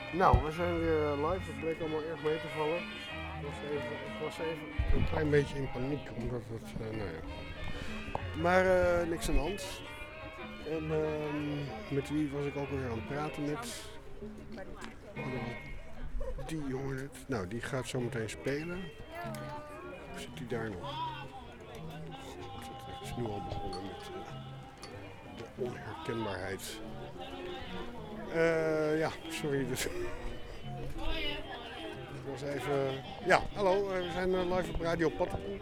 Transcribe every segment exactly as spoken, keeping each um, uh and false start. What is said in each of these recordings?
Nou, we zijn weer live. Het bleek allemaal erg mee te vallen. Ik was even, ik was even een klein beetje in paniek, omdat het, uh, nou ja. Maar uh, niks aan de hand. En uh, met wie was ik ook weer aan het praten net? Oh, die jongen net. Nou, die gaat zo meteen spelen. Of zit hij daar nog? God, het is nu al begonnen met uh, de onherkenbaarheid. Uh, ja, sorry. Dus. Ik was even... Ja, hallo. We zijn uh, live op Radio Pottenpoel.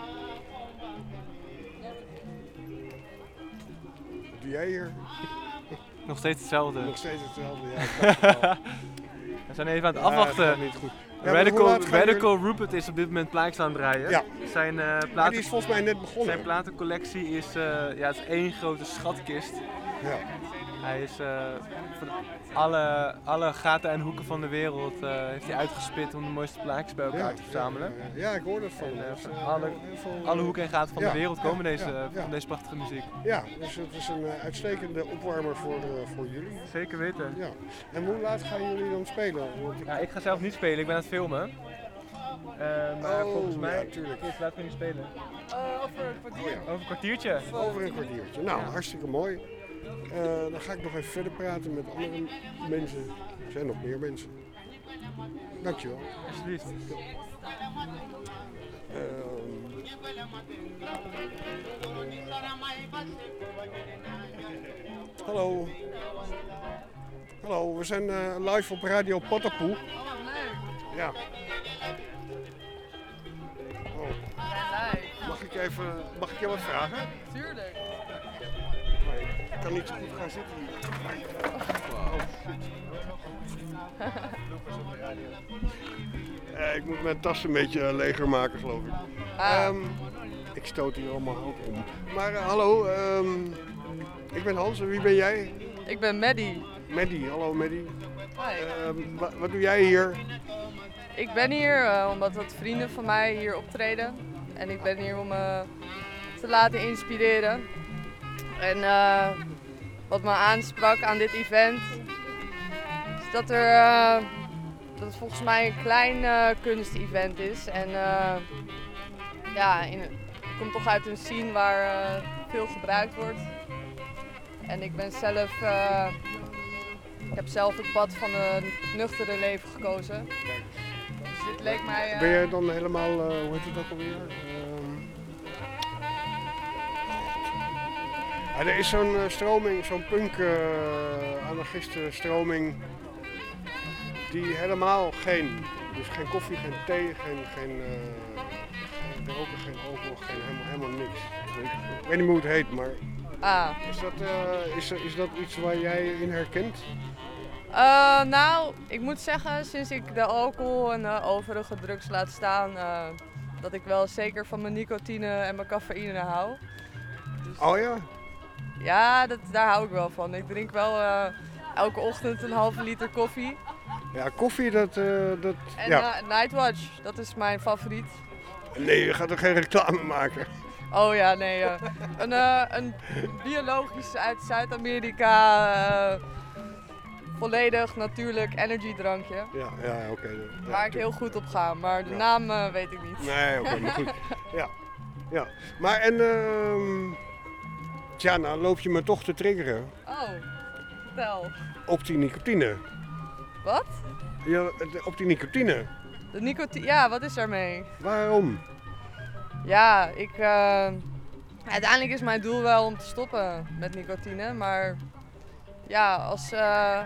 Wat doe jij hier? Nog steeds hetzelfde. Nog steeds hetzelfde, ja. Ik dacht het we zijn even aan het ja, afwachten. Het gaat niet goed. Ja, Radical, Radical Rupert is op dit moment plaatjes aan het draaien. Ja. Zijn, uh, platen, maar die is volgens mij net begonnen. Zijn platencollectie is, uh, ja, het is één grote schatkist. Ja. Hij is uh, van alle, alle gaten en hoeken van de wereld uh, heeft hij uitgespit om de mooiste plaatjes bij elkaar ja, te verzamelen. Ja, ja, ja, ik hoor dat van. En, uh, dus, uh, alle, veel, alle hoeken en gaten van ja, de wereld komen ja, deze, ja, ja. van deze prachtige muziek. Ja, dus het is een uh, uitstekende opwarmer voor, uh, voor jullie. Zeker weten. Ja. En hoe laat gaan jullie dan spelen? Want ik... Ja, ik ga zelf niet spelen, ik ben aan het filmen. Uh, maar oh, volgens mij, ja, tuurlijk. Chris, laten we niet spelen. Uh, over een kwartier. Oh, ja. Over een kwartiertje. Over een kwartiertje. Nou, ja. Hartstikke mooi. Uh, dan ga ik nog even verder praten met andere mensen. Er zijn nog meer mensen. Dankjewel. Alsjeblieft. Uh, hallo. Hallo, we zijn uh, live op Radio Pottenpoel. Oh, leuk. Ja. Oh. Live. Mag ik even, mag ik je wat vragen? Tuurlijk. Ik kan niet zo goed gaan zitten hier. Oh, uh, ik moet mijn tas een beetje leger maken, geloof ik. Ah. Um, ik stoot hier allemaal hout om. Maar uh, hallo, um, ik ben Hans en wie ben jij? Ik ben Maddie. Maddie, hallo Maddie. Hi. Um, wa- wat doe jij hier? Ik ben hier uh, omdat wat vrienden van mij hier optreden. En ik ben hier om me uh, te laten inspireren. En uh, wat me aansprak aan dit event is dat, er, uh, dat het volgens mij een klein uh, kunstevent is. En uh, ja, in, het komt toch uit een scene waar uh, veel gebruikt wordt. En ik ben zelf, uh, ik heb zelf het pad van een nuchtere leven gekozen. Dus dit leek mij... Uh, ben jij dan helemaal, uh, hoe heet het ook alweer? Um, Ja, er is zo'n uh, stroming, zo'n punk uh, anarchisten stroming die helemaal geen, dus geen koffie, geen thee, geen, geen, uh, geen roken, geen alcohol, geen, helemaal, helemaal niks. Ik, ik weet niet hoe het heet, maar ah. is, dat, uh, is, is dat iets waar jij in herkent? Uh, nou, ik moet zeggen, sinds ik de alcohol en de overige drugs laat staan, uh, dat ik wel zeker van mijn nicotine en mijn cafeïne hou. Dus... Oh ja? Ja, dat, daar hou ik wel van. Ik drink wel uh, elke ochtend een halve liter koffie. Ja, koffie, dat... Uh, dat en ja. uh, Nightwatch, dat is mijn favoriet. Nee, je gaat er geen reclame maken. Oh ja, nee. Uh, een, uh, een biologisch uit Zuid-Amerika, uh, volledig natuurlijk energiedrankje. Ja, ja oké. Okay. Ja, waar ik heel goed op ga, maar de ja. naam uh, weet ik niet. Nee, oké, okay, maar goed. Ja, ja. Maar en... Uh, Tja, nou loop je me toch te triggeren. Oh, vertel. Op die nicotine. Wat? Ja, op die nicotine. De nicotine, ja, wat is daarmee? Waarom? Ja, ik... Uh, uiteindelijk is mijn doel wel om te stoppen met nicotine, maar... Ja, als... Uh,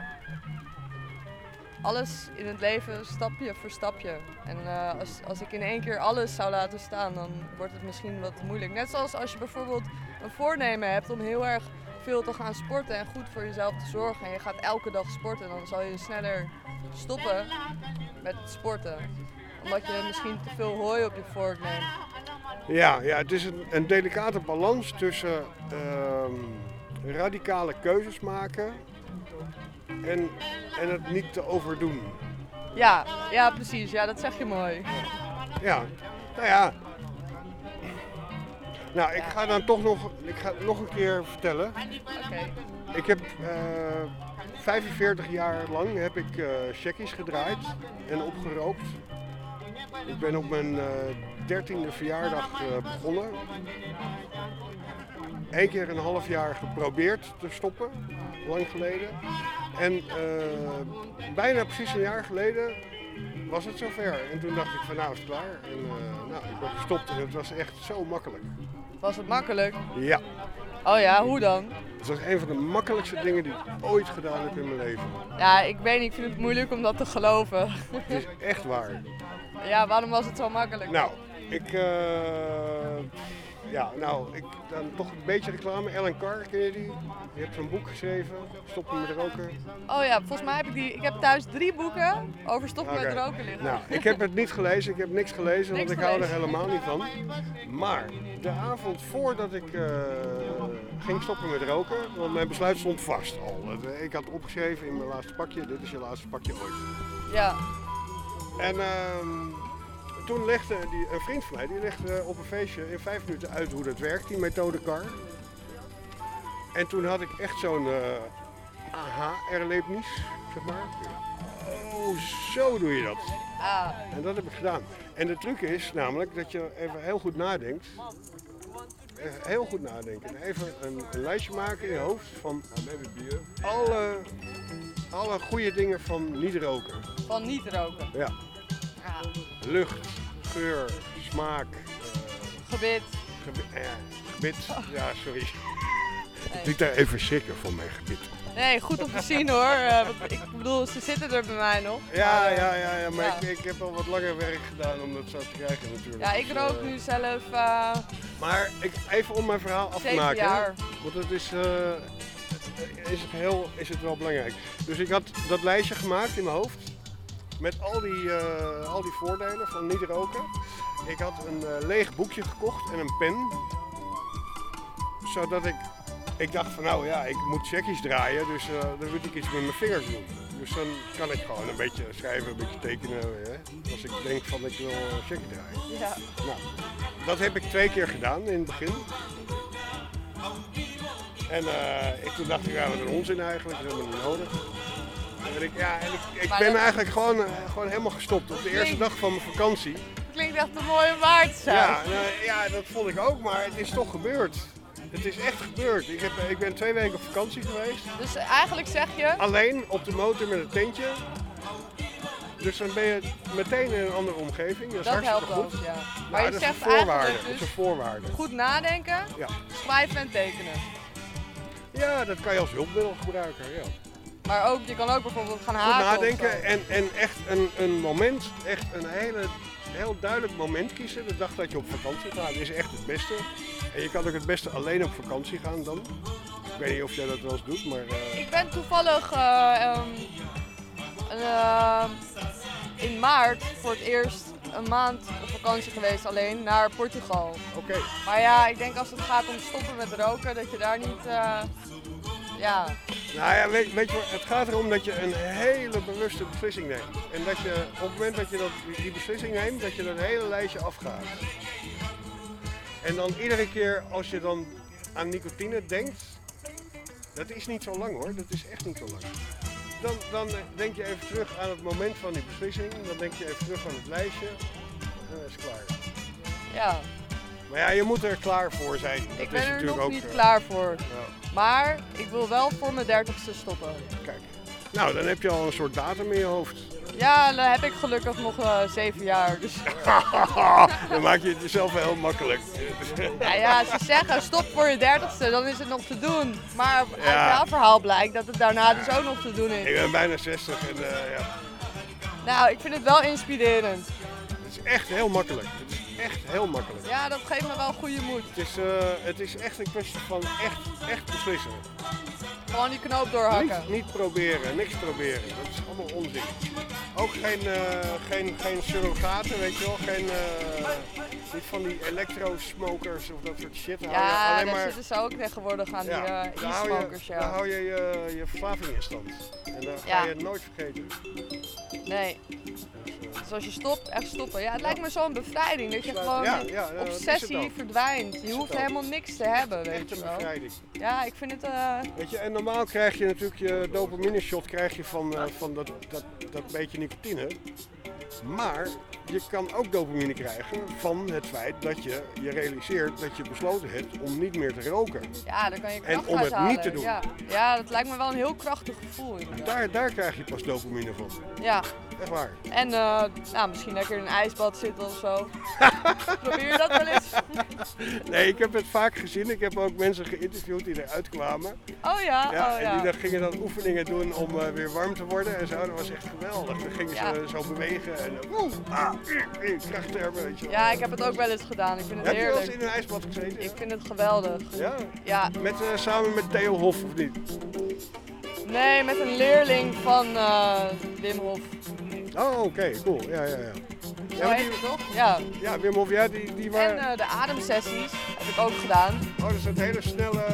alles in het leven stapje voor stapje. En uh, als, als ik in één keer alles zou laten staan, dan wordt het misschien wat moeilijk. Net zoals als je bijvoorbeeld een voornemen hebt om heel erg veel te gaan sporten en goed voor jezelf te zorgen. En je gaat elke dag sporten, dan zal je sneller stoppen met het sporten. Omdat je misschien te veel hooi op je vork neemt. Ja, ja, het is een, een delicate balans tussen uh, radicale keuzes maken en, en het niet te overdoen. Ja, ja, precies. Ja, dat zeg je mooi. Ja, nou ja. Nou, ik ga dan toch nog, ik ga nog een keer vertellen. Oké. Okay. ik heb uh, vijfenveertig jaar lang heb ik uh, checkies gedraaid en opgerookt. Ik ben op mijn uh, dertiende verjaardag uh, begonnen. Eén keer een half jaar geprobeerd te stoppen, lang geleden. En uh, bijna precies een jaar geleden was het zover. En toen dacht ik van nou is het klaar. En uh, nou, ik ben gestopt en het was echt zo makkelijk. Was het makkelijk? Ja. Oh ja, hoe dan? Het was een van de makkelijkste dingen die ik ooit gedaan heb in mijn leven. Ja, ik weet niet, ik vind het moeilijk om dat te geloven. Het is echt waar. Ja, waarom was het zo makkelijk? Nou, ik... Uh, ja, nou, ik, dan toch een beetje reclame. Ellen Carr, ken je die? Die heeft zo'n boek geschreven, Stoppen met roken. Oh ja, volgens mij heb ik die... Ik heb thuis drie boeken over stoppen Okay. met roken liggen. Nou, ik heb het niet gelezen, ik heb niks gelezen, Niks want ik hou er gelezen. helemaal niet van. Maar de avond voordat ik uh, ging stoppen met roken, want mijn besluit stond vast al. Ik had opgeschreven in mijn laatste pakje, dit is je laatste pakje ooit. Ja. En uh, toen legde die, een vriend van mij, die legde op een feestje in vijf minuten uit hoe dat werkt, die methode Carr. En toen had ik echt zo'n uh, aha-erlebnis, zeg maar. Oh, zo doe je dat. Ah. En dat heb ik gedaan. En de truc is namelijk dat je even heel goed nadenkt. Heel goed nadenken. Even een, een lijstje maken in je hoofd van alle, alle goede dingen van niet roken. Van niet roken? Ja. Ja. Lucht, geur, smaak. Uh, Gebit. Gebit. Eh, gebit. Ja, sorry. Nee. Ik daar even schrikken van mijn gebit. Nee, goed om te zien hoor. Uh, ik bedoel, ze zitten er bij mij nog. Ja, maar, uh, ja, ja, ja, maar ja. Ik, ik heb al wat langer werk gedaan om dat zo te krijgen natuurlijk. Ja, ik dus, rook uh, nu zelf uh, Maar ik, even om mijn verhaal af te zeven maken. jaar. Want het is, uh, is, het heel, is het wel belangrijk. Dus ik had dat lijstje gemaakt in mijn hoofd. Met al die, uh, al die voordelen van niet roken. Ik had een uh, leeg boekje gekocht en een pen. Zodat ik... Ik dacht van nou ja, ik moet checkies draaien, dus uh, dan moet ik iets met mijn vingers doen. Dus dan kan ik gewoon een beetje schrijven, een beetje tekenen. Hè? Als ik denk van ik wil een checkje draaien. Ja. Nou, dat heb ik twee keer gedaan in het begin. En uh, ik, toen dacht ik, ja, wat een onzin eigenlijk, dat is helemaal niet nodig. En ik, ja, en ik, ik ben dat... eigenlijk gewoon, uh, gewoon helemaal gestopt op de eerste dag van mijn vakantie. Klinkt echt een mooie waard zo. Ja, nou, ja, dat vond ik ook, maar het is toch gebeurd. Het is echt gebeurd. Ik, heb, ik ben twee weken op vakantie geweest. Dus eigenlijk zeg je... Alleen op de motor met een tentje. Dus dan ben je meteen in een andere omgeving. Dat, Dat is helpt hartstikke ook, goed. ja. Maar Maar je dat is zegt een voorwaarde. eigenlijk Dat is dus een voorwaarde. goed nadenken, Ja. schrijven en tekenen. Ja, dat kan je als hulpmiddel gebruiken. Ja. Maar ook, je kan ook bijvoorbeeld gaan Goed haken nadenken of zo. en, en echt een, een moment, echt een hele, heel duidelijk moment kiezen. De dag dat je op vakantie gaat is echt het beste. En je kan ook het beste alleen op vakantie gaan dan. Ik weet niet of jij dat wel eens doet, maar... Uh... Ik ben toevallig uh, um, uh, in maart voor het eerst een maand op vakantie geweest alleen naar Portugal. Oké. Okay. Maar ja, ik denk als het gaat om stoppen met roken, dat je daar niet... Uh, ja... Nou ja, weet, weet je wat, het gaat erom dat je een hele bewuste beslissing neemt. En dat je op het moment dat je dat, die beslissing neemt, dat je dat hele lijstje afgaat. En dan iedere keer als je dan aan nicotine denkt, dat is niet zo lang hoor, dat is echt niet zo lang. Dan, dan denk je even terug aan het moment van die beslissing, dan denk je even terug aan het lijstje en dan is het klaar. Ja. Maar ja, je moet er klaar voor zijn. Dat ik ben is er nog ook, niet uh, klaar voor. Ja. Maar ik wil wel voor mijn dertigste stoppen. Kijk, nou dan heb je al een soort datum in je hoofd. Ja, dan heb ik gelukkig nog uh, zeven jaar. Dus. Dan maak je het jezelf wel heel makkelijk. Ja, ja, ze zeggen stop voor je dertigste, dan is het nog te doen. Maar uit Ja. jouw verhaal blijkt dat het daarna dus ook nog te doen is. Ik ben bijna zestig en uh, ja. Nou, ik vind het wel inspirerend. Het is echt heel makkelijk. Het is echt heel makkelijk. Ja, dat geeft me wel goede moed. Het is, uh, het is echt een kwestie van echt, echt beslissen. Gewoon die knoop doorhakken. Niet, niet proberen, niks proberen. Dat is allemaal onzin. Ook geen, uh, geen, geen surrogaten, weet je wel. Geen, uh, Niet van die electro-smokers of dat soort shit. Hou je Ja, alleen daar maar, zitten ze ook tegenwoordig aan, ja, die uh, daar hou je- e-smokers. Daar Ja. hou je je, je verslaving in stand. En dan ga Ja. je het nooit vergeten. Nee. Dus als je stopt, echt stoppen. Ja, het lijkt me zo'n bevrijding dat je gewoon ja, die ja, ja, dat is het obsessie ook. verdwijnt. Je het hoeft ook. helemaal niks te hebben, weet Echt je een wel. bevrijding. Ja, ik vind het... eh, Weet je, en normaal krijg je natuurlijk je dopamine shot krijg je van, uh, van dat, dat, dat beetje nicotine. Maar je kan ook dopamine krijgen van het feit dat je je realiseert dat je besloten hebt om niet meer te roken. Ja, daar kan je En kracht om uit het halen. niet te doen. Ja. ja, dat lijkt me wel een heel krachtig gevoel. inderdaad. Daar, daar krijg je pas dopamine van. Ja, Echt waar. en eh, nou, misschien lekker in een ijsbad zitten of zo. Probeer je dat wel eens? Nee, ik heb het vaak gezien. Ik heb ook mensen geïnterviewd die eruit kwamen. Oh ja, Ja, oh en ja. die dan gingen dan oefeningen doen om uh, weer warm te worden en zo. Dat was echt geweldig. Dan gingen Ja. ze zo bewegen en uh, woe, ah, eh, eh, kracht hebben, weet je wel. Ja, ik heb het ook wel eens gedaan. Ik vind het Heb je wel eens heerlijk. in een ijsbad gezeten? Ik vind het geweldig. Ja? Ja, Met, uh, samen met Theo Hof of niet? nee, met een leerling van eh, Wim Hof. Oh, oké, okay, cool. Ja, ja, ja. Zo Ja, maar heet die, het toch? Ja. ja, Wim Hof, ja, die, die waren... En eh, de ademsessies heb ik ook gedaan. Oh, dat is een hele snelle...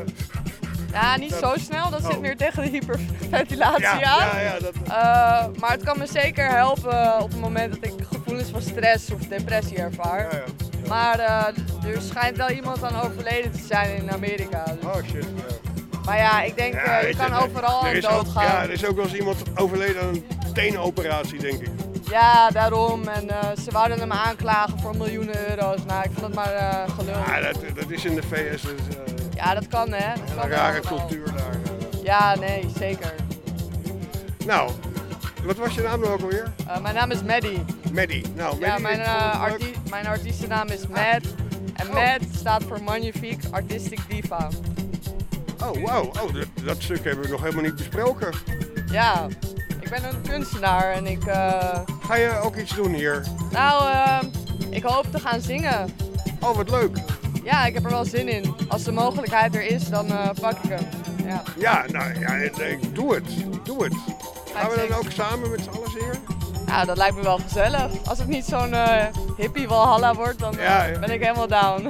Ja, niet Dat- zo snel, dat Oh. zit meer tegen de hyperventilatie Ja, aan. ja, ja. Dat, Uh, maar het kan me zeker helpen op het moment dat ik gevoelens van stress of depressie ervaar. ja, ja. Maar uh, er schijnt wel iemand aan overleden te zijn in Amerika. Dus. Oh, shit. Ja. Maar ja, ik denk, Ja, uh, je weet kan er- overal er aan is ook- doodgaan. Ja, Ja, er is ook wel eens iemand overleden aan een tenenoperatie, denk ik. daarom. En uh, ze wouden hem aanklagen voor miljoenen euro's. Nou, ik vond dat maar uh, gelul. Ja, dat, dat is in de V S dus, uh, Ja, dat kan hè. Dat kan een rare allemaal. cultuur daar. uh. Ja, nee, zeker. Nou, wat was je naam nou ook alweer? Uh, mijn naam is Maddie. Maddie. Nou, Ja, Maddie, mijn, ik vond het uh, leuk. artie- mijn artiestennaam is Mad. En Oh. Mad staat voor Magnifique Artistic Diva. Oh, wauw. Oh, dat, dat stuk hebben we nog helemaal niet besproken. Ja, ik ben een kunstenaar en ik... uh, Ga je ook iets doen hier? Nou, uh, ik hoop te gaan zingen. Oh, wat leuk. Ja, ik heb er wel zin in. Als de mogelijkheid er is, dan uh, pak ik hem. Ja. Ja, nou ja, ik- doe het. Doe het. Ga Gaan ik we dan zeker. ook samen met z'n allen zingen? Ja, dat lijkt me wel gezellig. Als het niet zo'n uh, hippie walhalla wordt, dan uh, Ja, ja. ben ik helemaal down.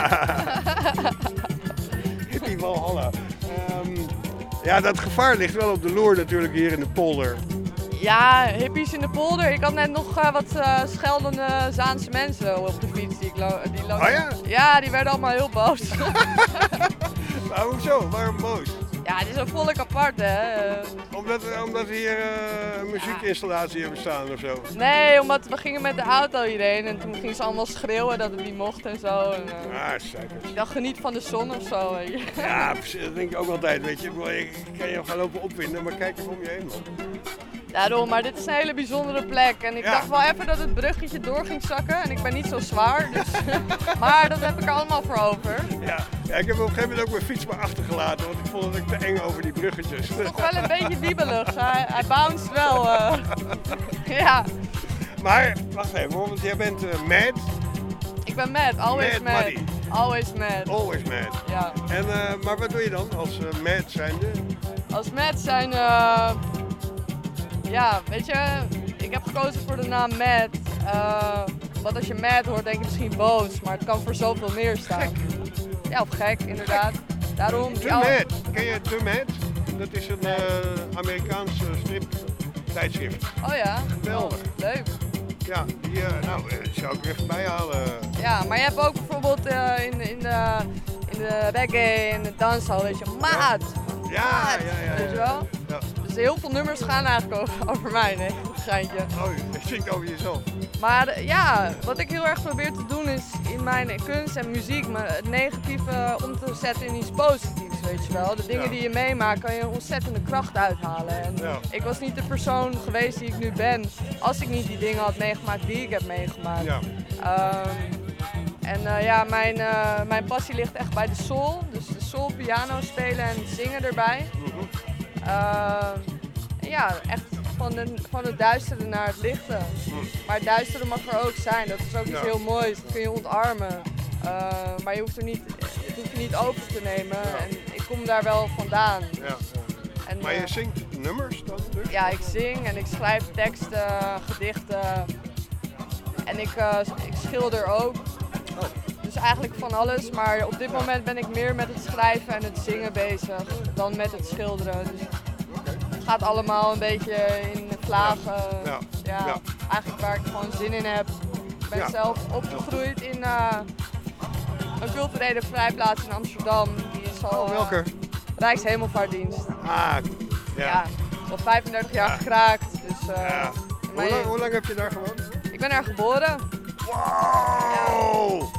Hippie Valhalla. Um, ja, dat gevaar ligt wel op de loer natuurlijk hier in de polder. Ja, hippies in de polder. Ik had net nog uh, wat uh, scheldende Zaanse mensen op de fiets die ik lo die lopen. Oh ja? Ja, die werden allemaal heel boos. Maar hoezo? Waarom boos? Ja, het is een volk apart, hè. Uh, Omdat, omdat we hier uh, een muziekinstallatie hebben staan of zo. Nee, omdat we gingen met de auto hierheen en toen gingen ze allemaal schreeuwen dat het niet mocht en zo. En, uh, Ah, zeker. ik dacht, geniet van de zon of zo. Weet je. Ja, precies, dat denk ik ook altijd, weet je. Ik, bedoel, ik kan je gaan lopen opwinden, maar kijk even om je heen, man. Daarom, maar dit is een hele bijzondere plek. En ik Ja. dacht wel even dat het bruggetje door ging zakken. En ik ben niet zo zwaar, dus... maar dat heb ik er allemaal voor over. Ja. ja, ik heb op een gegeven moment ook mijn fiets maar achtergelaten, want ik vond het ook te eng over die bruggetjes. Toch wel een beetje wiebelig. Hij, hij bounced wel. Uh. ja, Maar, wacht even, hoor, want jij bent uh, mad, ik ben mad. Always Mad mad. Muddy. Always mad. always mad. Ja. En, uh, maar wat doe je dan als uh, mad zijnde? Als mad zijn... Uh... Ja, weet je... Ik heb gekozen voor de naam mad. Uh, want als je mad hoort, denk je misschien boos. Maar het kan voor zoveel meer staan. Ja, of gek, inderdaad. Daarom... The ja, Mad. Ken je The Mad? Dat is een uh, Amerikaans uh, strip tijdschrift. Oh ja? Geweldig. Oh, leuk. Ja, die, uh, nou, uh, die zou ik er even bij halen. Ja, maar je hebt ook bijvoorbeeld uh, in, in, de, in de reggae en de dancehall, weet je, maat. Ja, Maat, ja, ja. weet je ja. wel? Ja. Dus heel veel nummers gaan eigenlijk over, over mij, nee, geintje. Oh, je zingt over jezelf. Maar uh, ja, wat ik heel erg probeer te doen is in mijn kunst en muziek me het negatieve om te zetten in iets positiefs, weet je wel. De dingen Ja. die je meemaakt kan je ontzettende kracht uithalen. En Ja. ik was niet de persoon geweest die ik nu ben als ik niet die dingen had meegemaakt die ik heb meegemaakt. Ja. Um, en uh, ja, mijn, uh, mijn passie ligt echt bij de soul. Dus de soul, piano spelen en zingen erbij. Mhm. Uh, en ja, echt van, de, van het duistere naar het lichte. Maar het duistere mag er ook zijn. Dat is ook iets Ja. heel moois. Dat kun je omarmen. Uh, maar je hoeft, er niet, het hoeft je niet over te nemen. Ja. En ik kom daar wel vandaan. Ja, ja. En, Maar uh, je zingt nummers dan dus? ja, ik zing en ik schrijf teksten, gedichten. En ik, uh, ik schilder ook. dus eigenlijk van alles. Maar op dit moment ben ik meer met het schrijven en het zingen bezig dan met het schilderen. Dus het gaat allemaal een beetje in vlagen. Ja. Ja, Ja. eigenlijk waar ik gewoon zin in heb. Ik ben Ja. zelf opgegroeid in uh, een culturele vrijplaats in Amsterdam. Die is al Oh, welke? uh, Rijkshemelvaartdienst. Ah, Ja, ja. al vijfendertig jaar Ja. gekraakt. Dus, uh, Ja. Hoe mijn- lang, hoe lang heb je daar gewoond? ik ben er geboren. Wow!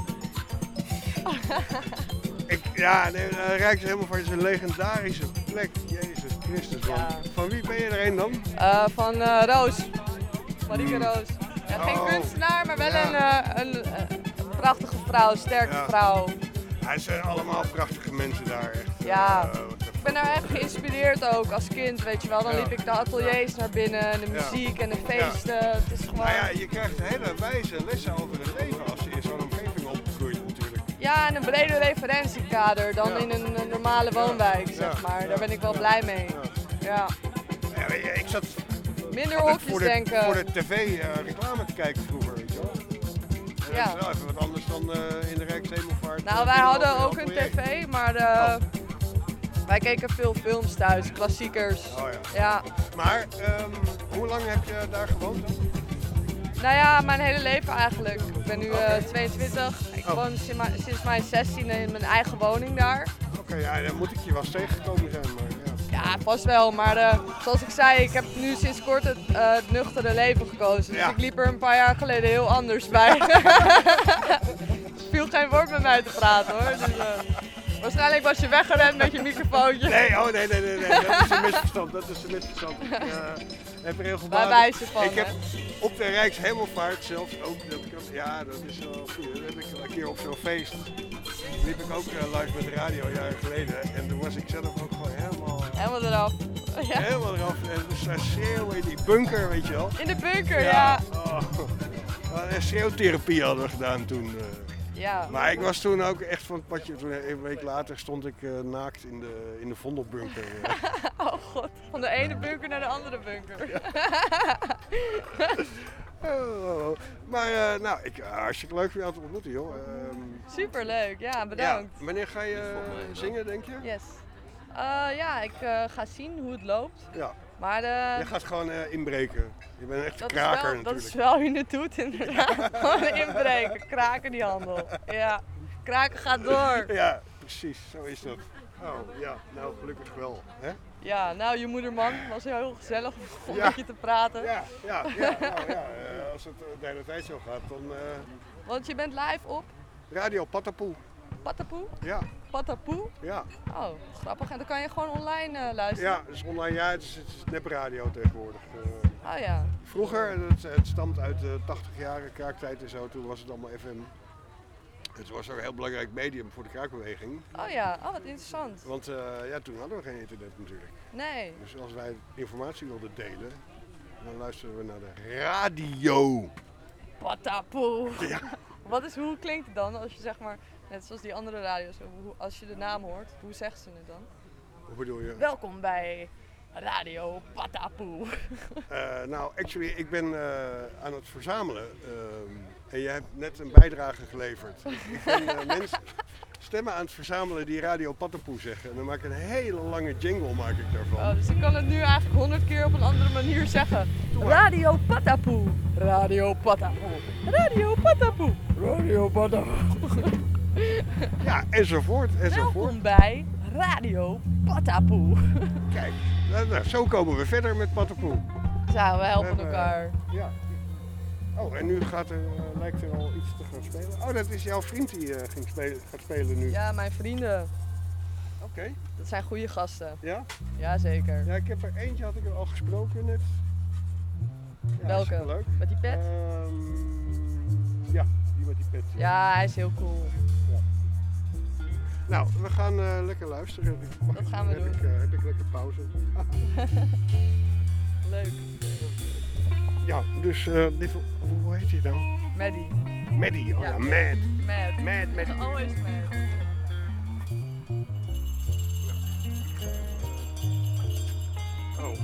ik, ja, nee, uh, Rijkshemelvaart is een legendarische plek. Jezus Christus, man. Ja. Van wie ben je er een dan? Uh, van uh, Roos. Marieke Roos. Ja, geen Oh. kunstenaar, maar wel Ja. een, uh, een, uh, een prachtige vrouw, sterke Ja. vrouw. Ja, het zijn allemaal prachtige mensen daar, echt. Ja. Uh, what the Ik ben daar echt geïnspireerd ook als kind, weet je wel. Dan Ja. liep ik de ateliers naar binnen, en de Ja. muziek en de feesten. Het is gewoon... Nou ja, je krijgt hele wijze lessen over het leven als je in zo'n omgeving opgroeit natuurlijk. Ja, en een breder referentiekader dan Ja. in een, een normale woonwijk, Ja. zeg maar. Ja. Daar ben ik wel Ja. blij mee. Ja. Ja. Ja, weet je, ik zat Minder altijd hokjes voor de, denken. voor de tv uh, reclame te kijken vroeger, weet je wel. En Ja. dat is wel even wat anders dan uh, in de Rijkshemelvaart. Nou, uh, wij hadden binnen ook een atelier. tv, maar uh, wij keken veel films thuis, klassiekers. Oh ja. Ja. Maar um, hoe lang heb je daar gewoond dan? Nou ja, mijn hele leven eigenlijk. Ik ben nu uh, Oké. tweeëntwintig. Ik Oh. woon sinds mijn, sinds mijn zestiende in mijn eigen woning daar. Oké, okay, ja, dan moet ik je wel eens tegengekomen zijn, maar ja. Ja, vast wel. Maar uh, zoals ik zei, ik heb nu sinds kort het, uh, het nuchtere leven gekozen. Dus Ja. ik liep er een paar jaar geleden heel anders bij. Er viel geen woord met mij te praten hoor. Dus, uh, waarschijnlijk was je weggerend met je microfoontje. Nee, oh nee, nee, nee, nee, dat is een misverstand, dat is een misverstand. Ik uh, heb er regelmatig... Bij wijze van, Ik heb hè? op de Rijkshemelvaart zelfs ook, dat ik, ja, dat is wel goed. Dat heb ik een keer op zo'n feest, liep ik ook uh, live met de radio jaren geleden. En toen was ik zelf ook gewoon helemaal, Helemaal eraf. Ja. helemaal eraf. En dus daar schreeuwen in die bunker, weet je wel. In de bunker, ja. Oh. En schreeuwtherapie hadden we gedaan toen. Uh. Ja. Maar ik was toen ook echt van het padje. Toen een week later stond ik uh, naakt in de, in de Vondelbunker. Oh god, van de ene bunker naar de andere bunker. Ja. oh, maar uh, nou, ik, uh, hartstikke leuk om jou te ontmoeten, joh. Uh, Superleuk, ja, bedankt. Ja, wanneer ga je uh, zingen, denk je? Yes. Uh, ja, ik uh, ga zien hoe het loopt. Ja. Maar uh, je gaat gewoon uh, inbreken. Je bent een echte dat kraker is wel, natuurlijk. Dat is wel hoe je het doet inderdaad. Gewoon inbreken, kraken die handel. Ja, kraken gaat door. Ja, precies, zo is dat. Oh ja, nou gelukkig wel. Hè? Ja, nou je moederman was heel gezellig om Ja. met je te praten. Ja, ja, ja, nou, ja uh, als het de hele tijd zo gaat, dan... Uh... Want je bent live op? Radio Patapoe. Patapoe? Ja. Patapoe? Ja. Oh, grappig. En dan kan je gewoon online uh, luisteren? Ja, dus online, ja, het is, het is nepradio tegenwoordig. Uh, oh ja. Vroeger, het, het stamt uit de tachtig jaren kraaktijd en zo, toen was het allemaal F M. Het was ook een heel belangrijk medium voor de kraakbeweging. Oh ja, oh wat interessant. Want uh, ja, toen hadden we geen internet natuurlijk. Nee. Dus als wij informatie wilden delen, dan luisterden we naar de radio. Patapoe. Ja. Wat is, hoe klinkt het dan als je zeg maar, net zoals die andere radio's, hoe, als je de naam hoort, hoe zegt ze het dan? Hoe bedoel je? Welkom bij Radio Patapoe. Uh, nou, actually, ik ben uh, aan het verzamelen. Uh, en jij hebt net een bijdrage geleverd. ik, ik ben uh, mensen stemmen aan het verzamelen die Radio Patapoe zeggen. En dan maak ik een hele lange jingle maak ik daarvan. Oh, dus ik kan het nu eigenlijk honderd keer op een andere manier zeggen. Radio Patapoe. Radio Patapoe. Radio Patapoe. Radio Patapoe. Ja, enzovoort, enzovoort. Welkom bij Radio Patapoe. Kijk, nou, zo komen we verder met Patapoe. Zo, we helpen we hebben, elkaar. Ja. Oh, en nu gaat er, uh, lijkt er al iets te gaan spelen. Oh, dat is jouw vriend die uh, ging spelen, gaat spelen nu. Ja, mijn vrienden. Oké. Okay. Dat zijn goede gasten. Ja? Jazeker. Ja, ik heb er eentje, had ik er al gesproken net. Ja, welke? Leuk. Met die pet? Um, ja, die met die pet. Ja, ja hij is heel cool. Ja. Nou, we gaan uh, lekker luisteren. Mag dat ik, gaan we heb doen. Ik, uh, heb ik lekker pauze. Leuk. Ja, dus uh, dit, hoe heet hij nou? Maddie. Maddie, oh ja, ja. Mad. Mad. Mad, Maddie. Always mad. Oh.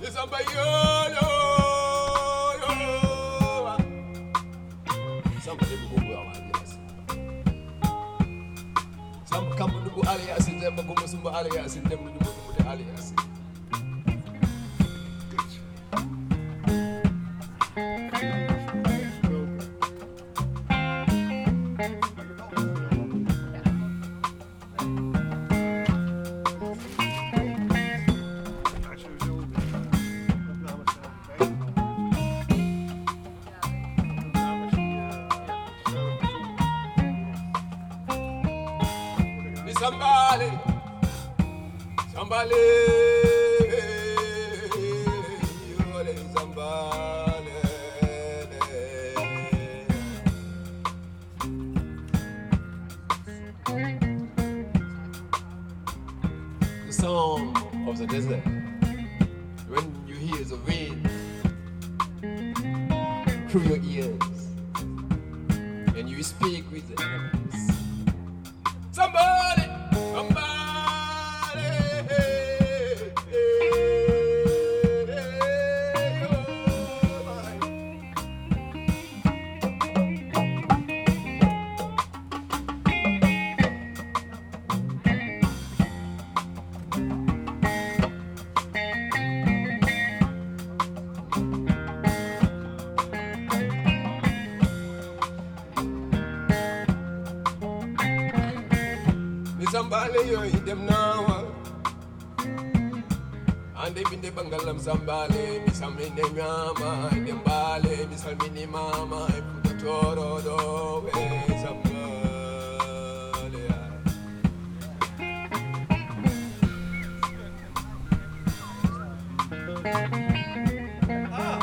Samba yo yo yo. Samba de bubu alias. Samba kambu dubu alias demba ko musumba alias demba dubu dubu alias. Somebody, somebody, somebody. The song of the desert. When you hear the wind through your ears, and you speak with the animals. Somebody. Somebody, somebody, you hit them now. And they been the bangalam sambale, Miss Amine Mama, them bale, Miss Almini Mama, I put the toro do, somebody. Ah.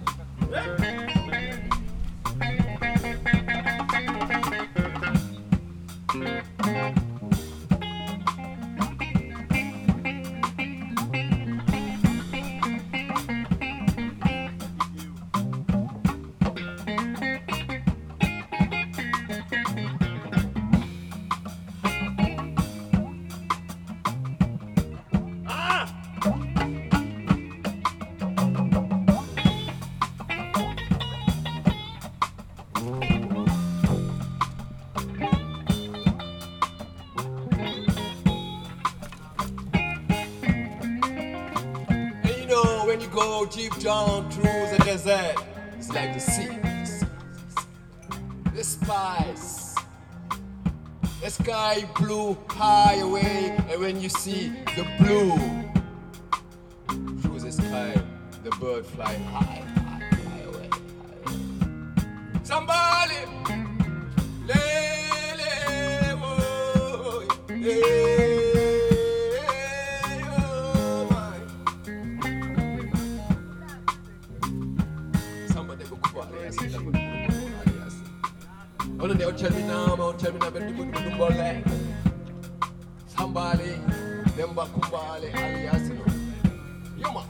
When you go deep down through the desert, it's like the sea, the spice, the sky blue high away, and when you see the blue through the sky, the bird fly high, high, high away, high away. Somebody, le, le, oh, le. Oh, no, they'll tell me now, they'll tell me now, but people do bole. Somebody, them bakumbale, alias, you know. Yuma.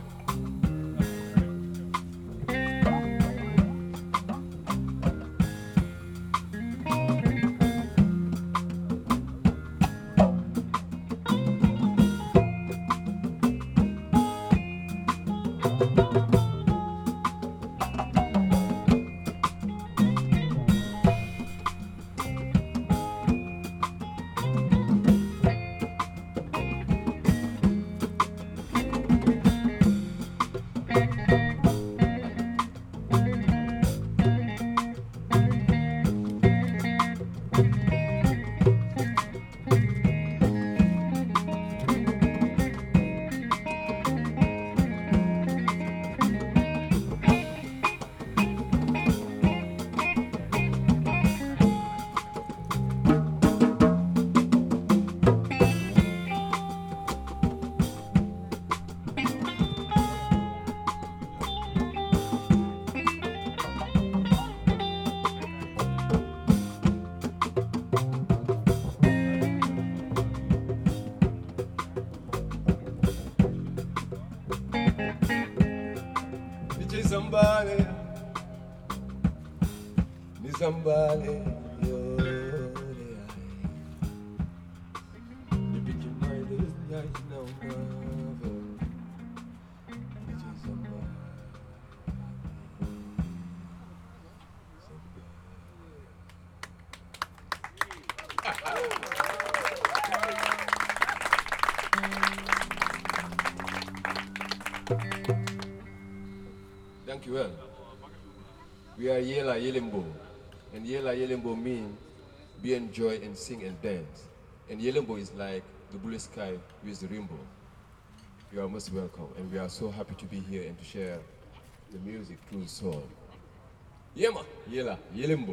Somebody, me somebody, yo, the picture my little eyes now, Dankjewel. We are Yela Yelimbo. And Yela Yelimbo means be enjoy and sing and dance. And Yelimbo is like the blue sky with the rainbow. You are most welcome, and we are so happy to be here and to share the music through soul. Yema, Yela, Yelimbo.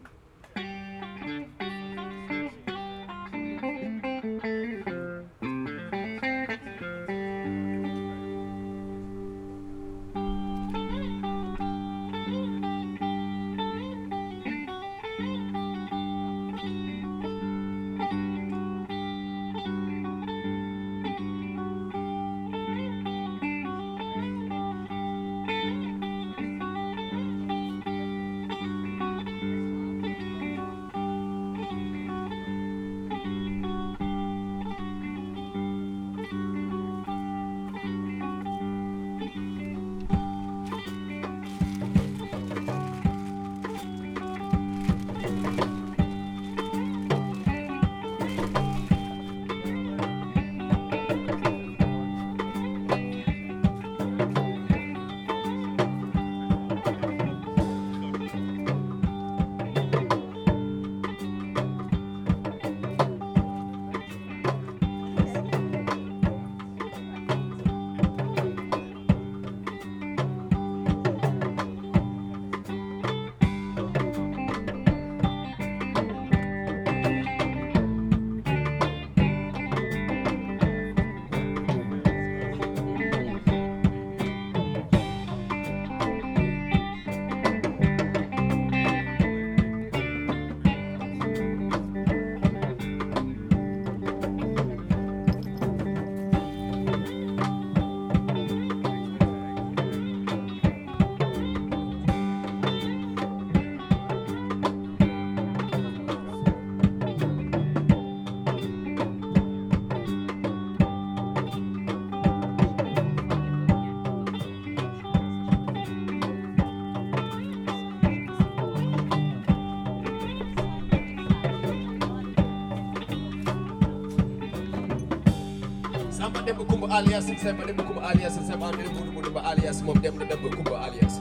Samba dem kumba alias samba dem kumba alias samba dem kumba kumba alias mom dem dem kumba alias.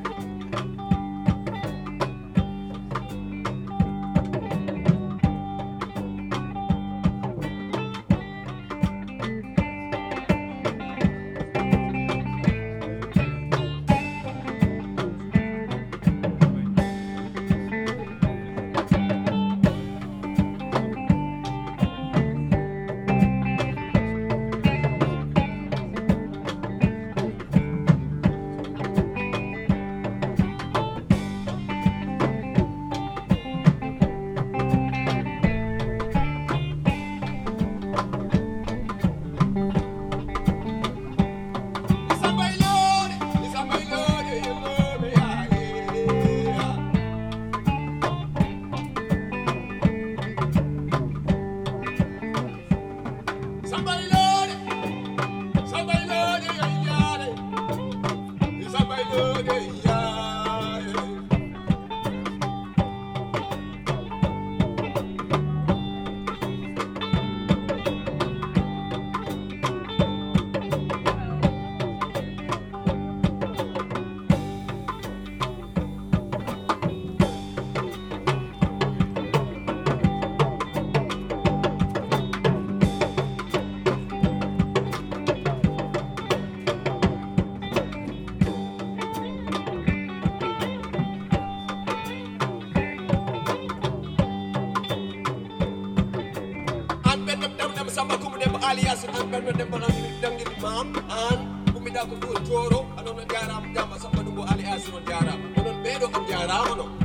Alias an ben ben ben dangil mam an bumida ko ko joro anon jaram jama sama dugo alias non jaram non bedo on jaram no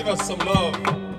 Give us some love.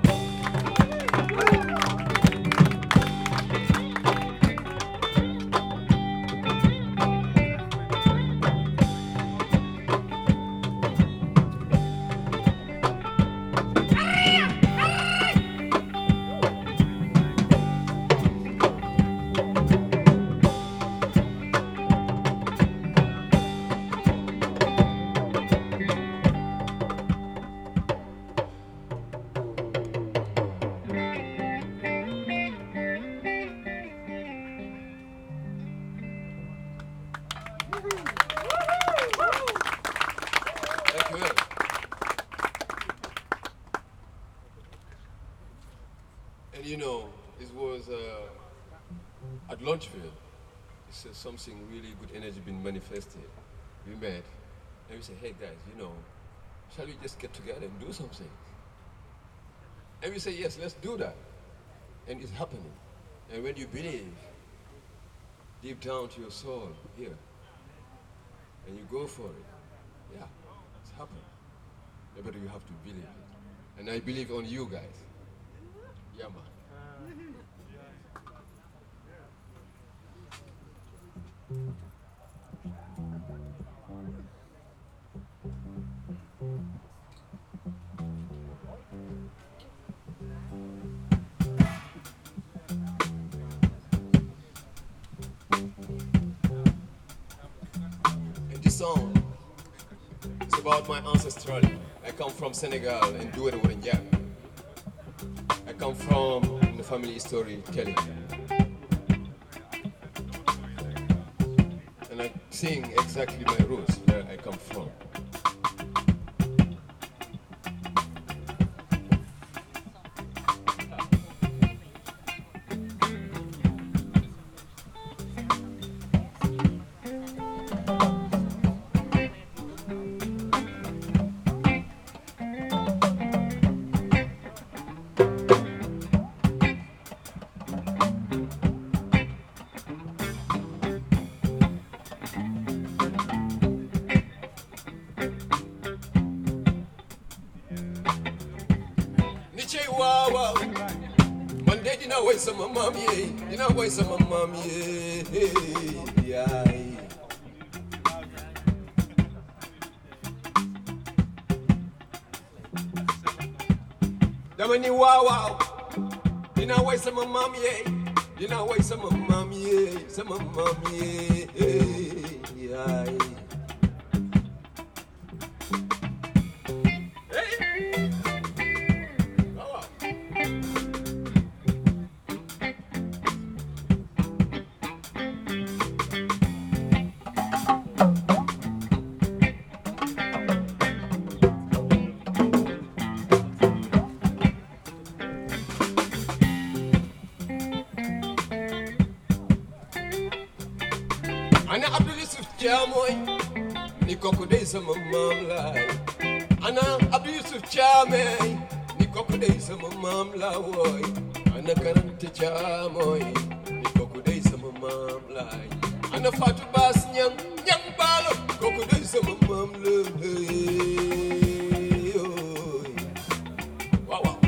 And you know, it was uh, at Launchville. It's uh, something really good energy being manifested. We met and we said, hey guys, you know, shall we just get together and do something? And we say, yes, let's do that. And it's happening. And when you believe deep down to your soul here, and you go for it, yeah, it's happening. But you have to believe it. And I believe on you guys. Yeah, man. And this song is about my ancestrality. I come from Senegal and do it with Njab. I come from the family storytelling. And I sing exactly my roots, where I come from. Sama mami, you know why sama mami, yeah. Damani wow wow, you know why sama mami, you know why sama mami, sama mami, yeah. Ana Abdul Yusuf Chamoy, ni koko dey sama mam lay. Ana Abdul Yusuf Chamay, ni koko dey sama mam la woy. Ana Karante Chamoy, ni koko dey sama mam lay. Ana Fatou Bass Nyang, Nyang Balo, koko dey sama mam lay. Wow wow.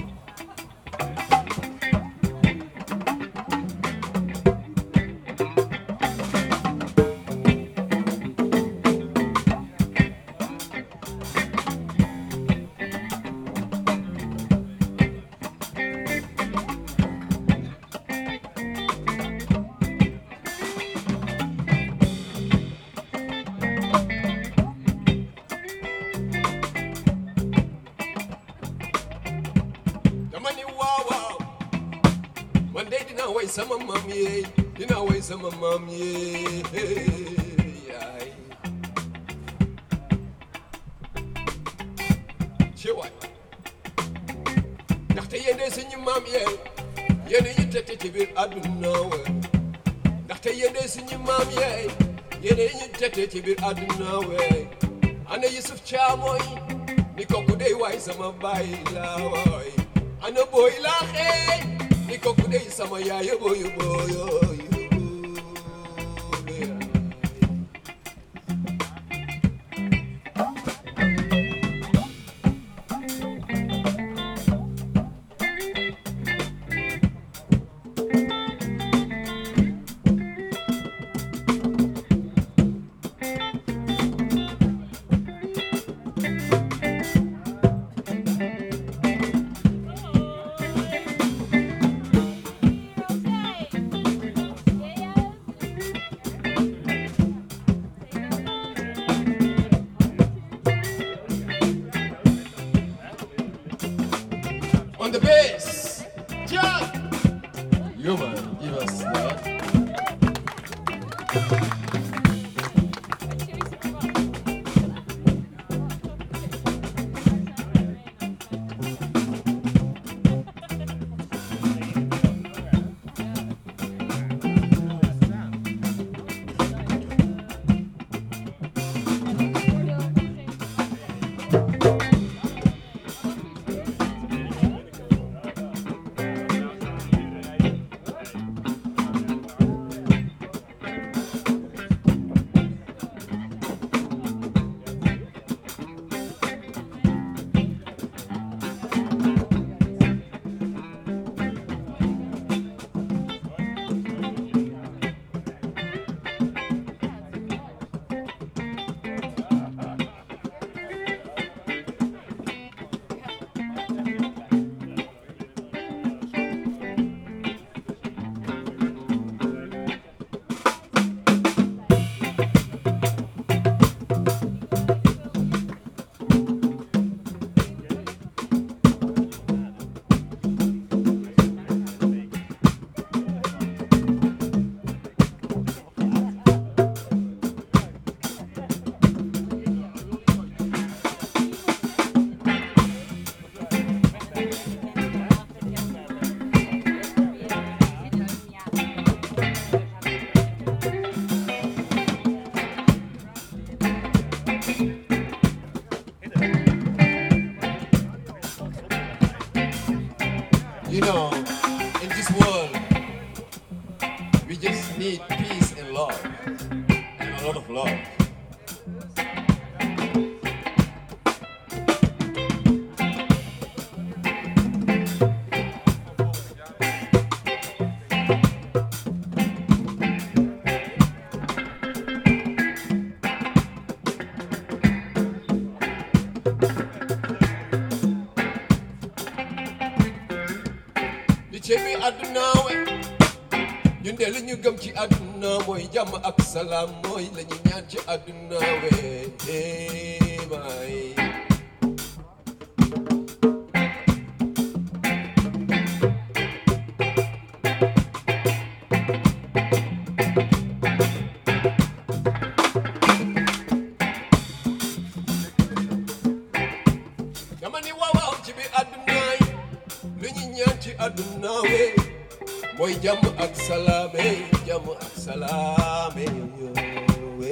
Sama mami, you know why sama mami, yeah. Chewai. Nakte yende sinyi mami, yende yitete tibir adunawe. Nakte yende sinyi mami, yende yitete tibir adunawe. Ana Yusuf Chamoy, ni kokudei why sama baila wai. Ana boy la hey. Niko kudei sama ya yobo yobo yo yo. You know, in this world, we just need peace and love, and a lot of love. Chebi aduna we ñun de li ñu gëm ci aduna mooy jàmm ak salaam mooy la ñu ñaan ci aduna we eh may dama ni waaw waaw ci bi aduna yi li ñu ñaan ci aduna we mooy jàmm ak salaame jàmm ak salaame yo we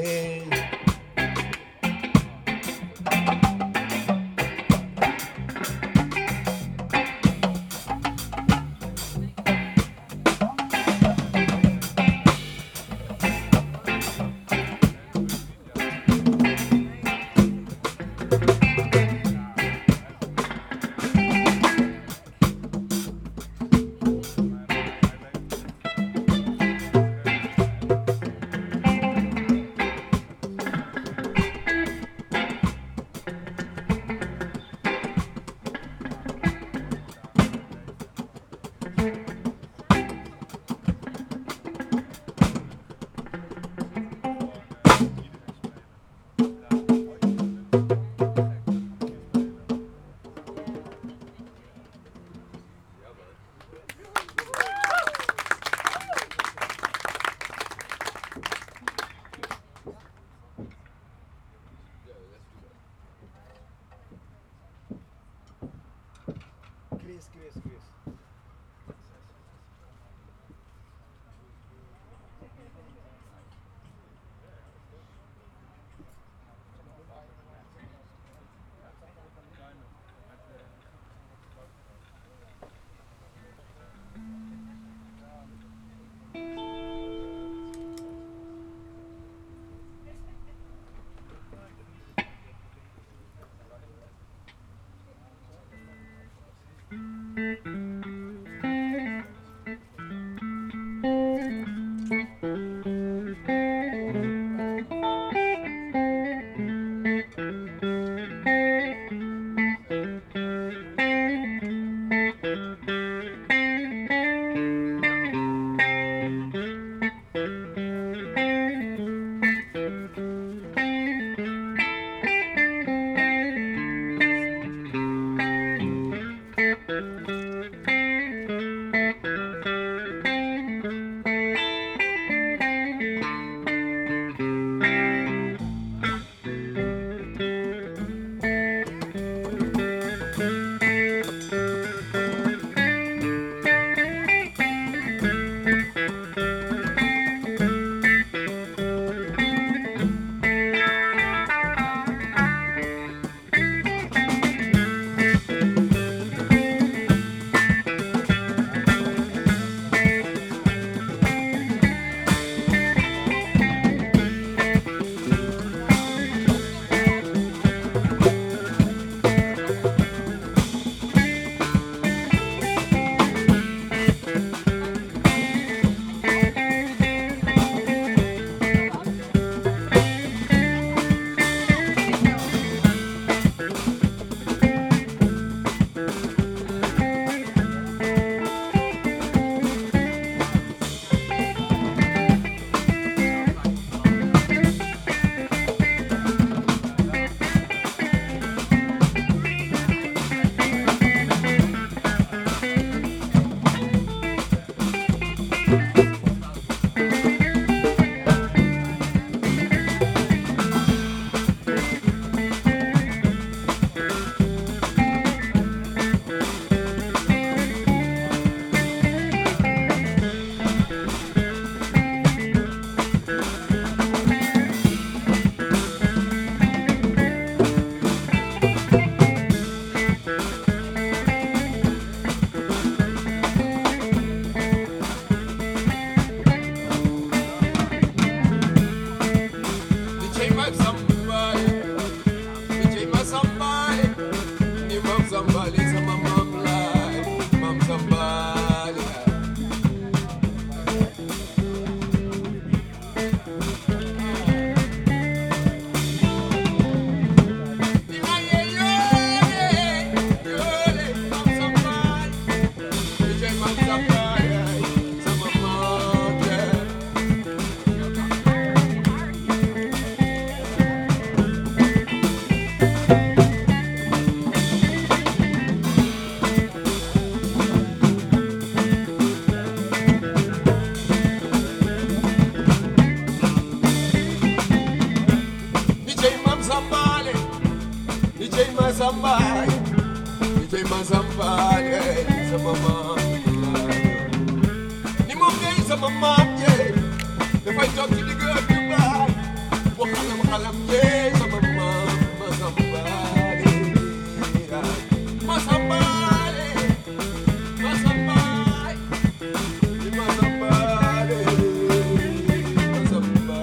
Mazamba, D J Mazamba, yeah, some mama. Nimunga is a mama, yeah. If I talk to the girl, goodbye. Wahalam, halam, yeah, some mama, Mazamba, yeah. Mazamba, Mazamba, Mazamba, Mazamba.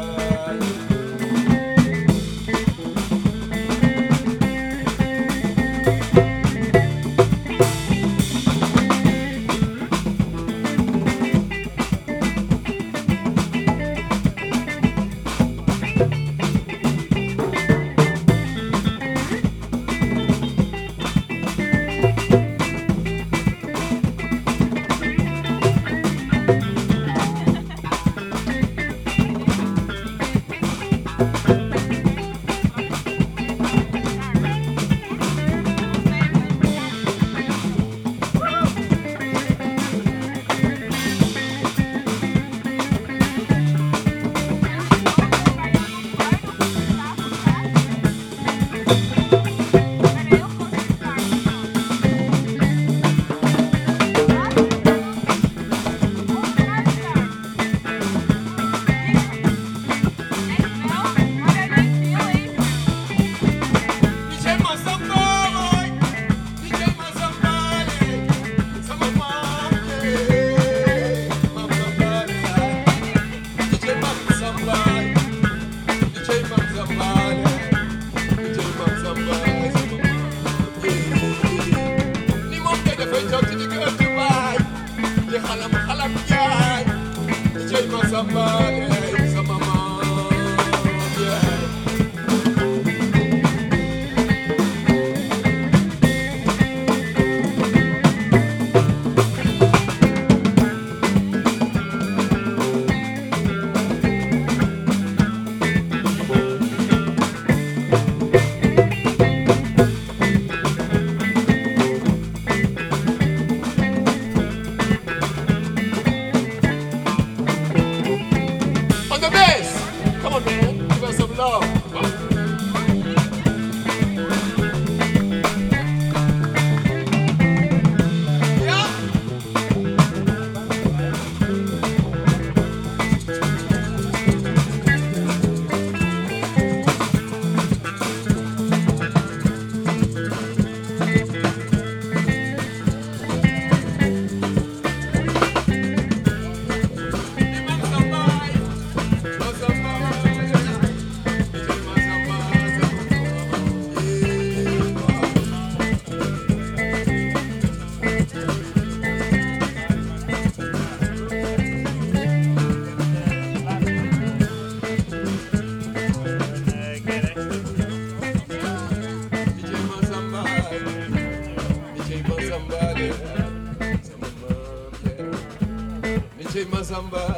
D J Mazamba,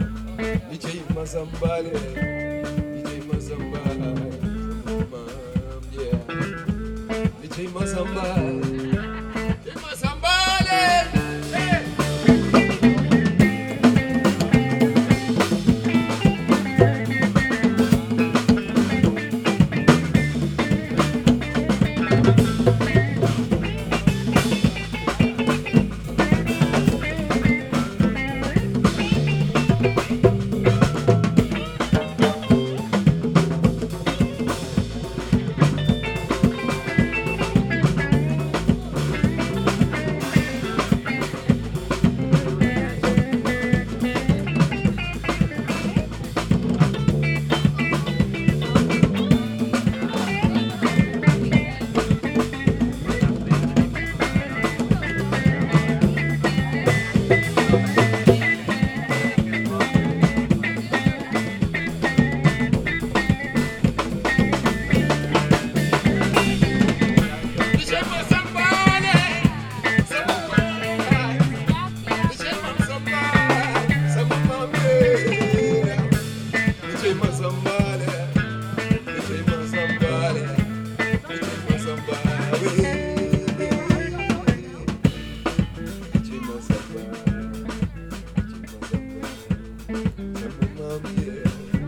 D J Mazamba, D J Mazamba, yeah. D J Mazamba, D J Mazamba, hey.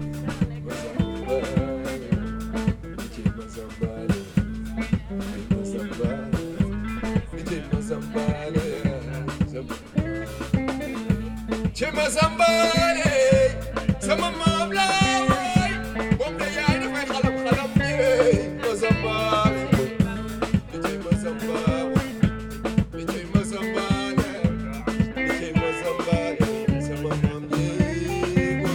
Mazamba, Mazambale, sama maam laa woy, moom de yaay dafay xalam xalam yee. Mazambale, di jey Mazambale, di jey Mazambale, di jey Mazambale, sama maam yee woy.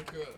dankjewel.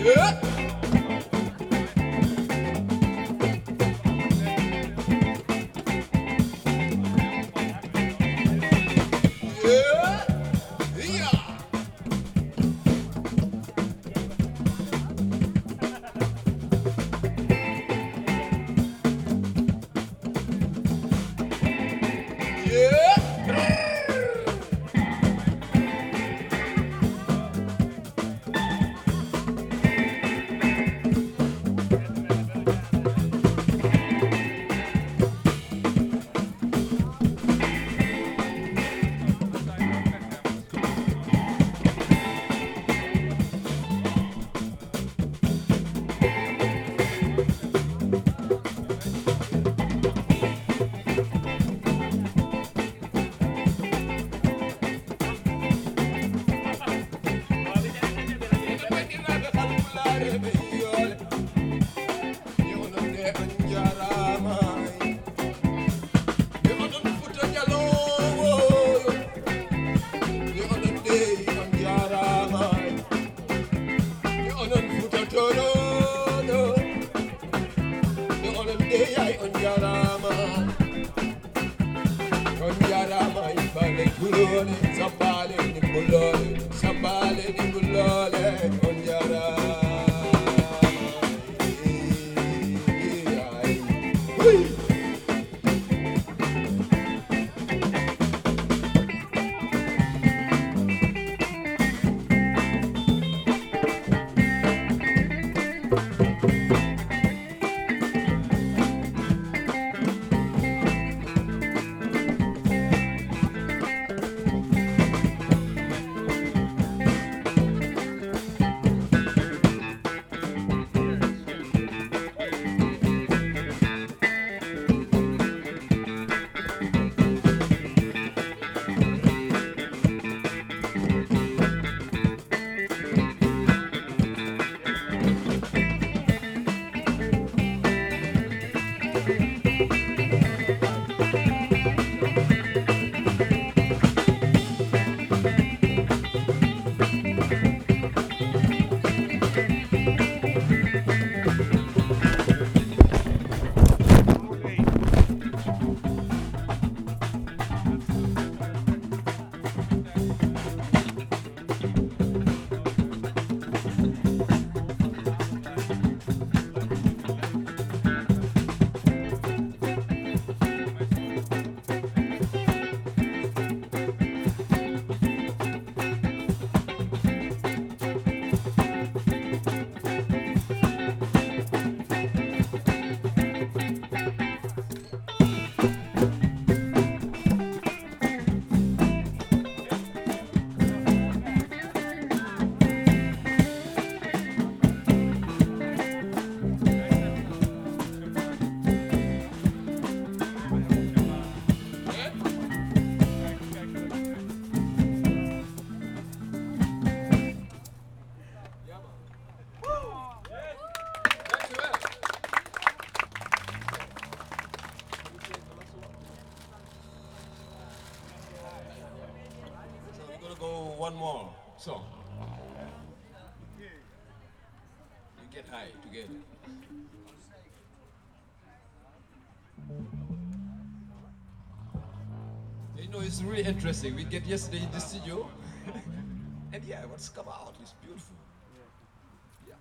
Yeah. One more song. We get high together. You know, it's really interesting. We get yesterday in the studio, and yeah, what's come out is beautiful. Yeah.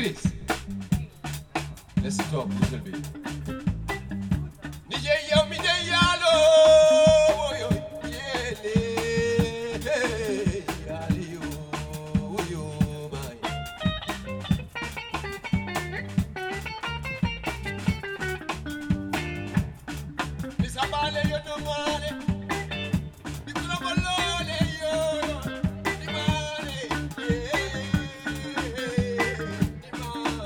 Chris, let's talk a little bit. Nije yo mi de yalo, yo yele, yali yo, yo my. Misabale yo no male, bitula bolole yo, di male, yeah, di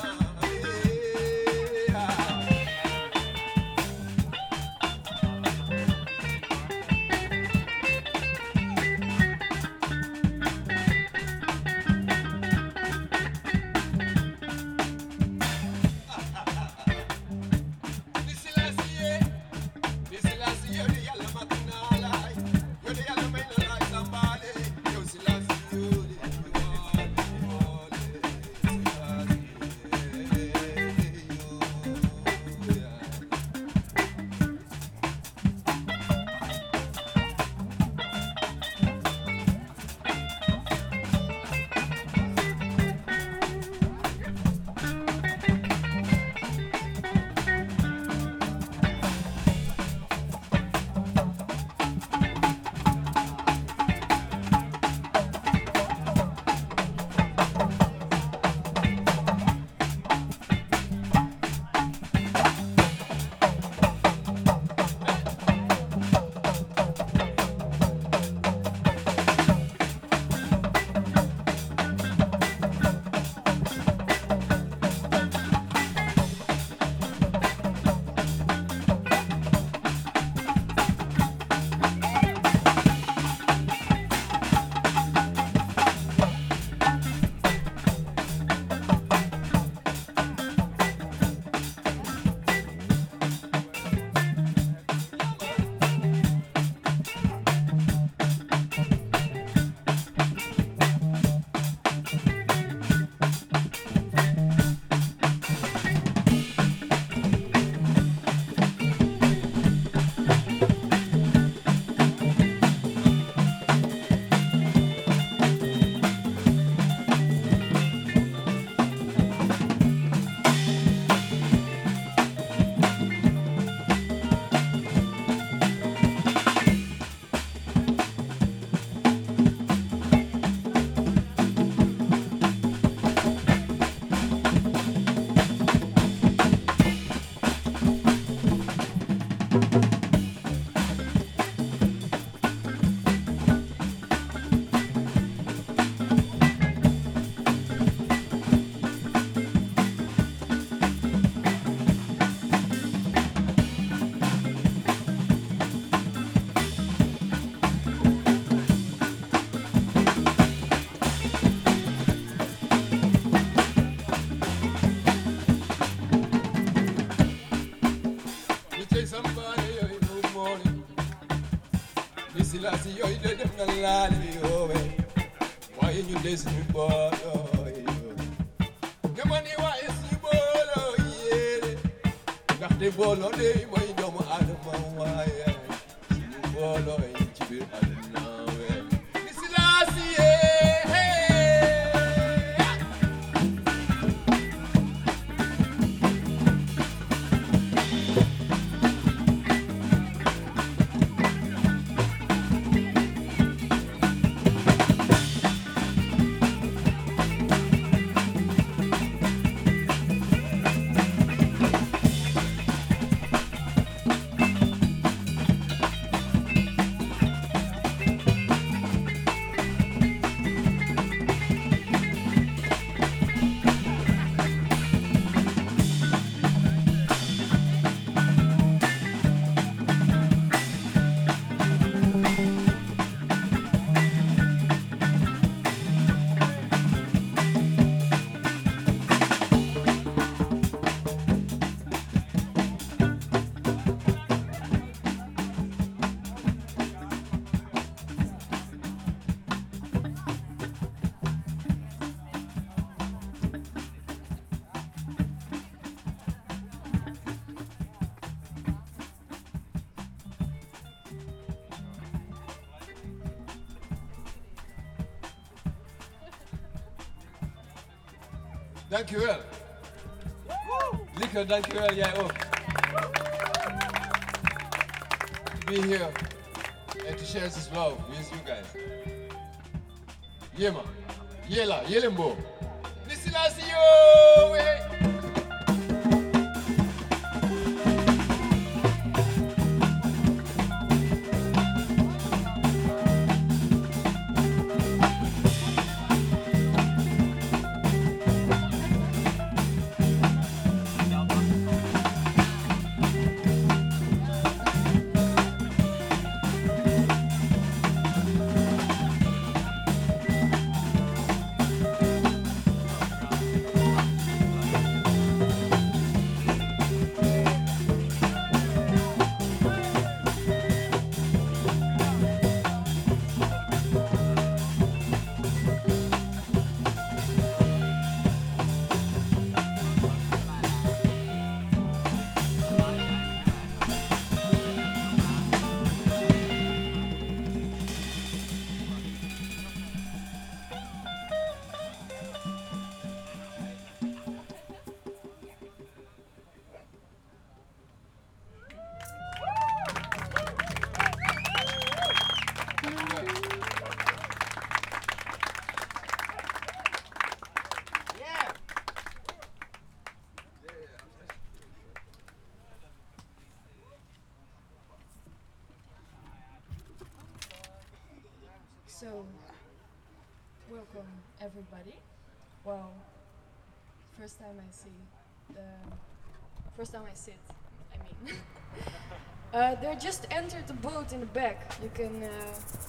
Selassie, yo, you don't have no lie to be over. Why you listen to boy? The money, why you see boy? Oh, yeah. Not the ball on day, why you don't want to know why? You ball on it, you will have now. Selassie, hey. Dankjewel. Lieke, dankjewel. Jij ook. To be here and to share this love with you guys. Yema. Yela. Yelimbo. Nisinasio. Hey. So, welcome everybody. Well, first time I see the first time I sit. I mean, uh, they just entered the boat in the back. You can. Uh,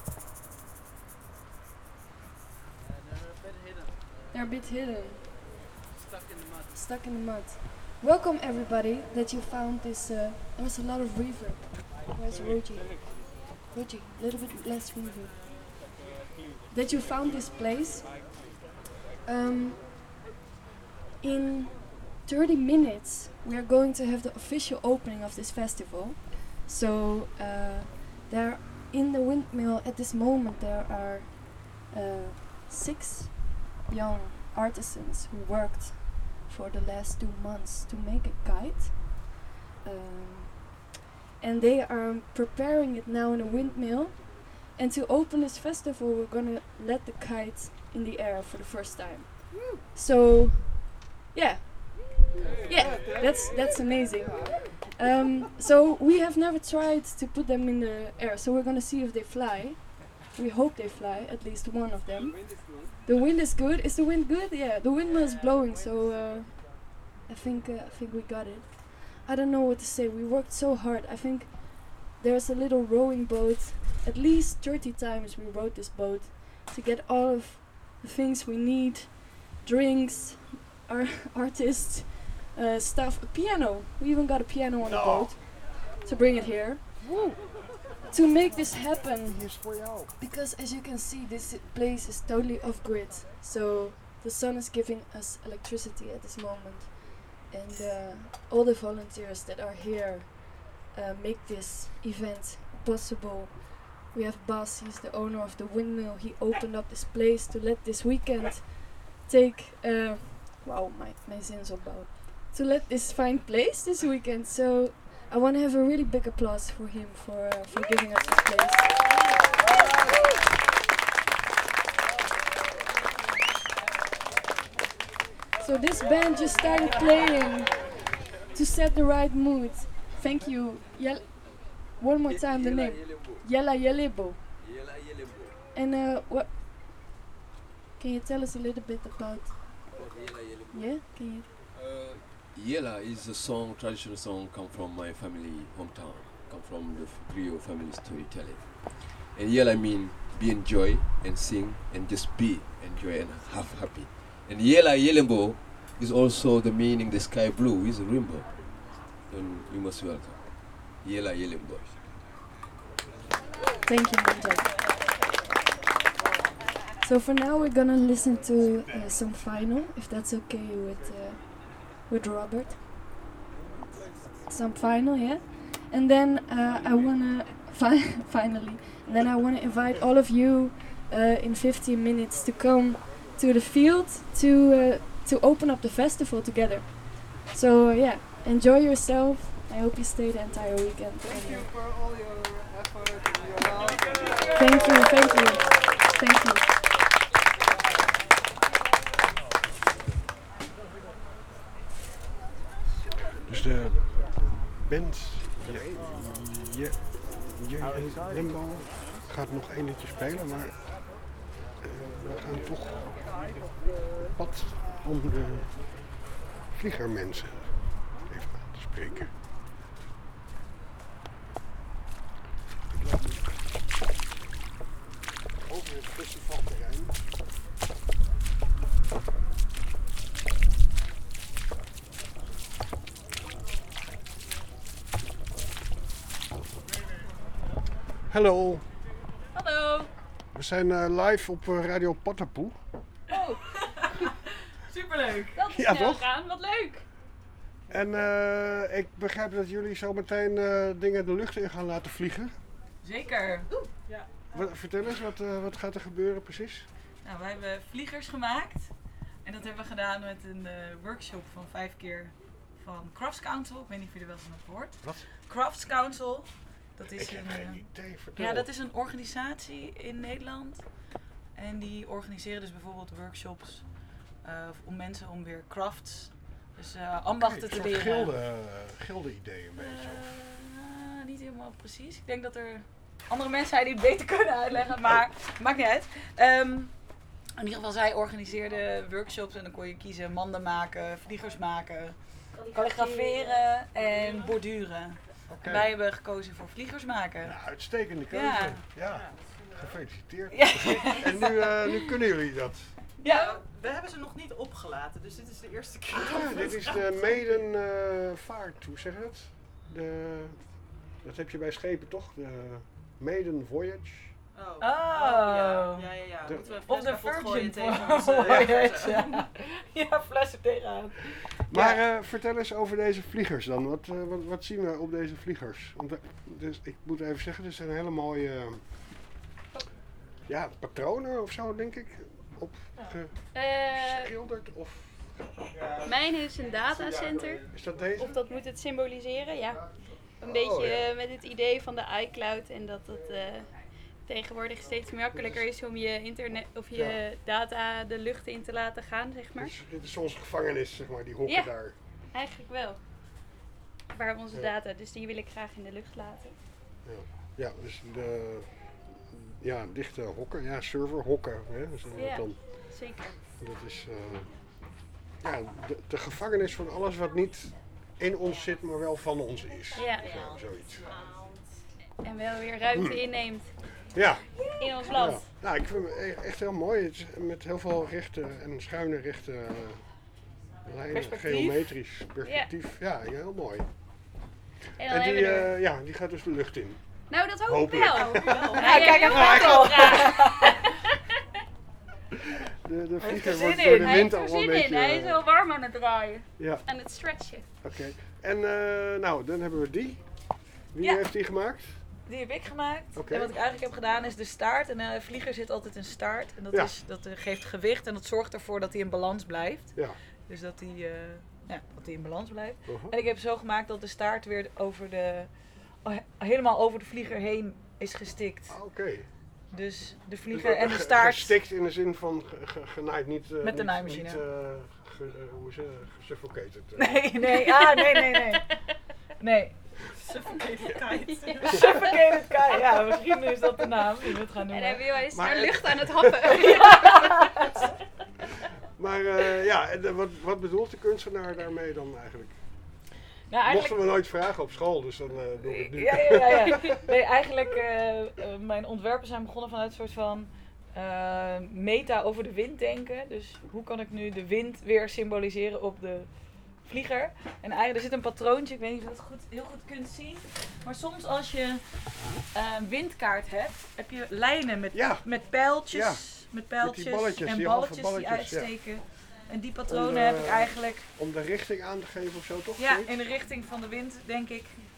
they're a bit hidden. they're a bit hidden. Stuck in the mud. Stuck in the mud. Welcome everybody. That you found this. Uh, there was a lot of reverb. Where's Roji? Roji, a little bit less reverb. That you found this place. Um, in thirty minutes we are going to have the official opening of this festival. So uh, there in the windmill at this moment there are uh, six young artisans who worked for the last two months to make a kite. Um, and they are preparing it now in a windmill. And to open this festival, we're gonna let the kite in the air for the first time. Woo. So, yeah, yeah, that's that's amazing. Um, so we have never tried to put them in the air, so we're gonna see if they fly. We hope they fly, at least one of them. The wind is good. Is the wind good? Yeah, the windmill is blowing, so uh, I think uh, I think we got it. I don't know what to say. We worked so hard. I think there's a little rowing boat. At least thirty times we rowed this boat to get all of the things we need, drinks, our artists, uh, stuff, a piano. We even got a piano on the boat to bring it here. Woo. To make this happen, because as you can see, this i- place is totally off-grid. So the sun is giving us electricity at this moment, and uh, all the volunteers that are here uh, make this event possible. We have Bas, he's the owner of the windmill. He opened up this place to let this weekend take, uh, wow, my, my zins opbouwen. To let this fine place this weekend. So I want to have a really big applause for him for, uh, for giving us this place. So this band just started playing to set the right mood. Thank you. Yel- One more time the name. Yella Yelebo. And uh, what? Can you tell us a little bit about? Yeah, can you? Uh, Yela is a song, traditional song, come from my family hometown, come from the f- Griot family storytelling. And Yela mean be enjoy and sing and just be enjoy and have happy. And Yela Yelembo is also the meaning the sky blue is a rainbow. And you must welcome. Yela Yelembo. Thank you, Manjak. So for now we're gonna listen to uh, some final, if that's okay with uh, with Robert. Some final, yeah. And then uh, I wanna fi- finally, and then I wanna invite all of you uh, in fifteen minutes to come to the field to uh, to open up the festival together. So yeah, enjoy yourself. I hope you stay the entire weekend. Thank you for all your effort and your help. Thank you, thank you, thank you. Dus de band Je, Je, Je Limbo gaat nog één liedje spelen, maar uh, we gaan toch op pad om de vliegermensen even aan te spreken. Ik loop over het festivalterrein. Hallo. Hallo. We zijn uh, live op uh, Radio Pattenpoel. Oh. Superleuk. Dat is ja, snel toch? gaan. Wat leuk. En uh, ik begrijp dat jullie zo meteen uh, dingen de lucht in gaan laten vliegen. Zeker. Oeh. Ja. Wat, vertel eens, wat, uh, wat gaat er gebeuren precies? Nou, wij hebben vliegers gemaakt. En dat hebben we gedaan met een uh, workshop van vijf keer van Crafts Council. Ik weet niet of jullie er wel eens van hebben gehoord. Wat? Crafts Council. Dat is ik heb een, geen idee, vertel. Ja, dat is een organisatie in Nederland. En die organiseren dus bijvoorbeeld workshops uh, om mensen om weer crafts, dus uh, ambachten okay, te leren. Gilde, gilde ideeën een beetje. Uh, niet helemaal precies. Ik denk dat er andere mensen zijn die het beter kunnen uitleggen, maar oh. maakt niet uit. Um, in ieder geval, zij organiseerden workshops en dan kon je kiezen manden maken, vliegers maken, kalligraferen en borduren. Okay. Wij hebben gekozen voor vliegers maken. Ja, uitstekende keuze. Ja. ja. Gefeliciteerd. Ja. En nu, uh, nu kunnen jullie dat? Ja, we hebben ze nog niet opgelaten, dus dit is de eerste keer. Ah, dit is de maiden uh, vaart, hoe zeg je dat? De, dat heb je bij schepen toch? De maiden voyage. Oh, oh. ja, ja, ja. ja. De, Moeten we of de Virgin tegen onze voyage. Ja, ja, flessen tegenaan. Maar uh, vertel eens over deze vliegers dan. Wat, uh, wat, wat zien we op deze vliegers? Want, uh, dus, ik moet even zeggen, er zijn hele mooie uh, ja, patronen of zo, denk ik, op geschilderd. Of mijn is een datacenter. Is dat deze? Of dat moet het symboliseren, ja. Een beetje oh, ja. uh, met het idee van de iCloud en dat het uh, tegenwoordig steeds makkelijker is om je internet of je ja. data de lucht in te laten gaan, zeg maar. Dus dit is onze gevangenis, zeg maar, die hokken ja, daar. Eigenlijk wel. Waar onze ja. data, dus die wil ik graag in de lucht laten. Ja, ja dus de ja, dichte hokken, ja, serverhokken, hè, ja, dan. Zeker. Dat is uh, ja, de, de gevangenis van alles wat niet in ons zit, maar wel van ons is. Ja. Zo, zoiets. En wel weer ruimte hmm. inneemt. Ja. In ons land. Ja. Nou, ik vind het echt heel mooi. Het is met heel veel rechte en schuine rechte uh, lijnen, perspectief. Geometrisch perspectief. Ja, ja heel mooi. En, en die, uh, ja, die gaat dus de lucht in. Nou, dat hoop, hoop ik wel. Ik wel. Ja, kijk even nou, ja. De, de vlieger wordt door de wind al een beetje... Hij is heel warm aan het draaien. Ja. Aan het stretchen. Oké. Okay. En uh, nou, dan hebben we die. Wie ja. heeft die gemaakt? Die heb ik gemaakt. Okay. En wat ik eigenlijk heb gedaan is de staart. En een vlieger zit altijd een staart. En dat, ja. is, dat geeft gewicht en dat zorgt ervoor dat hij in balans blijft. Ja. Dus dat hij, uh, ja, dat hij in balans blijft. Uh-huh. En ik heb zo gemaakt dat de staart weer over de, helemaal over de vlieger heen is gestikt. Ah, oké. Okay. Dus de vlieger dus en de staart... Gestikt in de zin van ge, genaaid, niet... Uh, met de niet, naaimachine. Niet, uh, ge, uh, hoe is het? Gesuffocated. Uh. Nee, nee, ah, nee, nee, nee. Nee. Suffocated kite. Suffocated kite, ja, misschien is dat de naam die we het gaan doen. En dan ben je wel eens maar, naar lucht aan het happen. Ja. Maar uh, ja, en, uh, wat, wat bedoelt de kunstenaar daarmee dan eigenlijk? Nou, eigenlijk... Mochten we nooit vragen op school, dus dan uh, doen we het nu. Ja, ja, ja. ja. Nee, eigenlijk, uh, uh, mijn ontwerpen zijn begonnen vanuit een soort van uh, meta over de wind denken. Dus hoe kan ik nu de wind weer symboliseren op de vlieger? En eigenlijk, er zit een patroontje, ik weet niet of je dat goed, heel goed kunt zien. Maar soms als je uh, een windkaart hebt, heb je lijnen met, ja. met pijltjes, ja. met pijltjes met balletjes, en die balletjes, balletjes die uitsteken. Ja. En die patronen om, uh, heb ik eigenlijk... Om de richting aan te geven of zo, toch? Ja, zoiets? In de richting van de wind, denk ik.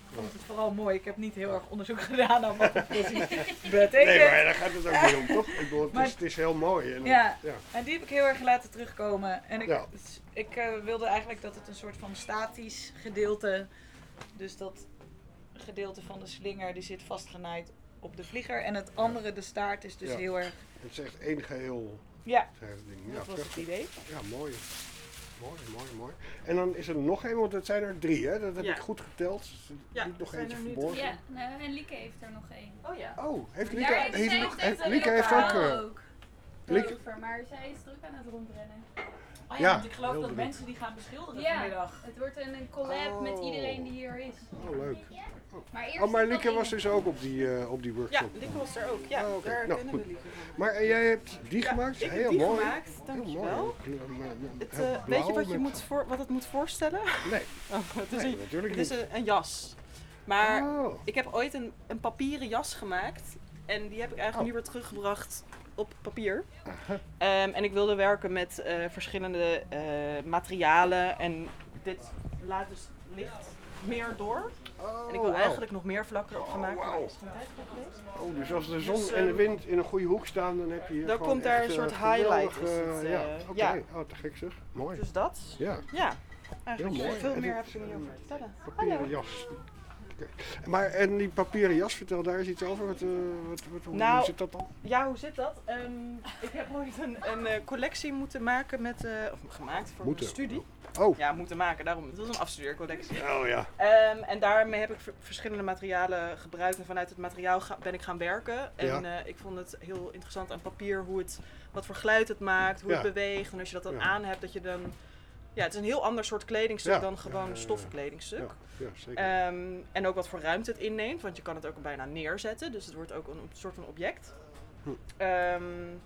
vond het vooral mooi. Ik heb niet heel erg onderzoek gedaan naar wat het precies betekent. Nee, maar daar gaat het ook niet om, toch? Ik bedoel, het, Maar- is, het is heel mooi. En, Ja. ja. En die heb ik heel erg laten terugkomen. En ik, Ja. ik uh, wilde eigenlijk dat het een soort van statisch gedeelte, dus dat gedeelte van de slinger die zit vastgenaaid op de vlieger. En het andere, de staart, is dus Ja. heel erg... Het is echt één geheel. Ja, Zeg het ding. dat Ja, was het prachtig. idee. Ja, mooi. Mooi, mooi, mooi. En dan is er nog één, want het zijn er drie, hè? Dat heb Ja. ik goed geteld. Ja, Niet nog zijn eentje er nu verborgen. Ja, nou, en Lieke heeft er nog één. Oh ja. Oh, heeft Daar Lieke, heeft heeft, zij Lieke- steeds heeft, een Lieke heeft heel ook... verhaal eh, ook Lieke- over, maar zij is druk aan het rondrennen. Oh ja, Ja, want ik geloof heel dat druk. mensen die gaan beschilderen Ja, vanmiddag. het wordt een, een collab met Oh. iedereen die hier is. Oh, leuk. Maar eerst Oh, maar nog Lieke één. was dus ook op die, eh, op die Ja, workshop. Lieke was er ook. Ja, Oh, oké. daar Nou, kennen goed. we Lieke van. Maar en jij hebt die Ja, gemaakt? ik heb Heel die mooi. gemaakt, Heel mooi. dankjewel. Kleur- maar- maar- Het, heel eh, weet blauw je wat, je met- moet voor, wat het moet voorstellen? Nee, Oh, het is, nee een, natuurlijk het is niet. een, een jas. Maar Oh, ik heb ooit een, een papieren jas gemaakt. En die heb ik eigenlijk Oh. nu weer teruggebracht op papier. aha. Ehm, en ik wilde werken met eh, verschillende eh, materialen. En dit laat dus licht meer door. Oh, En ik wil wauw. eigenlijk nog meer vlakken opgemaakt. Oh, maar wauw. is het niet tijd geweest? Oh, dus als de zon Dus, en de ehm, wind in een goede hoek staan, dan heb je hier dan gewoon komt daar echt, een soort eh, highlight, geweldig, is het, eh, ja, eh, oké. ja. Oh, te gek zeg. Mooi. Dus dat. Ja, Ja, eigenlijk Heel mooi. veel En meer dit heb ik er niet over te vertellen. papieren Hallo. jas. Oké. Maar en die papieren jas, vertel daar eens iets over. Wat, eh, wat, wat, hoe, Nou, hoe zit dat dan? Ja, hoe zit dat? Ehm, ik heb ooit een, een eh, collectie moeten maken met, eh, of gemaakt voor Moeten. een studie. Oh, Ja, moeten maken, daarom. Het was een afstudeercollectie. oh ja. Ehm, en daarmee heb ik v- verschillende materialen gebruikt en vanuit het materiaal ga- ben ik gaan werken. En Ja. eh, ik vond het heel interessant aan papier hoe het, wat voor geluid het maakt, hoe Ja. het beweegt. En als je dat dan Ja. aan hebt, dat je dan... Ja, het is een heel ander soort kledingstuk Ja. dan gewoon Ja, ja, een ja. stoffen kledingstuk. Ja, ja zeker. Ehm, en ook wat voor ruimte het inneemt, want je kan het ook bijna neerzetten. Dus het wordt ook een op- soort van object. Hm. Ehm,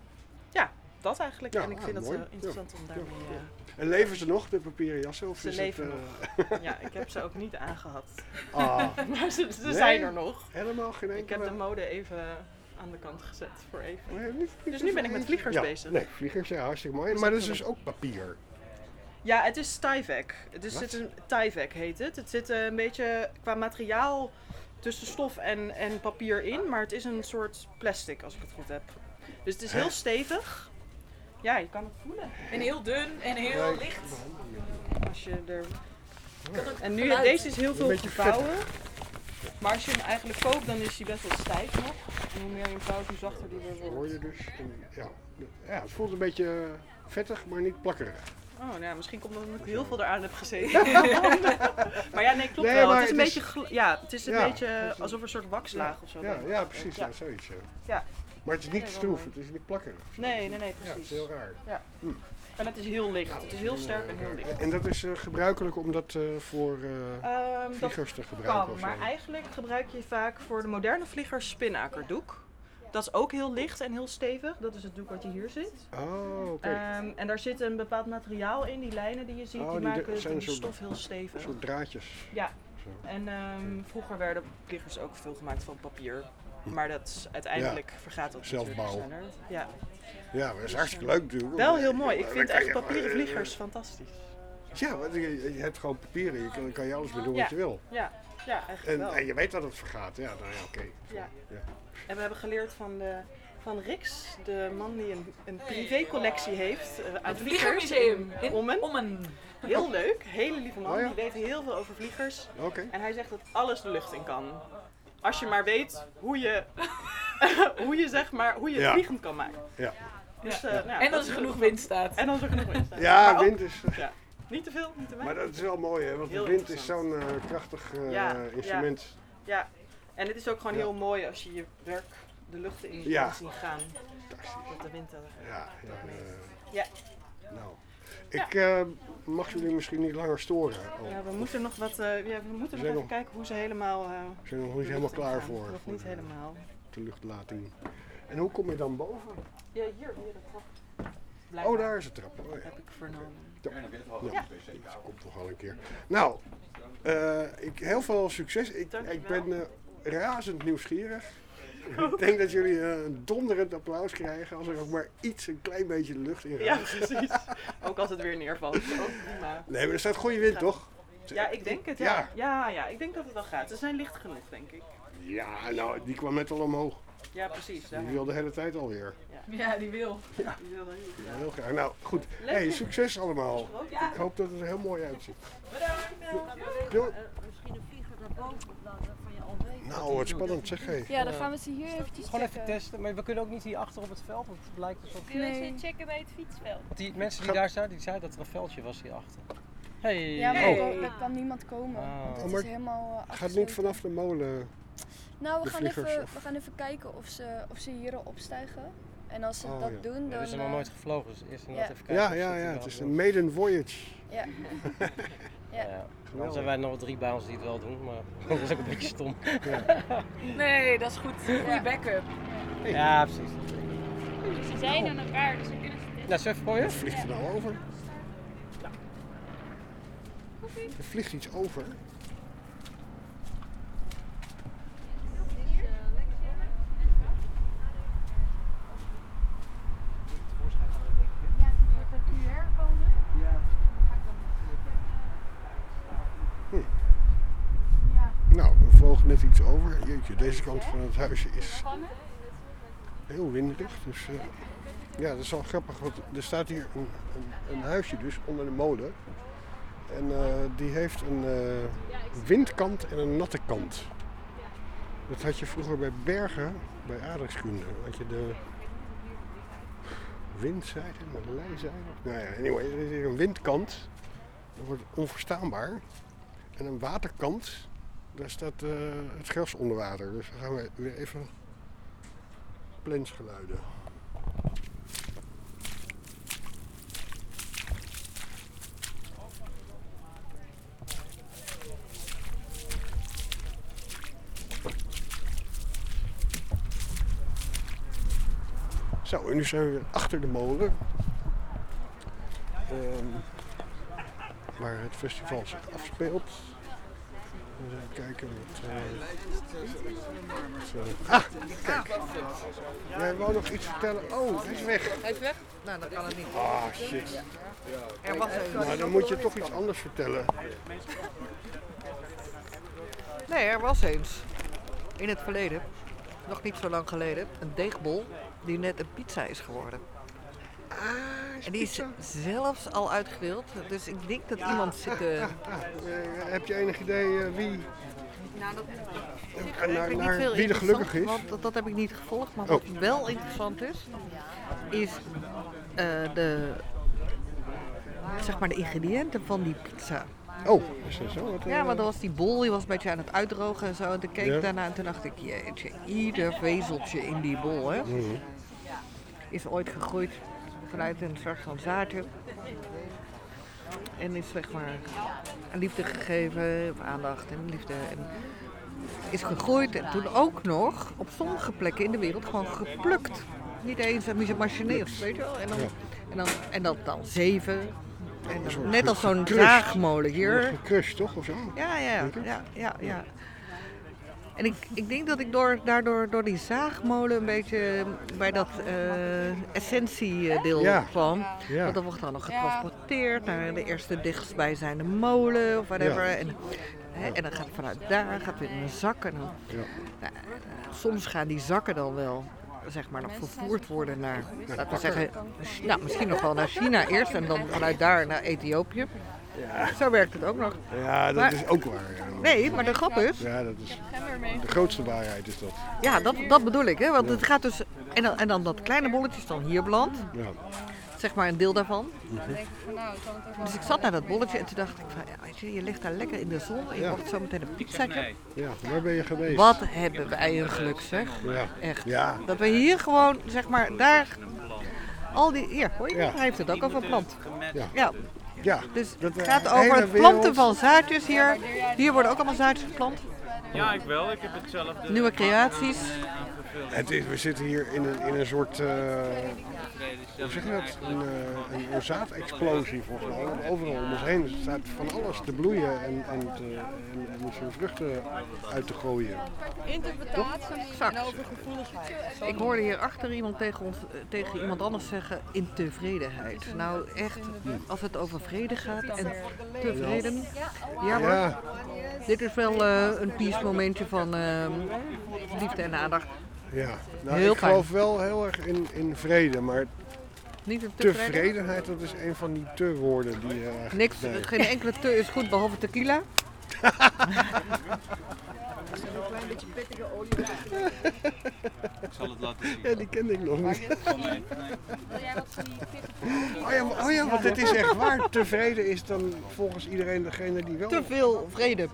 ja, dat eigenlijk. Ja, en ik vind ah, dat mooi. eh, interessant om daarmee... Ja. eh, En leven ze nog, de papieren jassen? Of Ze is leven het, eh, ja, ik heb ze ook niet aangehad. Ah, Maar ze, ze Nee? zijn er nog. helemaal geen Ik enkele... heb de mode even aan de kant gezet voor even. Nee, niet- niet Dus nu ben ik met even- vliegers ja, bezig. Nee, vliegers, ja, hartstikke mooi. Dus Maar dat dat is wil dus ook papier. Ja, het is Tyvek. Het is Wat? zit een Tyvek heet het. Het zit eh, een beetje qua materiaal tussen stof en, en papier in, maar het is een soort plastic als ik het goed heb. Dus het is heel Hè? stevig. Ja, je kan het voelen. En heel dun en heel Nee, licht. Als je er... Kan ook En nu, geluid. deze is heel veel beetje gevouwen. Maar als je hem eigenlijk koopt, dan is hij best wel stijf nog. En hoe meer je hem vouwt, hoe zachter die weer Dat hoor wordt. je dus. En, ja. ja, het voelt een beetje vettig, maar niet plakkerig. Oh, nou ja, misschien komt dat omdat ik heel veel eraan heb gezeten. Maar ja, nee, klopt Nee, wel. maar Het is een het is- beetje, gl- ja, het is een Ja, beetje het is een- alsof er een soort wakslaag of zo. Ja, bij ja zit. precies. Ja. Ja, zoiets. Ja. Ja. Maar het is niet Nee, wel stroef, mooi. het is niet plakkerig. of zo. Nee, nee, nee, Ja, het is precies. heel raar. En het is heel licht. Het is heel sterk en heel licht. En dat is eh, gebruikelijk om dat eh, voor eh, Ehm, dat vliegers te gebruiken? kan, of maar zo? eigenlijk gebruik je vaak voor de moderne vliegers spinnakerdoek. Dat is ook heel licht en heel stevig. Dat is het doek wat je hier ziet. Oh, oké. Ehm, en daar zit een bepaald materiaal in, die lijnen die je ziet, Oh, die die de- maken zijn de een soort- stof heel Een stevig. soort draadjes. Ja, Zo. en ehm, vroeger werden vliegers ook veel gemaakt van papier. Maar dat is, uiteindelijk vergaat dat natuurlijk Zelfbouw. sneller. Ja. Ja, maar dat is hartstikke leuk natuurlijk. Wel heel mooi. Ik Dan vind kan echt je- papieren eh, vliegers fantastisch. Ja, want je, je hebt gewoon papieren. Je kan, kan je alles mee doen Ja. wat je wil. Ja, ja eigenlijk En, wel. en je weet dat het vergaat. Ja, nou ja, oké. Ja. Ja. En we hebben geleerd van, de, van Rix, de man die een, een privécollectie heeft uh, aan Het vliegers. Vliegermuseum in Ommen. Ommen. Heel leuk, hele lieve man. Oh ja? Die weet heel veel over vliegers. Oké. En hij zegt dat alles de lucht in kan. Als je maar weet hoe je, hoe je, zeg maar, hoe je het Ja. vliegend kan maken. Ja. Dus, eh, nou ja, En dat als er is genoeg heel- wind staat. En als er genoeg wind staat. Ja, Maar ook- wind is... ja, niet te veel, niet te Maar weinig. dat is wel mooi, hè? Want Heel de wind is interessant. zo'n eh, krachtig eh, Ja, instrument. Ja, en het is ook gewoon Ja. heel mooi als je je werk de lucht in Ja. kan zien gaan. Fantastisch. Dat de wind er Ja, ja, eh, Ja. Nou, ik eh, mag jullie misschien niet langer storen. Oh, Ja, we moeten nog wat, eh, ja, we moeten nog zijn even nog- kijken hoe ze helemaal. eh, we zijn er nog de niet helemaal lucht in klaar gaan. voor. Nog voor niet de- helemaal. De luchtlating. En hoe kom je dan boven? Ja, hier, hier de trap. Oh, Blijkbaar, daar is de trap. Oh, ja. heb ik vernomen. Ja. Ja. Dat komt toch al een keer. Nou, eh, ik, heel veel succes. Ik, ik Dankjewel. ben eh, razend nieuwsgierig. Ik denk dat jullie eh, een donderend applaus krijgen als er ook maar iets, een klein beetje de lucht in Ja, gaat. precies. Ook als het weer neervalt. Ook prima. Nee, maar er staat goede wind, toch? Ja, ik denk het. Ja. Ja. Ja, ja, ik denk dat het wel gaat. Ze zijn licht genoeg, denk ik. Ja, nou, die kwam net al omhoog. Ja, precies. Die wil de hele tijd alweer. Ja, ja die wil. Ja. Die wil ja, heel graag. Nou, goed. Hey, succes allemaal. Ja. Ik hoop dat het er heel mooi uitziet. Bedankt. Doei. Misschien een vlieger daarboven laten van je al weten. Nou, wat spannend zeg hé. Ja, dan gaan we ze hier eventjes Gewoon checken. even testen, maar we kunnen ook niet hier achter op het veld, want het blijkt alsof... Wil je ze checken bij het fietsveld? Want die mensen die daar zaten, die zeiden dat er een veldje was hierachter. Hey. Ja, maar Hey. er kan niemand komen, Oh. want het Oh, maar is helemaal uh, gaat niet vanaf de molen. Nou, we de gaan, vliegers, even, of- we gaan even kijken of ze, of ze hier al opstijgen. En als ze Oh, dat ja. doen, Ja, dan... we zijn nog uh, nooit gevlogen, dus eerst inderdaad ja. even kijken. Ja, of ze ja, het ja. wel Het is doen. een maiden voyage. Ja. Ja. Ja. Dan zijn wij nog drie bij ons die het wel doen, maar dat is ook een beetje stom. Nee, dat is goed. Goeie backup. Ja, precies. Ze zijn aan elkaar, dus we kunnen ze testen. Nou, zullen we even gooien? Vliegt er nou over? Er vliegt iets over. Hm. Nou, er vloog net iets over. Jeetje, deze kant van het huisje is heel winderig. Dus uh, ja, dat is wel grappig. Want er staat hier een, een, een huisje dus onder de molen. En uh, die heeft een uh, windkant en een natte kant. Dat had je vroeger bij Bergen, bij aardrijkskunde. Had je de windzijde en de leizijde. Nou ja, anyway, er is hier een windkant. Dat wordt onverstaanbaar. En een waterkant, daar staat uh, het gras onder water. Dus dan gaan we weer even plensgeluiden. Zo, en nu zijn we weer achter de molen. Um, waar het festival zich afspeelt. Even kijken wat... Uh, uh, ah, kijk. Jij wou nog iets vertellen? Oh, hij is weg. Hij is weg? Nou, dan kan het niet. Ah, shit. Er was een... Nou, dan moet je toch iets anders vertellen. Nee, er was eens. In het verleden, nog niet zo lang geleden, een deegbol die net een pizza is geworden. Ah, en die is zelfs al uitgedeeld, dus ik denk dat iemand zit... Uh... Ah, ah, ah. Uh, heb je enig idee uh, wie... Nou, dat uh, naar, niet naar veel wie er gelukkig is? Want dat, dat heb ik niet gevolgd, maar wat oh. wel interessant is, is uh, de, zeg maar de ingrediënten van die pizza. Oh, is dat zo? Wat, uh... Ja, want er was die bol, die was een beetje aan het uitdrogen en zo. En toen keek ik ja. daarna en toen dacht ik, jeetje, ieder vezeltje in die bol, hè, mm-hmm. is ooit gegroeid vanuit een soort van zaadje. En is zeg maar aan liefde gegeven, of aandacht en liefde. En is gegroeid en toen ook nog op sommige plekken in de wereld gewoon geplukt. Niet eens een machineel, weet je wel. En dan, ja. en dan, en dan, dan zeven. En dan, net als zo'n zaagmolen hier. Gecrushed, toch? Of zo? Ja, ja, ja, ja, ja. En ik, ik denk dat ik door, daardoor door die zaagmolen een beetje bij dat uh, essentiedeel ja. kwam. Ja. Want dat wordt dan nog getransporteerd naar de eerste dichtstbijzijnde molen of whatever. Ja. En, hè, en dan gaat het vanuit daar, gaat weer in een zak. En dan, ja. nou, soms gaan die zakken dan wel, zeg maar, nog vervoerd worden naar, laten we zeggen, nou, misschien nog wel naar China eerst en dan vanuit daar naar Ethiopië. Ja. Zo werkt het ook nog. Ja, dat maar, is ook waar. Ja. Nee, maar de grap is... Ja, dat is de grootste waarheid is dat. Ja, dat, dat bedoel ik. Hè? Want ja. het gaat dus... En dan, en dan dat kleine bolletje is dan hier beland. Ja. Zeg maar een deel daarvan. Mm-hmm. Dus ik zat naar dat bolletje en toen dacht ik van... Ja, weet je, je ligt daar lekker in de zon en je ja. wordt zo meteen een pizzaatje. Ja, waar ben je geweest? Wat hebben wij een geluk, zeg. Ja. Echt. Ja. Dat we hier gewoon, zeg maar, daar... Al die... Hier, hoor je? Ja. Hij heeft het ook over plant. Ja. ja. Ja, dus het gaat over het planten wereld. van zaadjes hier. Hier worden ook allemaal zaadjes geplant. Ja, ik wel. Ik heb hetzelfde. Nieuwe creaties. Het is, we zitten hier in een, in een soort uh, hoe zeg je dat? Een, uh, een, een zaadexplosie volgens mij. Want overal om ons heen staat van alles te bloeien en, en, te, en, en zijn vruchten uit te gooien. Interpretatie en overgevoeligheid. Ik hoorde hier achter iemand tegen, ons, tegen iemand anders zeggen intevredenheid. Nou echt, als het over vrede gaat en tevreden. Ja hoor, Ja. dit is wel uh, een peace momentje van uh, liefde en aandacht. Ja, nou, Heel ik fijn. geloof wel heel erg in, in vrede, maar Niet een tevreden? tevredenheid, dat is een van die te-woorden die... Uh, eigenlijk- Niks, nee. geen enkele te is goed behalve tequila. Een klein beetje pittige olie. Ik zal het laten zien. Ja, die kende ik nog niet. Van mij. Wil jij wat van die Oh ja, maar- oh ja, want het is echt waar. Tevreden is dan volgens iedereen degene die wel... Te veel vrede.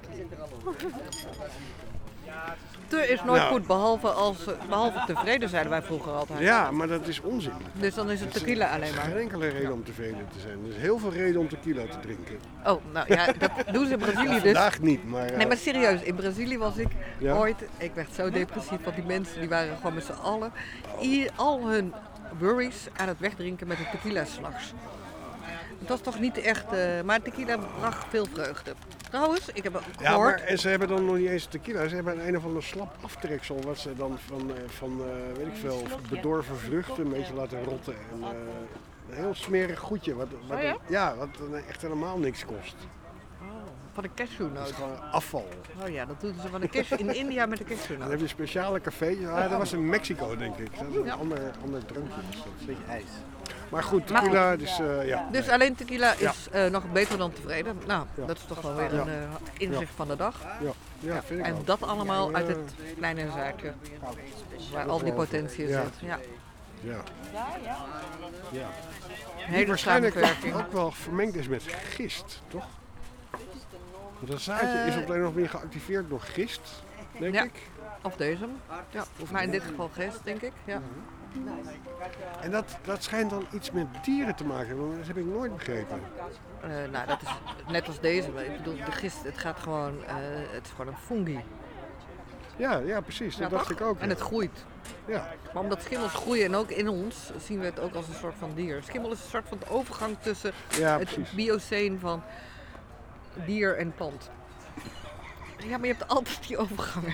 Te is nooit Nou. goed, behalve, als, behalve tevreden zeiden wij vroeger altijd. Ja, maar dat is onzin. Dus dan is het tequila alleen maar. Geen enkele reden om tevreden te zijn. Er is heel veel reden om tequila te drinken. Oh, nou ja, dat doen ze in Brazilië Ja, dus. vandaag niet, maar... uh, Nee, maar serieus, in Brazilië was ik Ja? ooit, ik werd zo depressief, want die mensen die waren gewoon met z'n allen i- al hun worries aan het wegdrinken met een tequila s'nachts. Het was toch niet echt, uh, maar tequila bracht veel vreugde. Trouwens, ik heb ook Ja, gehoord... maar en ze hebben dan nog niet eens tequila. Ze hebben een of ander slap aftreksel wat ze dan van, uh, van uh, weet ik veel, bedorven vruchten een beetje laten rotten. En, uh, een heel smerig goedje, wat, wat, Oh ja? ja, wat uh, echt helemaal niks kost. Van de Dat cashewnoot. is gewoon afval. Oh ja, dat doen ze van de cashew, in India met de Dan cashewnoot. heb je een speciale café. Ah, dat was in Mexico, denk ik. Dat is een Ja. ander, ander drankje. Dus dat Een beetje ijs. Maar goed, Maar goed. tequila, dus uh, ja. Dus nee. alleen tequila Ja. is uh, nog beter dan tevreden. Nou, Ja. dat is toch wel weer Ja. een uh, inzicht van de dag. Ja, ja vind ik En ook. dat allemaal Ja. uit het kleine zaakje waar al die potentie in Ja. zit. Ja. Ja. Ja, ja. Ja. Hele Die waarschijnlijk samenwerking. ook wel vermengd is met gist, toch? Want dat zaadje Eh. is op de een of andere manier geactiveerd door gist, denk Ja. ik. Of deze. Ja. Maar in dit geval gist, denk ik. Ja. En dat, dat schijnt dan iets met dieren te maken hebben, maar dat heb ik nooit begrepen. Uh, nou, dat is net als deze. Maar ik bedoel, de gist, het gaat gewoon, uh, het is gewoon een fungi. Ja, ja precies. Dat Ja, dacht toch? ik ook. En het groeit. Ja. Maar omdat schimmels groeien en ook in ons, zien we het ook als een soort van dier. Schimmel is een soort van de overgang tussen Ja, het precies. bioceen van dier en plant. Ja, maar je hebt altijd die overgangen.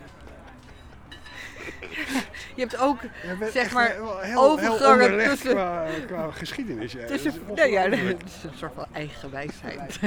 Je hebt ook, Jij bent zeg echt maar, wel heel, overgangen heel onderlegd tussen... Qua, qua geschiedenis. Ja. tussen Dat is nee, ja, ongelooflijk. het is een soort van eigen wijsheid.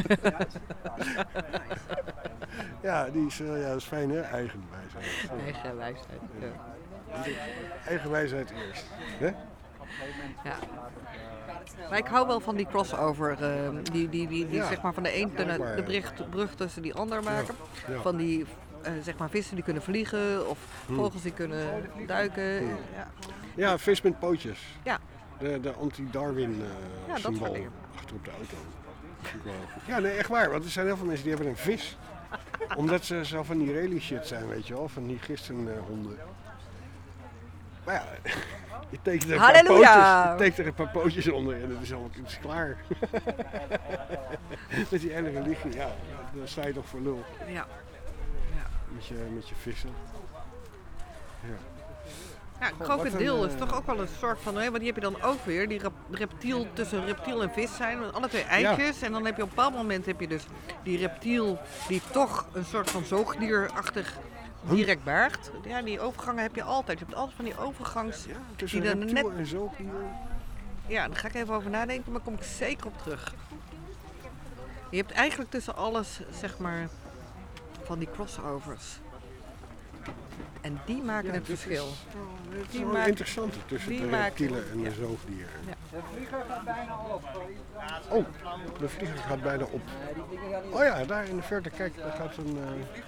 Ja, die is, uh, ja, dat is fijn hè, eigen wijsheid. Eigen wijsheid, ja. Eigen wijsheid eerst. Hè? Ja. Maar ik hou wel van die crossover, uh, die, die, die, die Ja. zeg maar van de een de, Blijkbaar, de ja. brug, brug tussen die ander maken. Ja. Ja. Van die uh, zeg maar vissen die kunnen vliegen of Hmm. vogels die kunnen duiken. Hmm. Ja. Ja, vis met pootjes. Ja. De, de anti-Darwin uh, Ja, dat soort symbool dingen. achter op de auto. Vind ik wel. Ja, nee, echt waar. Want er zijn heel veel mensen die hebben een vis. Omdat ze zo van die rally shit zijn, weet je wel. Van die gistenhonden. Maar ja, je tekent er een paar Halleluja! pootjes, je tekent er een paar pootjes onder en het is al het is klaar. Met die hele religie, ja, dan sta je toch voor lul. Ja. Ja. Met je, met je vissen. Ja. Ja, Goh, wat krokodil een, is eh, toch ook wel een soort van, hè, want die heb je dan ook weer, die rep- reptiel tussen reptiel en vis zijn, met alle twee eitjes. En dan heb je op een bepaald moment heb je dus die reptiel die toch een soort van zoogdierachtig direct baart. Ja, die overgangen heb je altijd. Je hebt altijd van die overgangs... Ja, tussen die dan reptiel net... en zoogdier. Ja, daar ga ik even over nadenken, maar daar kom ik zeker op terug. Je hebt eigenlijk tussen alles, zeg maar, van die crossovers. En die maken Ja, het dit verschil. is- oh, Het is Die wel maken- interessant tussen die de maken- reptielen en de ja. zoogdieren. Ja. De vlieger gaat bijna op. Oh, de vlieger gaat bijna op. Oh ja, daar in de verte, kijk, daar gaat een... uh,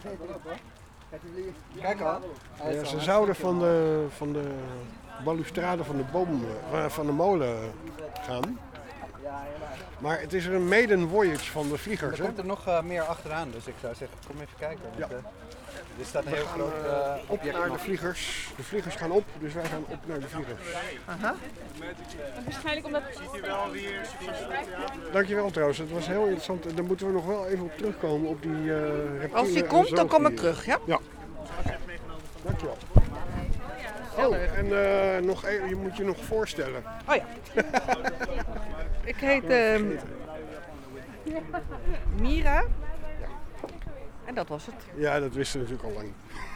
Kijk al. ja, ze zouden van de, van de balustrade van de boom, uh, van de molen gaan. Maar het is er een maiden voyage van de vliegers, Er hè? komt er nog uh, meer achteraan, dus ik zou zeggen, kom even kijken. Want, Ja. uh, er staat een We heel gaan, groot uh, uh, op object naar de nog. vliegers. De vliegers gaan op, dus wij gaan op naar de vliegers. Aha. Waarschijnlijk omdat... Dankjewel trouwens, het was heel interessant. En dan moeten we nog wel even op terugkomen op die uh, reptielen. Als die en komt, dan kom ik zoogdieren. terug, ja? Ja. Dankjewel. gezellig. Oh, en uh, nog even, je moet je nog voorstellen. Oh ja. Ik heet uh, Mira. Ja. En dat was het. Ja, dat wisten we natuurlijk al lang.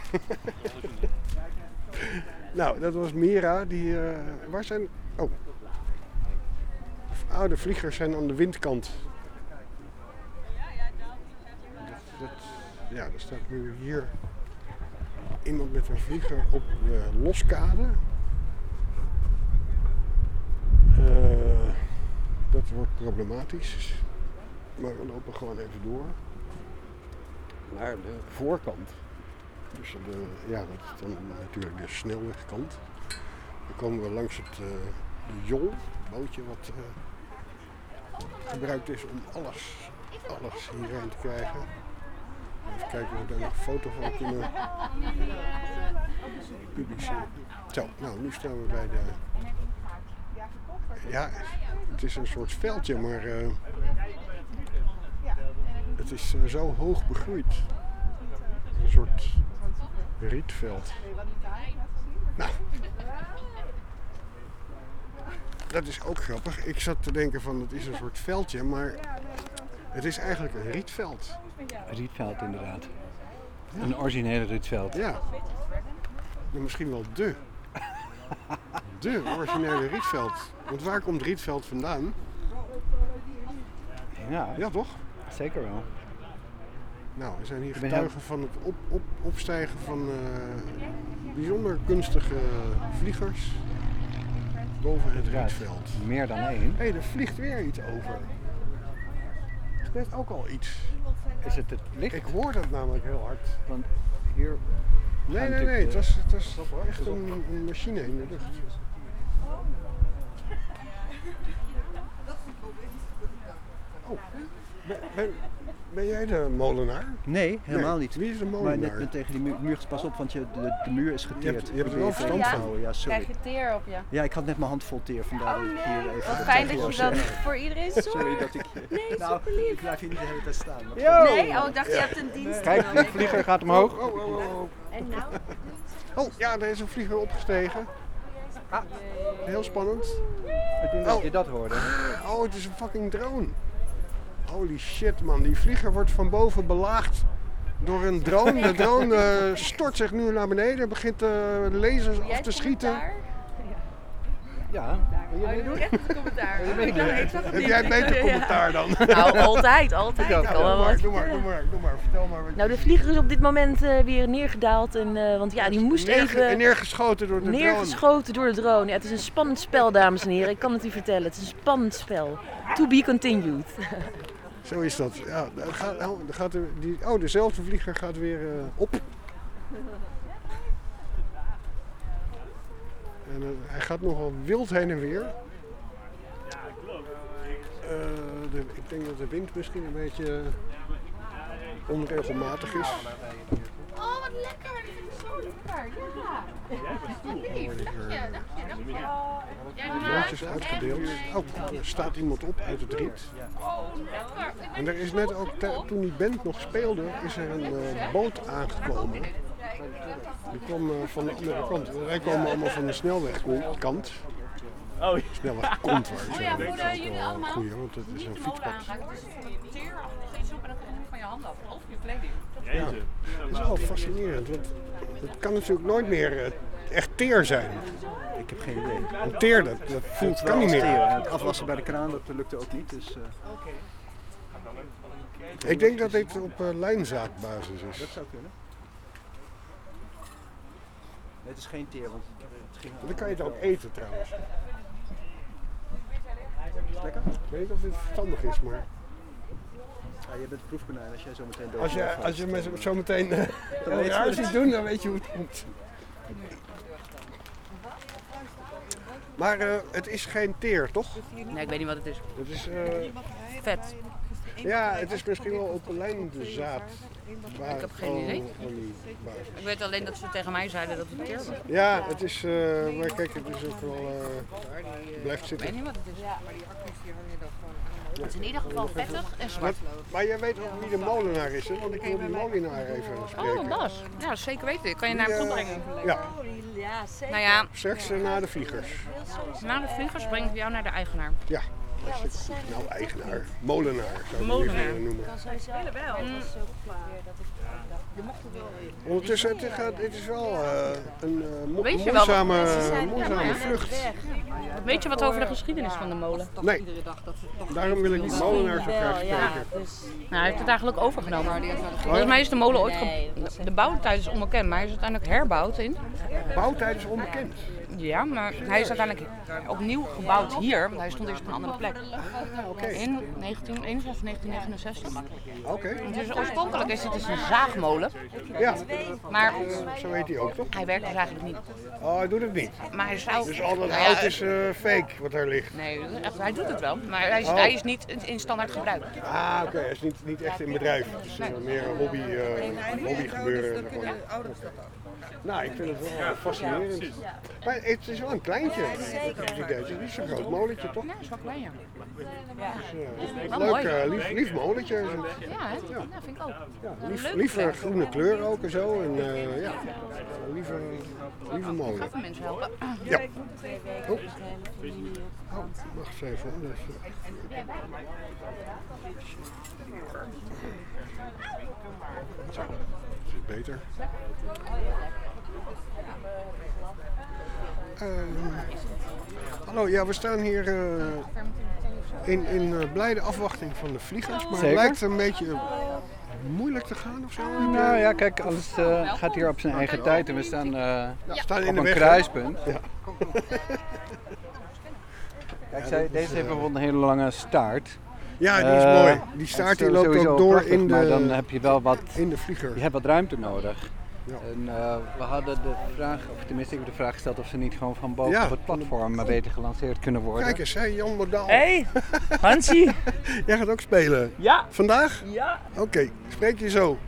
Nou, dat was Mira. Die, uh, waar zijn... Oh. Ah, de vliegers zijn aan de windkant. Dat, dat, ja, er staat nu hier iemand met een vlieger op de loskade. Uh, dat wordt problematisch. Maar we lopen gewoon even door naar de voorkant. Dus de, ja, dat is dan natuurlijk de snelwegkant. Dan komen we langs het uh, de jol, bootje wat uh, gebruikt is om alles, alles hierheen te krijgen. Even kijken of we daar nog een foto van kunnen publiceren. Zo, nou nu staan we bij de... Ja, het is een soort veldje, maar uh, het is uh, zo hoog begroeid. Een soort rietveld. Nou, dat is ook grappig. Ik zat te denken van het is een soort veldje, maar het is eigenlijk een rietveld. Een rietveld inderdaad. Ja. Een originele rietveld. Ja. En misschien wel de. De originele rietveld. Want waar komt rietveld vandaan? Ja, ja toch? Zeker wel. Nou, we zijn hier getuigen van het op, op, opstijgen van uh, bijzonder kunstige vliegers boven het rietveld. Meer dan één. Hé, hey, er vliegt weer iets over. Het is net ook al iets. Is het het licht? Ik hoor dat namelijk heel hard. Want hier... Nee, nee, nee. Het was, het was echt een, een machine in de lucht. Oh, ben, ben, ben jij de molenaar? Nee, helemaal nee. niet. Wie is de molenaar? Maar net ben tegen die muur, muur pas op, want je, de, de muur is geteerd. Je hebt, je hebt er wel verstand ja. van. Ja, sorry. Krijg je teer op je? Ja, ik had net mijn hand vol teer, vandaar Oh, dat ik nee. hier even... Wat fijn dat je dat voor iedereen zorgt. Sorry dat ik... Nee, nou, superlief. ik blijf hier niet de hele tijd staan. Maar... Nee, oh, ik dacht je hebt een dienst. Kijk, die vlieger gaat omhoog. Oh, oh, oh, oh. En nou? Oh, ja, er is een vlieger opgestegen. Ah, heel spannend. Ik denk dat je dat hoorde. Oh, het is een fucking drone. Holy shit, man. Die vlieger wordt van boven belaagd door een drone. De drone uh, stort zich nu naar beneden, begint uh, lasers af te schieten. Ja. Oh, je doet echt een commentaar. Heb jij een beter commentaar dan? Nou, altijd, altijd. Ja, Ik kan wel doe, maar, wat doe, maar, doe maar, doe maar, vertel maar. Wat nou, de vlieger is op dit moment uh, weer neergedaald. En, uh, want ja, die moest Neerge even... Neergeschoten door de drone. Neergeschoten door de drone. Ja, het is een spannend spel, dames en heren. Ik kan het u vertellen. Het is een spannend spel. To be continued. Zo is dat. Ja, dan gaat, oh, dan gaat er, die, oh, dezelfde vlieger gaat weer uh, op. En uh, hij gaat nogal wild heen en weer. Uh, de, ik denk dat de wind misschien een beetje onregelmatig is. Oh, wat lekker. Dat vind ik zo lekker. Ja. Lief, dank je, dank je, dank je. De loodjes uitgedeeld. Oh, er staat iemand op uit het riet. Oh, lekker. En er is net ook, toen die band nog speelde, is er een uh, boot aangekomen. Die kwam uh, van de andere kant. Wij komen allemaal van de snelwegkant. Oh, snelwegkant waar oh ja, voor de, jullie allemaal. Goeie, want het is een fietspad. Het is een teerachtige iets op en dan komt het van je hand af. Of je kleding. Ja, dat is wel fascinerend. Want het kan natuurlijk nooit meer uh, echt teer zijn. Ik heb geen idee. Een teer, dat, dat voelt, kan niet meer. En het afwassen bij de kraan, dat lukte ook niet. Dus, uh... Ik denk dat dit op uh, lijnzaadbasis is. Dat zou kunnen. Nee, het is geen teer, want het ging... Dan kan je het ook eten trouwens. Is het lekker? Ik weet niet of dit verstandig is, maar... Ja, je bent proefkonijn als jij zo meteen dood Als je, als je me zo meteen uh, heel raar ziet doen, dan weet je hoe het komt. Maar uh, het is geen teer, toch? Nee, ik weet niet wat het is. Het is... Uh, vet. Ja, het is misschien wel op een lijn de zaad. Ik heb geen idee. Ik weet alleen dat ze tegen mij zeiden dat het teer was. Ja, het is, uh, maar kijk, het is ook wel, uh, blijft zitten. Ik weet niet wat het is. Ja, maar die accu's die hangen dan gewoon aan de molen. Het is in ieder geval vettig en zwart. Maar, maar jij weet ook wie de molenaar is, hè? Want ik wil die molenaar even spreken. Oh, Bas. Ja, zeker weten. Kan je naar hem toe brengen? Ja. Ja, zeker. Nou ja. Straks uh, naar de vliegers. Na de vliegers breng ik jou naar de eigenaar. Ja. Ja, wat is nou eigenaar? Molenaar zou ik Molenaar. het noemen. Kan sowieso wel. Mm. Dat is ook klaar. Je mocht er wel in. Ondertussen, het, gaat, het is wel uh, een uh, mo Weet je moeizame, wel, moeizame ja, vlucht. Weet je wat over de geschiedenis van de molen? Nee, daarom wil ik die molenaar zo graag spreken. Ja, dus... nou, hij heeft het eigenlijk overgenomen. Volgens mij is de molen ooit... Ge... De bouwtijd is onbekend, maar hij is uiteindelijk herbouwd in. Bouwtijd is onbekend? Ja, maar hij is uiteindelijk opnieuw gebouwd hier, want hij stond eerst op een andere plek. Okay. In negentien eenenzestig, negentien negenenzestig. Oké. Okay. Dus oorspronkelijk is het dus een zaagmolen. Ja. Maar zo heet hij ook, toch? Hij werkt dus eigenlijk niet. Oh, hij doet het niet? Maar hij zou... Dus al dat nou hout ja, is uh, fake wat daar ligt? Nee, echt, hij doet het wel, maar hij is, oh. hij is niet in standaard gebruik. Ah, oké. Okay. Hij is niet, niet echt in bedrijf. Het is uh, meer een hobby, uh, hobby gebeuren. Nou, ik vind het wel fascinerend. Maar het is wel een kleintje. Het is niet zo'n groot molentje, toch? Nee, het is wel klein, ja. Ja. Dus, uh, wel leuk, mooi. Uh, lief, lief molentje. Ja, hè? Ja. Ja, vind ik ook. Ja, lief, liever groene kleur ook en zo. En, uh, ja, lieve, lieve molen. Gaat de mensen helpen? Ja. Oh. Oh, wacht eens even. Dus, uh. Zo, dat is beter. Uh, hallo, ja, we staan hier uh, in, in uh, blijde afwachting van de vliegers, maar Zeker. het lijkt een beetje moeilijk te gaan of zo. Nou ja, kijk, alles uh, gaat hier op zijn eigen tijd en we staan, uh, ja, staan in op de een weg, kruispunt. Ja. Kijk, zij, deze heeft bijvoorbeeld een hele lange staart. Ja, die is uh, mooi. Die staart die loopt ook door prachtig, in de, maar dan heb je wel wat, in de vlieger. Je hebt wat ruimte nodig. Ja. En uh, we hadden de vraag, of tenminste ik heb de vraag gesteld of ze niet gewoon van boven ja. op het platform maar beter gelanceerd kunnen worden. Kijk eens, hey, Jan Modaal. Hey, Hansie. Jij gaat ook spelen? Ja. Vandaag? Ja. Oké, okay. Spreek je zo.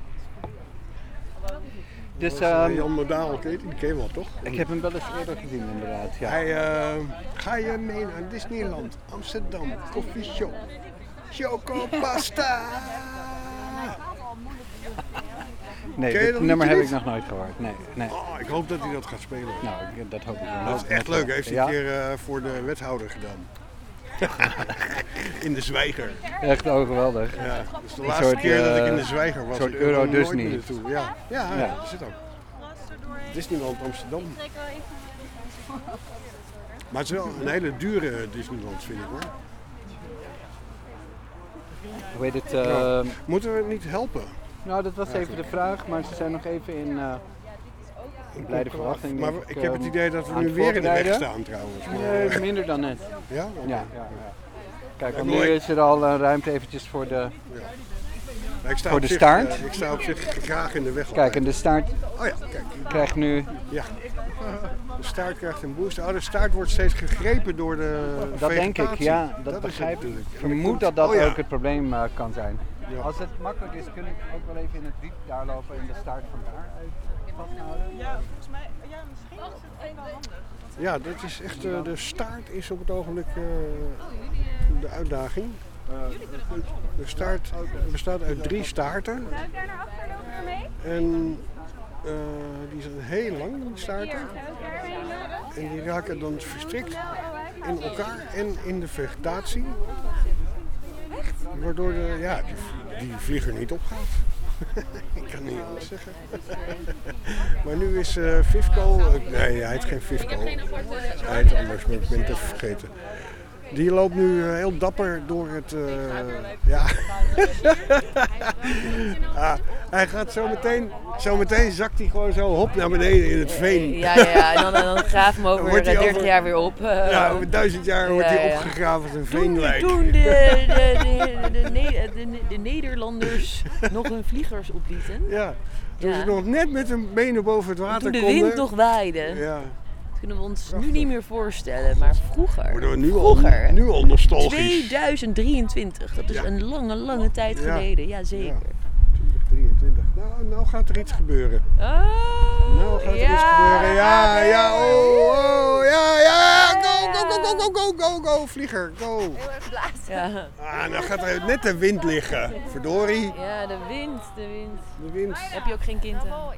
Dus, uh, um, Jan Modaal, die ken je wel, toch? Ik heb hem wel eens eerder gezien inderdaad. Ja. Hij, uh, ga je mee naar Disneyland, Amsterdam, Coffeeshop, Chocopasta. Nee, dit nummer heb ik nog nooit gehoord. Nee, nee. Oh, ik hoop dat hij dat gaat spelen. Nou, dat hoop ik wel. Dat is echt leuk. Hij heeft hij een keer uh, voor de wethouder gedaan. In de Zwijger. Echt oh, geweldig. Ja, dat is de laatste soort, keer uh, dat ik in de Zwijger was. Een soort ik Euro Disney. Ja, ja, ja, dat zit ook. Disneyland Amsterdam. Maar het is wel een hele dure Disneyland, vind ik hoor. Hoe heet het? Uh, nou, moeten we het niet helpen? Nou, dat was even de vraag, maar ze zijn nog even in uh, blijde verwachting. Maar ik heb het idee dat we nu weer in de weg staan trouwens. Maar... Nee, minder dan net. Ja? Okay. Ja, ja, ja. Kijk, want nu is er al uh, ruimte eventjes voor de, ja. Ja, ik sta voor de zich, staart. Uh, ik sta op zich graag in de weg. Kijk, en de staart oh, ja, kijk. krijgt nu... Ja, de staart krijgt een boost. Oh, de staart wordt steeds gegrepen door de Dat vegetatie. denk ik, ja. Dat, dat begrijp ik. Ik vermoed dat dat oh, ja. ook het probleem uh, kan zijn. Ja. Als het makkelijk is, kun ik ook wel even in het riet daar lopen en de staart van daaruit vasthouden. Ja, volgens mij, ja, misschien is het ook wel handig. Ja, dat is echt, uh, de staart is op het ogenblik uh, de uitdaging. De staart bestaat uit drie staarten. Zou ik daar naar achter lopen mee? En uh, die zijn heel lang, die staarten. En die raken dan verstrikt in elkaar en in de vegetatie. Waardoor de, ja, die, die vlieger niet opgaat. Ik kan niet anders zeggen. Maar nu is uh, Vivco, uh, nee hij heet geen Vivco. Hij heet anders, maar ik ben het even vergeten. Die loopt nu uh, heel dapper door het, uh, ja. ah, hij gaat zo meteen, zo meteen zakt hij gewoon zo hop naar beneden in het veen. Ja, ja, ja. En dan, dan graaf hem over dertig over, jaar weer op. Uh, ja, over duizend jaar wordt hij ja, ja. opgegraven als een veenlijk. Toen, toen de, de, de, de, de, de, de Nederlanders nog hun vliegers oplieten. Ja, toen ja. ze nog net met hun benen boven het water toen de konden. wind nog waaide. Ja. Dat kunnen we ons nu niet meer voorstellen, maar vroeger. Worden we nu vroeger, al, nu al nostalgisch. tweeduizend drieëntwintig, dat is Ja. een lange, lange tijd Ja. geleden. Jazeker. twintig drieëntwintig. Nou, nou gaat er iets gebeuren. Oh, nou gaat er ja, iets gebeuren. Ja, ja, oh, oh, ja, ja. Go, go, go, go, go, go, go, go, vlieger, go. Heel erg blazen. Ja. Ah, nou gaat er net de wind liggen. Verdorie. Ja, de wind, de wind. De wind. Heb je ook geen kind aan?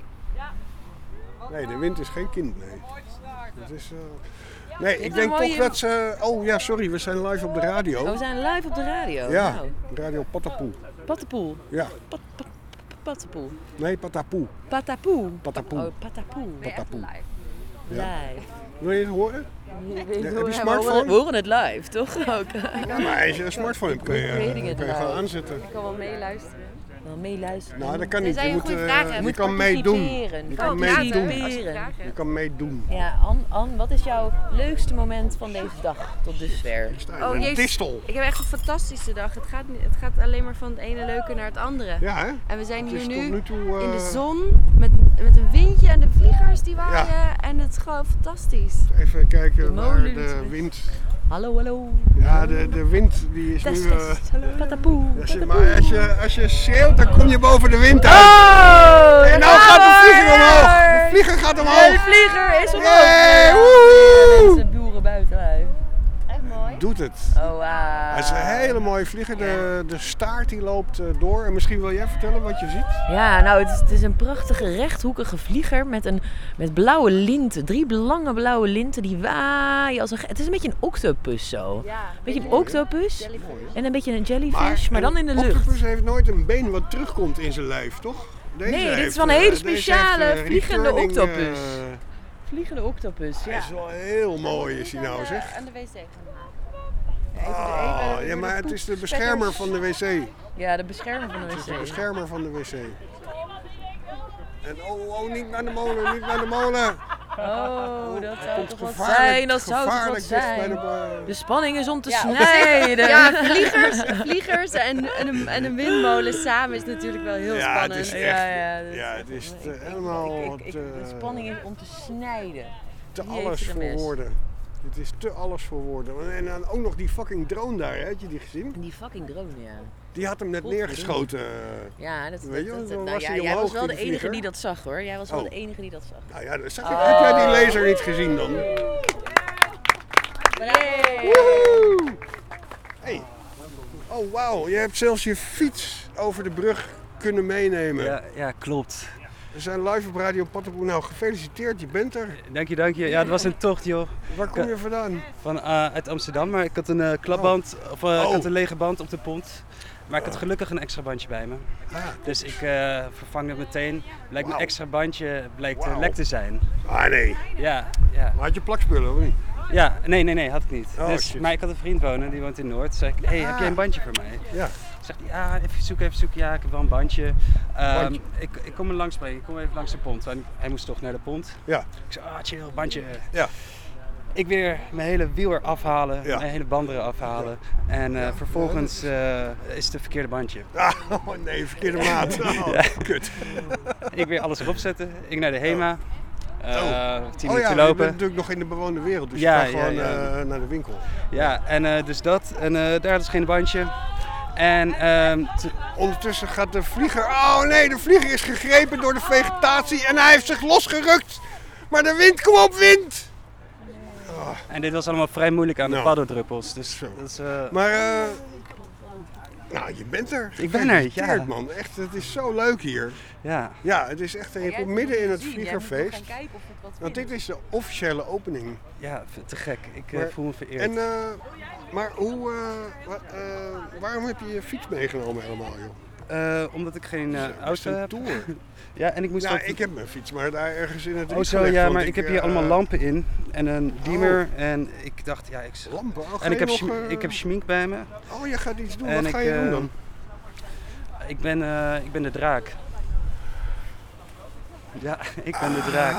Nee, de wind is geen kind, nee. Het is, uh... Nee, Dit ik is denk een mooie- toch dat ze... Oh ja, sorry, we zijn live op de radio. Oh, we zijn live op de radio. Ja, Nou. Radio Patapoe. Pattenpoel. Ja. Pat, pat, pattenpoel. Nee, Patapoe. Patapoe. Patapoe. Oh, patapoe. Patapoe. Ja. Live. Wil je het horen? Nee, Ja, we heb je horen- smartphone? We horen het live, toch? Ook. Ja, maar als je een smartphone hebt, kun je, Weet ik kun het je nou. gewoon aanzetten. Ik kan wel meeluisteren. Wel meeluisteren. Nou, dat kan niet. Tenzij Je je moet, goede eh, vragen hebt. je Moet kan meedoen. participeren. Je Kan kan meedoen. participeren. Je kan meedoen. Ja, Ann, Ann, wat is jouw leukste moment van deze dag tot dusver? Oh, een jezus. distel. Ik heb echt een fantastische dag. Het gaat, niet- het gaat alleen maar van het ene leuke naar het andere. Ja, hè? En we zijn Het hier is nu, tot nu toe, in eh, de zon met, met een windje en de vliegers die waaien. En het is gewoon fantastisch. Even kijken De waar molen de natuurlijk. wind... Hallo, hallo. Ja, de, de wind die is Test, nu... test. eh, Hallo. Patapoe. als je, maar als je, als je schreeuwt, dan kom je boven de wind uit. Oh, en nou daar gaat de gaan we vlieger weer. omhoog. De vlieger gaat omhoog. De vlieger is omhoog. Yay, Ja, woehoe. mensen boeren buiten. Echt mooi. Doet het. Oh, wauw. Het is een hele mooie vlieger. De, de staart die loopt eh, door. En misschien wil jij vertellen wat je ziet? Ja, nou, het is, het is een prachtige rechthoekige vlieger met, een, met blauwe linten. Drie lange blauwe linten die waaien als een... ge- Het is een beetje een octopus zo. Ja, Een beetje een octopus en een beetje een jellyfish, maar, dan in de een lucht. octopus heeft nooit een been wat terugkomt in zijn lijf, toch? Deze Nee, dit is heeft, wel een eh, hele deze speciale heeft, eh, vliegende returning, octopus. eh, Vliegende octopus, ja. Hij is wel heel mooi, is hij nou zeg. En de wc. Oh, ja, maar het is de beschermer van de wc. Ja, de beschermer van de Het is de wc. beschermer van de wc. En oh, oh, niet naar de molen, niet naar de molen. Oh, dat zou komt toch wat gevaarlijk- zijn, dat zou toch wat gevaarlijk dicht bij zijn. de- De spanning is om te Ja, op snijden. Ja, vliegers, vliegers en, en, een, en een windmolen samen is natuurlijk wel heel Ja, spannend. het is echt, Ja, ja, dat- ja, het is te- helemaal Ik- ik- te, de spanning is om te snijden. te Wie heeft alles er voor mis? woorden. Het is te alles voor woorden. En dan ook nog die fucking drone daar, hè? Had je die gezien? Die fucking drone, ja. Die had hem net Godverdomme. neergeschoten. Ja, dat, Weet je, dat, dat, dan nou, was ja, hij jij was omhoog, wel de die enige vlieger. die dat zag hoor. Jij was wel Oh. de enige die dat zag. Nou ja, dan zag je, Oh. heb jij die laser niet gezien dan? Yay. Woehoe! Hey. Oh wauw, je hebt zelfs je fiets over de brug kunnen meenemen. Ja, ja, klopt. We zijn live op Radio Patapoe. Nou, gefeliciteerd, je bent er. Dank je, dank je. Ja, het was een tocht, joh. Waar kom je vandaan? Van, eh, uit Amsterdam, maar ik had een eh, klapband, of eh, ik Oh. had een lege band op de pont. Maar ik had gelukkig een extra bandje bij me. Ah. Dus ik eh, vervang het meteen. Blijkt mijn Wauw. extra bandje blijkt eh, Wauw. lek te zijn. Ah nee. Ja, ja. Maar had je plakspullen of niet? Ja, nee, nee, nee, had ik niet. Oh, dus, shit. maar ik had een vriend wonen, die woont in Noord. Zei ik, hey, heb jij een bandje voor mij? Ja. Zegt hij, ja, even zoeken, even zoeken. Ja, ik heb wel een bandje. Ehm, Bandje. Ik, ik kom er langs brengen, ik kom even langs de pont. En hij moest toch naar de pont. Ja. Ik zei, ah, chill, bandje. Ja. Ik weer mijn hele wiel er afhalen, Ja. mijn hele banden er afhalen. En eh, vervolgens eh, is het een verkeerde bandje. Ah, oh nee, verkeerde maat. Oh, Ja. kut. Ik weer alles erop zetten. Ik naar de HEMA. Eh, tien Oh minuten ja, je lopen. bent natuurlijk nog in de bewoonde wereld, dus Ja, je kan ja, gewoon ja. eh, naar de winkel. Ja, en eh, dus dat. En eh, daar hadden ze geen bandje. En ehm, t- Ondertussen gaat de vlieger... Oh nee, de vlieger is gegrepen door de vegetatie en hij heeft zich losgerukt. Maar de wind, kom op wind! Oh. En dit was allemaal vrij moeilijk aan de Nou. paddendruppels. Dus dat is, eh, Maar, eh nou, je bent er. Ik ben er, ja. Gefeliciteerd, man. Echt, het is zo leuk hier. Ja. Ja, het is echt, je komt midden in het vliegerfeest. Gaan kijken of het wat Want dit is de officiële opening. Ja, te gek. Ik eh, Maar- voel me vereerd. En, eh, maar hoe, eh, wa- eh, waarom heb je je fiets meegenomen helemaal, joh? Eh, omdat ik geen eh, Best auto een heb. tour. Ja, en ik moest Nou, ook... ik heb mijn fiets maar daar ergens in het Oh riet zo, gelegd, ja, want maar ik heb hier eh, allemaal lampen in en een dimmer en ik dacht, ja, ik... Lampen? Oh, ga en ik je heb, nog, schmi- eh, ik heb schmink bij me. Oh, je gaat iets doen. En Wat ik, ga je doen eh, dan? Ik ben, eh, ik ben de draak. Ja, ik ben de draak.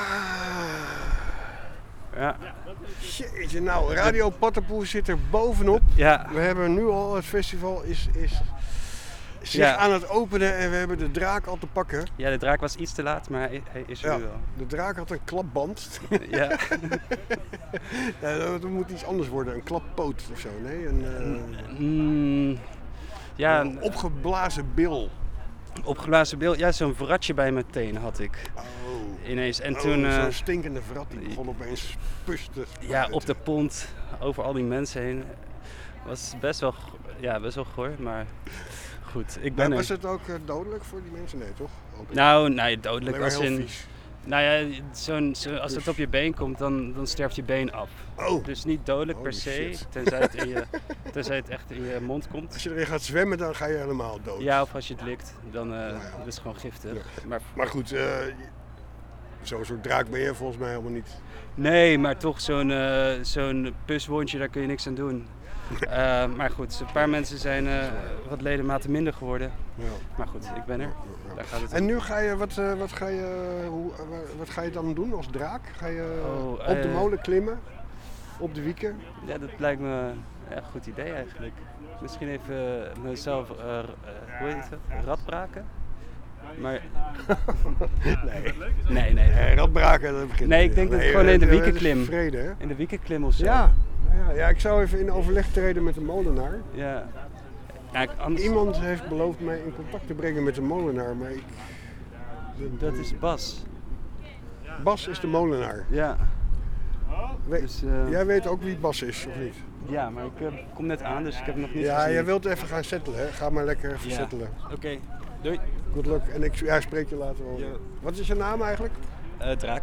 Ja. Jeetje, nou, Radio Patapoe zit er bovenop. Ja. We hebben nu al, het festival is, is zich Ja. aan het openen en we hebben de draak al te pakken. Ja, de draak was iets te laat, maar hij, hij is er Ja, nu wel. de draak had een klapband. Ja. Ja, dat moet iets anders worden, een klappoot of zo. Nee, een, uh, Mm, ja, een opgeblazen bil. Opgeblazen bil, ja, zo'n vratje bij mijn teen had ik. Oh. Ineens. En Oh, toen. uh, zo'n stinkende vrat die begon opeens pus te Ja, spuiten. op de pont, over al die mensen heen. Was best wel, go- ja, best wel goor, maar goed, ik ben Maar er. was het ook uh, dodelijk voor die mensen? Nee, toch? Hoop ik. Nou, nee, dodelijk Alleen maar als heel in... vies. Nou ja, zo'n, zo, als het op je been komt, dan, dan sterft je been af. Oh. Dus niet dodelijk Holy per se, shit. tenzij het, in je, tenzij het echt in je mond komt. Als je erin gaat zwemmen, dan ga je helemaal dood. Ja, of als je het likt, dan uh, is het gewoon giftig. Ja. Maar, Maar goed, uh, zo'n soort draak ben je volgens mij helemaal niet. nee, maar toch zo'n, uh, zo'n puswondje, daar kun je niks aan doen. Uh, maar goed, een paar mensen zijn uh, wat ledematen minder geworden. Ja. Maar goed, ik ben er. Daar gaat het En om. nu ga je, wat, uh, wat, ga je, hoe, uh, wat ga je dan doen als draak? Ga je Oh, op de uh, molen klimmen? Op de wieken? Ja, dat lijkt me ja, een goed idee eigenlijk. Misschien even uh, mezelf, uh, uh, hoe heet het, radbraken? Maar... nee. Nee, nee. nee radbraken, dat begint Nee, ik denk dat nee, het gewoon in de uh, wiekenklim. Vrede, hè? In de wiekenklim of zo. Ja. Ja, ja, ik zou even in overleg treden met de molenaar. Ja. Ja, ik- anders... Iemand heeft beloofd mij in contact te brengen met de molenaar, maar ik... Dat is Bas. Bas is de molenaar. Ja. We- Dus, uh, Jij weet ook wie Bas is, of niet? Ja, maar ik uh, kom net aan, dus ik heb het nog niet Ja, gezien. jij wilt even gaan settelen, hè? Ga maar lekker even Ja. settelen. Oké, okay. Doei. Good luck. En ik ja, spreek je later wel. Ja. Wat is je naam eigenlijk? Uh, draak.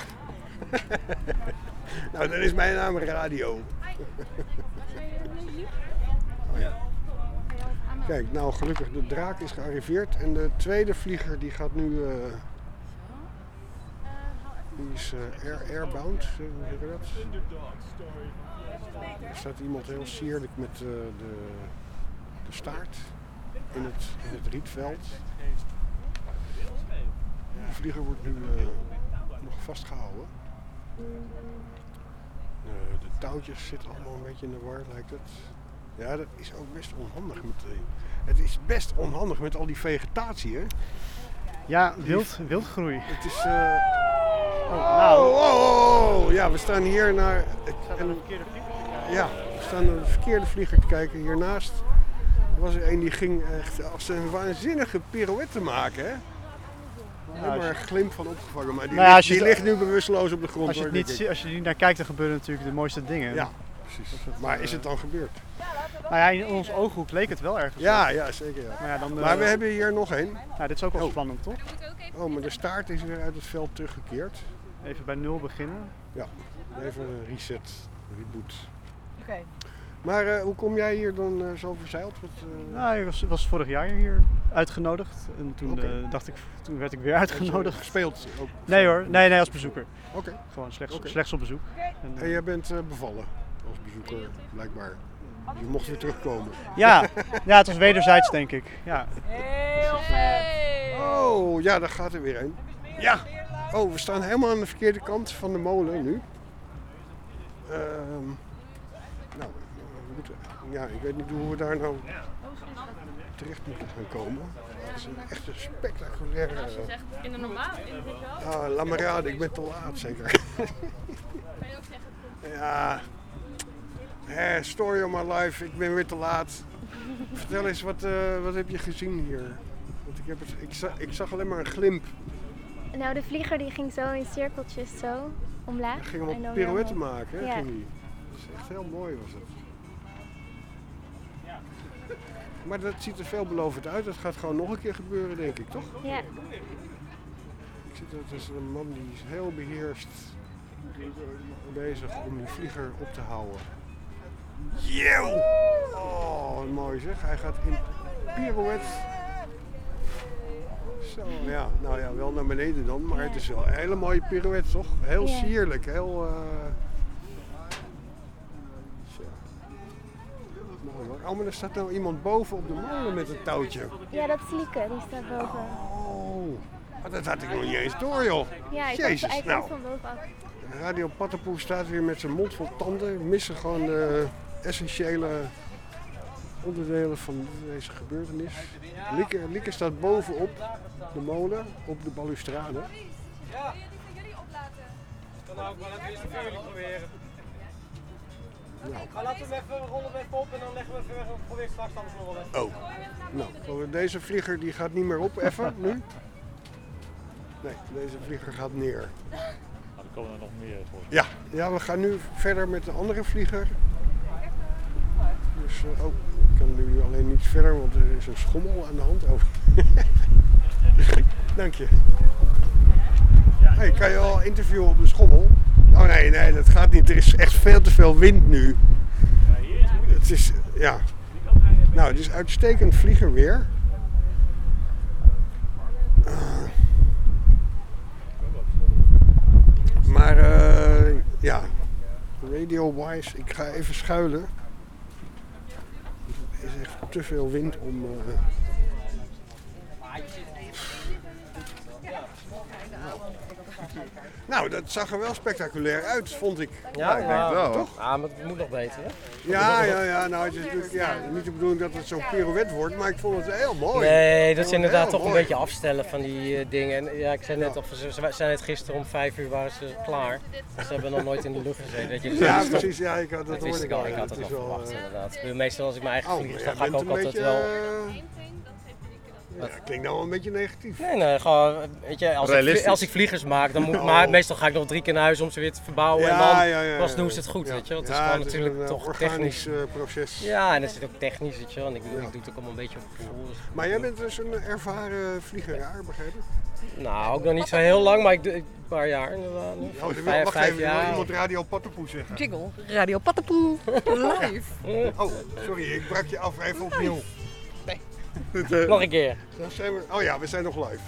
Nou, dan is mijn naam Radio. Oh ja. Kijk, nou gelukkig, de draak is gearriveerd en de tweede vlieger die gaat nu, uh, die is uh, air, airbound, uh, hoe zeg je dat? Er staat iemand heel sierlijk met uh, de, de staart in het, in het rietveld. De vlieger wordt nu uh, nog vastgehouden. Uh, de touwtjes zitten allemaal een beetje in de war, lijkt het. Ja, dat is ook best onhandig. Met, uh, het is best onhandig met al die vegetatie, hè? Ja, wild, wildgroei. Het is... Uh... Oh, Oh, nou. oh, oh, oh, ja, we staan hier naar... Staat er een verkeerde vlieger te kijken? Ja, we staan naar de verkeerde vlieger te kijken. Hiernaast was er een die ging echt als een waanzinnige pirouette maken, hè? Ja, Helemaal als een je- glimp van opgevangen, maar die, Nou ja, ligt, als je die het- ligt nu bewusteloos op de grond. Als je, het hoor, niet, denk zie- ik. als je er niet naar kijkt, dan gebeuren natuurlijk de mooiste dingen. Ja, precies. Dat het, Maar uh, is het dan gebeurd? Nou ja, in ons ooghoek leek het wel ergens. Ja, op. ja, zeker. Ja. Maar, ja, dan, uh, Maar we hebben hier nog één. Nou, dit is ook wel Oh. spannend, toch? Oh, maar de staart is weer uit het veld teruggekeerd. Even bij nul beginnen. Ja, even een reset, reboot. Oké. Maar uh, hoe kom jij hier dan uh, zo verzeild? Wat, uh... Nou, ik was, was vorig jaar hier uitgenodigd. En toen, Oké. uh, dacht ik, toen werd ik weer uitgenodigd. Gespeeld ook? Nee hoor, nee, nee als bezoeker. Oké. Okay. Gewoon slechts, Okay. slechts op bezoek. En, uh, en jij bent uh, bevallen als bezoeker, blijkbaar. Je mocht weer terugkomen. Ja, ja, het was wederzijds denk ik. Ja. Heel fijn! Oh, ja, daar gaat er weer een. Ja! Oh, we staan helemaal aan de verkeerde kant van de molen nu. Uh, nou, we moeten, ja, ik weet niet hoe we daar nou terecht moeten gaan komen. Het is een echt een spectaculaire... Als je zegt in de normale, in de weet Ah, laat maar raden, ik ben te laat zeker. Kan je ook zeggen? Ja, hey, story of my life, ik ben weer te laat. Vertel eens, wat, uh, wat heb je gezien hier? Want ik, heb het, ik, zag, ik zag alleen maar een glimp. Nou, de vlieger die ging zo in cirkeltjes zo omlaag. Hij ging en hem dan op weer pirouetten omhoog. maken, hè? Ja. Ging hij. Dat is echt heel mooi was het. Maar dat ziet er veelbelovend uit. Dat gaat gewoon nog een keer gebeuren, denk ik, toch? Ja. Ik zie dat is een man die is heel beheerst bezig om die vlieger op te houden. Yo! Oh, wat mooi zeg. Hij gaat in pirouette. Zo, ja. Nou ja, wel naar beneden dan, maar het is wel een hele mooie pirouette, toch? Heel Ja. sierlijk, heel... Uh... Zo. Mooi hoor. Oh, maar er staat nou iemand boven op de molen met een touwtje. Ja, dat is Lieke, die staat boven. Oh, maar dat had ik nog niet eens door, joh. Ja, ik Jezus, dacht eigenlijk nou. van bovenaf. Radio Pattenpoe staat weer met zijn mond vol tanden. We missen gewoon de essentiële onderdelen van deze gebeurtenis. Lieke, Lieke staat bovenop de molen, op de balustrade. Ja. Dan ook, maar dat is voor jullie proberen. Nou. Maar laten we hem even rollen even op en dan leggen we even weg. Probeer straks anders nog wel even. Oh. Nou, deze vlieger die gaat niet meer op, even nu. Nee, deze vlieger gaat neer. Nou, er komen er nog meer voor. Ja, ja, we gaan nu verder met de andere vlieger. Dus, uh, oh, ik kan nu alleen niet verder, want er is een schommel aan de hand. Oh. Dank je. Hey, kan je al interviewen op de schommel? Oh nee, nee, dat gaat niet. Er is echt veel te veel wind nu. Het is, ja. Nou, het is uitstekend vliegerweer. Uh, maar, uh, ja, radio-wise, ik ga even schuilen. Er is echt te veel wind om... Uh, Nou, dat zag er wel spectaculair uit, vond ik. Ja, ik denk nou, wel. Toch? Ja, maar het moet nog beter, hè? Ja, ja, ja. Nou, het is natuurlijk ja, niet de bedoeling dat het zo'n pirouette wordt, maar ik vond het heel mooi. Nee, dat is inderdaad heel toch mooi. een beetje afstellen van die uh, dingen. En, ja, ik zei net, of, ze, ze zijn net gisteren om vijf uur waren ze klaar. Ze hebben nog nooit in de lucht gezeten. Dat je Ja, stop- precies. Ja, ik had, dat, dat hoorde wist ik al. Ik ja, had het is nog wel, verwacht, uh, inderdaad. Ik bedoel, meestal als ik mijn eigen Oh, vlieg, maar dan jij ga ik bent ook een altijd beetje, wel... uh, Ja, dat klinkt nou een beetje negatief. Nee, nee, gewoon, weet je, als, ik, Realistisch. als ik vliegers maak, dan moet ik Oh. maar, meestal ga ik nog drie keer naar huis om ze weer te verbouwen Ja, en dan ja, ja, pas ja, doen ja. ze het goed, Ja. weet je wel. Het is Ja, gewoon het is natuurlijk een, toch organisch, technisch. uh, proces. Ja, en het zit ook technisch, weet je wel. En ik bedoel, ik doe het ook allemaal een beetje op gevoel. Dus Maar jij bent dus een ervaren vliegeraar, begrijp ik? nou, ook nog niet zo heel lang, maar ik doe ik- een paar jaar inderdaad. nu. Oh, er wil- vijf, wacht vijf even, er wil jaar. iemand Radio Pattenpoe zeggen. Jingle. Radio Pattenpoe. Live. Oh, sorry, ik brak je af. Even opnieuw. Nee. Het, uh, Nog een keer. Dan zijn we, oh ja, we zijn nog live.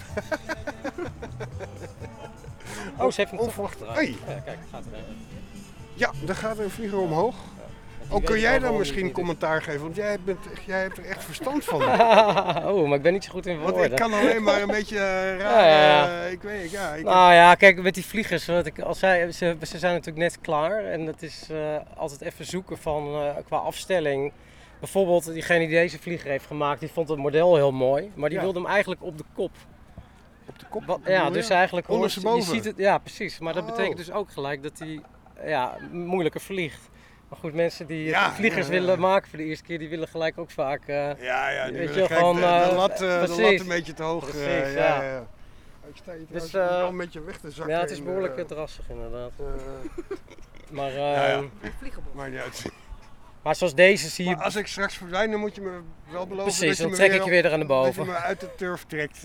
Oh, ze heeft hem toch Onverwacht. achteraan. Hey. Ja, kijk, gaat er. Ja, daar gaat een vlieger omhoog. die Oh, kun weet jij wel dan wie misschien dit is. commentaar geven? Want jij, bent, jij hebt er echt verstand van. Oh, maar ik ben niet zo goed in woorden. Want ik kan alleen maar een beetje uh, raar... Ja, ja, ja. uh, ik weet ja, ik Nou ja, kijk, met die vliegers, wat ik al zei, ze, ze zijn natuurlijk net klaar. En het is uh, altijd even zoeken van, uh, qua afstelling. Bijvoorbeeld, diegene die deze vlieger heeft gemaakt, die vond het model heel mooi. Maar die Ja. wilde hem eigenlijk op de kop. Op de kop? Wat, ja, dus eigenlijk hoort, je Ondersteboven? ziet het, ja precies. Maar dat Oh. betekent dus ook gelijk dat hij ja, moeilijker vliegt. Maar goed, mensen die Ja, vliegers ja, ja. willen maken voor de eerste keer, die willen gelijk ook vaak... Uh, Ja, ja, die weet willen je, gek gewoon, de, de, uh, lat, uh, de precies. lat een beetje te hoog. uh, Precies, ja, ja. ja, ja. Ik sta hier Dus, trouwens uh, wel een beetje weg te zakken. ja, het is in, behoorlijk uh, drassig inderdaad. uh, maar, uh, ja, ja. Maar niet uit. Maar zoals deze zie je... Maar als ik straks verdwijn, dan moet je me wel beloven Precies, dat je dan me trek weer ik je op- weer er aan de boven. Dat je me uit de turf trekt.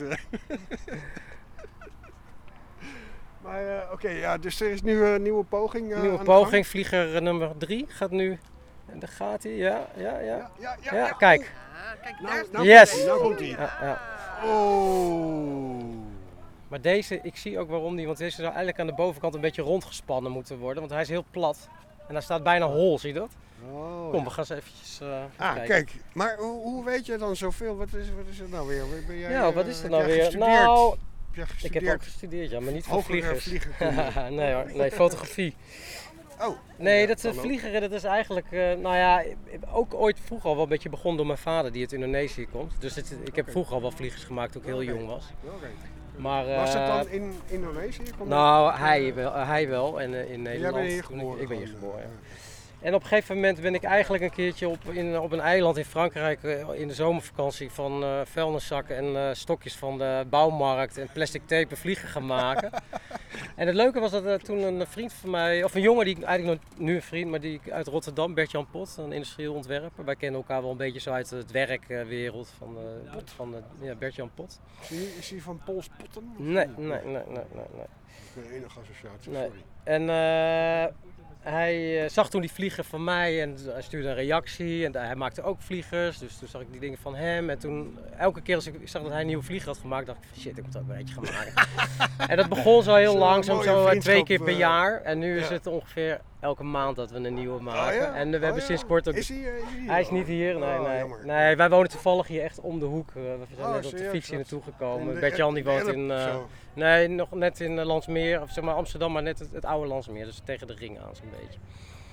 Maar uh, oké, okay, ja, dus er is nu een nieuwe poging. Uh, Nieuwe aan de gang. poging, vlieger uh, nummer drie gaat nu. En daar gaat hij, ja, ja, ja. Ja, ja, ja, Ja, ja. kijk. Ah, kijk, Nou, daar nou Yes. komt-ie, nou komt hij. Ja, ja. Oh. Maar deze, ik zie ook waarom die, want deze zou eigenlijk aan de bovenkant een beetje rondgespannen moeten worden, want hij is heel plat. En hij staat bijna hol, zie je dat? Oh, Kom, ja. we gaan eens eventjes uh, Ah, kijken. kijk. Maar hoe, hoe weet je dan zoveel? Wat is, wat is het nou weer? Ben jij, Ja, wat uh, is er heb nou jij weer? gestudeerd? Nou, Heb jij ik gestudeerd? heb ook gestudeerd, ja, maar niet voor Hogere vliegers. vliegerkunde. nee hoor, nee, fotografie. Oh. Nee, ja, dat kan uh, ook. vliegeren, dat is eigenlijk, uh, nou ja, ook ooit vroeger al wel een beetje begonnen door mijn vader die uit Indonesië komt. Dus het, ik heb vroeger al wel vliegers gemaakt toen ik heel Oké. jong was. Oké. Maar, Was het uh, dan in Indonesië? Kom Nou, je- hij wel, uh, hij wel en uh, in Nederland. Jij bent hier toen geboren? Ik, ik ben hier gewoon, geboren, uh, ja. En op een gegeven moment ben ik eigenlijk een keertje op, in, op een eiland in Frankrijk uh, in de zomervakantie van uh, vuilniszakken en uh, stokjes van de bouwmarkt en plastic tape een vlieger gaan maken. En het leuke was dat uh, toen een vriend van mij, of een jongen die ik eigenlijk nog, nu een vriend, maar die uit Rotterdam, Bert-Jan Pot, een industrieel ontwerper. Wij kennen elkaar wel een beetje zo uit het werkwereld van, uh, van uh, ja, Bert-Jan Pot. Is hij, is hij van Pools Potten? of Nee, niet? nee, nee, nee, nee. nee. De enige associatie, Nee. sorry. En uh, hij uh, zag toen die vlieger van mij en hij stuurde een reactie en uh, hij maakte ook vliegers, dus toen zag ik die dingen van hem en toen elke keer als ik zag dat hij een nieuwe vlieger had gemaakt, dacht ik shit, ik moet ook een eentje gaan maken. En dat begon zo heel Zo'n langzaam, mooie zo uh, twee vriendschap, keer per uh, jaar en nu is ja. het ongeveer elke maand dat we een nieuwe maken. Oh ja? En uh, we Oh hebben ja? sinds kort ook... Is hij, uh, is hij hier? Hij is niet hier, nee, Oh, nee. jammer. Nee, wij wonen toevallig hier echt om de hoek. Uh, we zijn Oh, net op de serieus? fiets hier Wat? naartoe In gekomen. de- Bert-Jan die de woont Elp in... of Uh, zo? nee, nog net in uh, Landsmeer, of zeg maar Amsterdam, maar net het, het oude Landsmeer. Dus tegen de ring aan zo'n beetje.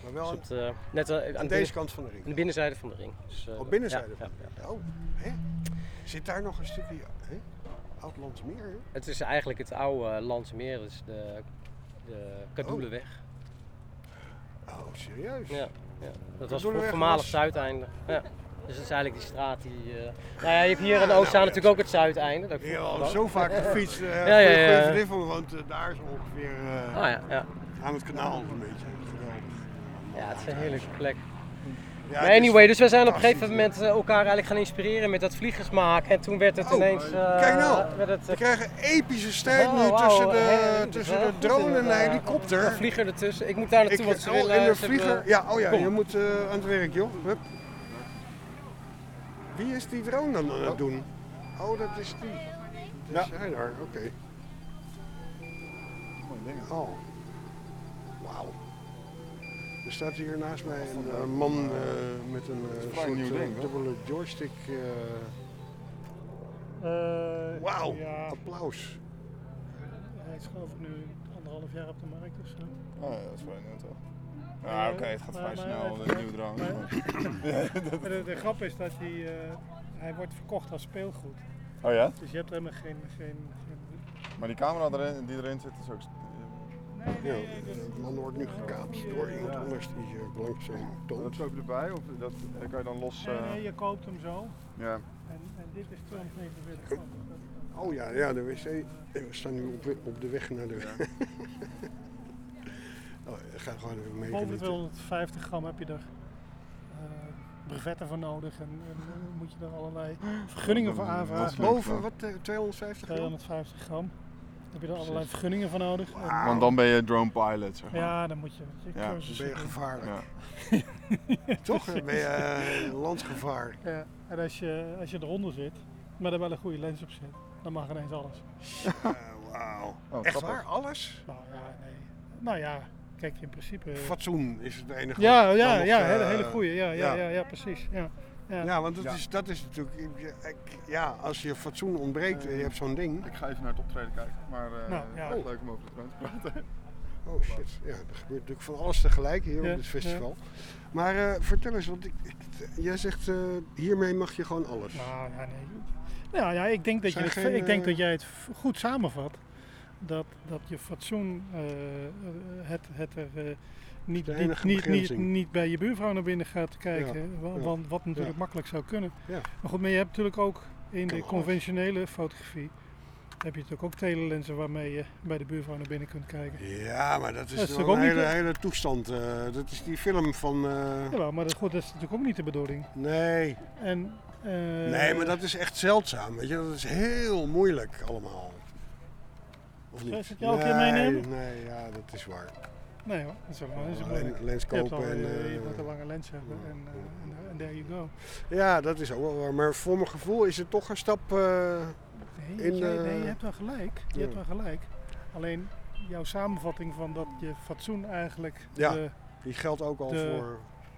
Maar wel Dus het, uh, net, uh, aan, aan aan deze kant van de ring? Aan de binnenzijde van de ring. Dus, uh, Op binnenzijde ja, van de ja, ring? ja. Oh, hè? Zit daar nog een stukje hè? Oud-Landsmeer? Hè? Het is eigenlijk het oude Landsmeer, dus de, de Kadoelenweg. Oh, oh serieus? Ja, ja. Dat was Kadoelenweg voor voormalig was... Zuideinde. Ja. Dus dat is eigenlijk die straat die... Uh... Nou ja, je hebt hier aan de Oostzaan nou, natuurlijk ook het Zuideinde. Dat ja, al zo vaak gefietst. Uh, ja, ja, ja. Goeie vriendin van me woont uh, daar zo ongeveer uh, ah, ja, ja. aan het kanaal een beetje. Geweldig. Ja, het is een heerlijke plek. Ja, maar anyway, dus we zijn op een gegeven moment uh, elkaar eigenlijk gaan inspireren met dat vliegersmaken. En toen werd het oh, ineens... Uh, kijk nou, werd het, uh, we krijgen epische strijd oh, nu wow, tussen de, hey, tussen de drone en de helikopter. Een vlieger ertussen. Ik moet daar naartoe, ik, wat ze oh, willen. en de ze vlieger, hebben, ja, oh ja, kom. je moet uh, aan het werk joh. Hup. Wie is die drone dan aan het doen? Oh, dat is die. Dat is ja. hij daar, oké. Okay. Oh. Wauw. Er staat hier naast mij een uh, man uh, met een uh, soort uh, ding, dubbele joystick. Uh... Uh, Wauw, ja. applaus. Hij is geloof ik nu anderhalf jaar op de markt of zo. Oh ja, dat is vrij net toch? Ja, oké, okay, het gaat vrij snel, de nieuwe drone. de, de, de grap is dat hij, uh, hij wordt verkocht als speelgoed. Oh ja? Dus je hebt helemaal geen... geen, geen... Maar die camera erin, die erin zit is ook... Nee, nee, ja, de man wordt nu gekaapt door iemand ja. anders die uh, langzaam toont. Dat is ook erbij of dat kan je dan los... Uh... Nee, nee, je koopt hem zo. Ja. En, en dit is tweehonderdnegenenveertig. Oh ja, ja, de wc. We staan nu op, op de weg naar de... Ja. oh, ga gewoon even mee. Boven de tweehonderdvijftig gram heb je er uh, brevetten voor nodig en, en uh, moet je er allerlei vergunningen voor aanvragen. Wat boven wat? tweehonderdvijftig gram? tweehonderdvijftig gram. Heb je er allerlei vergunningen voor nodig. Wow. En, Want dan ben je drone pilot, zeg maar. Ja, dan moet je... je ja, dan ben je gevaarlijk. Ja. Toch? Dan ben je uh, landsgevaar. Ja, en als je, als je eronder zit, maar er wel een goede lens op zit, dan mag ineens alles. Uh, Wauw. Oh, echt waar? Alles? Nou ja, nee. Nou ja, kijk, in principe... Fatsoen is het enige. Ja, ja, nog, ja, uh, hele, hele goede. Ja, ja, ja. ja, ja, precies. Ja, ja. ja want dat, ja. Is, dat is natuurlijk... Ik, ja, als je fatsoen ontbreekt en uh, je hebt zo'n ding... Ik ga even naar het optreden kijken, maar uh, nou, ja. het is leuk om over de drone te praten. Oh shit, ja, er gebeurt natuurlijk van alles tegelijk hier ja, op dit festival. Ja. Maar uh, vertel eens, want ik, ik, jij zegt uh, hiermee mag je gewoon alles. Nou ja, nee. Nou ja, ik denk dat, je het, geen, ik denk dat jij het goed samenvat. Dat, dat je fatsoen, uh, het, het er uh, niet, niet, niet, niet, niet bij je buurvrouw naar binnen gaat kijken. Ja, want, ja. wat natuurlijk ja. makkelijk zou kunnen. Ja. Maar goed, maar je hebt natuurlijk ook in de conventionele fotografie... heb je natuurlijk ook telelensen waarmee je bij de buurvrouw naar binnen kunt kijken. Ja, maar dat is, dat is wel een hele, de... hele toestand. Uh, dat is die film van... Uh... Ja, maar dat, goed, dat is natuurlijk ook niet de bedoeling. Nee. En, uh... nee, maar dat is echt zeldzaam. Weet je? Dat is heel moeilijk allemaal. Of niet? Zou je het jou nee, een keer meenemen? Nee, ja, dat is waar. Nee hoor, dat is wel dat is oh, moeilijk. Lens kopen je, en... Uh, je uh, moet een lange lens hebben en, uh, en there you go. Ja, dat is ook wel waar. Maar voor mijn gevoel is het toch een stap... Uh, Nee, in, jij, uh, nee, je hebt wel gelijk. Je ja. hebt wel gelijk. Alleen jouw samenvatting van dat je fatsoen eigenlijk ja, de, die geldt ook al de, voor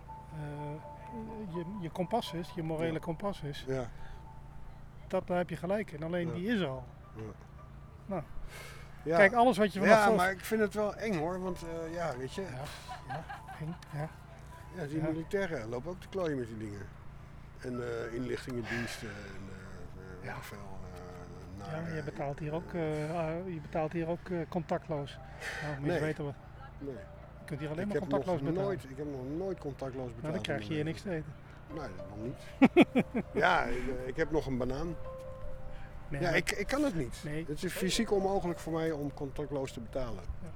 uh, je, je kompas is, je morele ja. kompas is. Ja. Dat, daar heb je gelijk in. Alleen ja. die is er al. Ja. Nou, ja. kijk, alles wat je vanaf... Ja, maar ik vind het wel eng hoor, want uh, ja, weet je. Ja, ja eng, ja. Ja, die ja. militairen lopen ook te klooien met die dingen. En uh, inlichtingendiensten en uh, ja. veel. Ja, je betaalt hier ook, uh, je betaalt hier ook uh, contactloos. Nou, moet nee. je weten wat. Nee. Je kunt hier alleen ik maar contactloos betalen. Nooit, ik heb nog nooit contactloos betaald. Nou, dan krijg je hier niks te eten. Nee, nog niet. ja, ik, ik heb nog een banaan. Nee, ja, maar... ik, ik kan het niet. Nee. Het is fysiek onmogelijk voor mij om contactloos te betalen. Ja.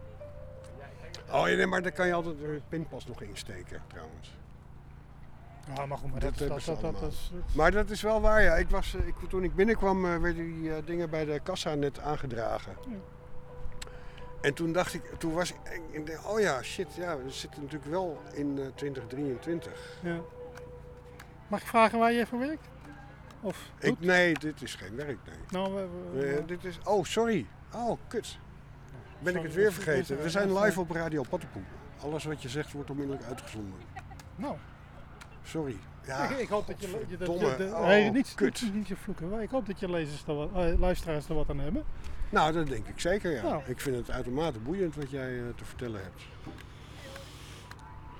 Oh ja, nee, maar daar kan je altijd de pinpas nog insteken trouwens. Ja, maar goed, maar dat, dat, dat, dat, dat, dat is... Maar dat is wel waar, ja. Ik was, ik, toen ik binnenkwam uh, werden die uh, dingen bij de kassa net aangedragen. Ja. En toen dacht ik, toen was ik, ik dacht, oh ja, shit, ja, we zitten natuurlijk wel in uh, twintig drieëntwintig. Ja. Mag ik vragen waar je voor werkt? Of ik, nee, dit is geen werk, nee. Nou, we, we, we... Uh, dit is, oh, sorry. Oh, kut. Ben sorry, ik het weer vergeten. We zijn live op Radio Pattenpoe. Alles wat je zegt wordt onmiddellijk uitgezonden. Nou. Sorry. Ja, ik, ik hoop dat je, je, dat domme, je de, oh, nee, niet, kut. Niet, niet je vloeken. Ik hoop dat je lezers er wat, uh, luisteraars er wat aan hebben. Nou, dat denk ik zeker, ja. Nou. Ik vind het uitermate boeiend wat jij uh, te vertellen hebt.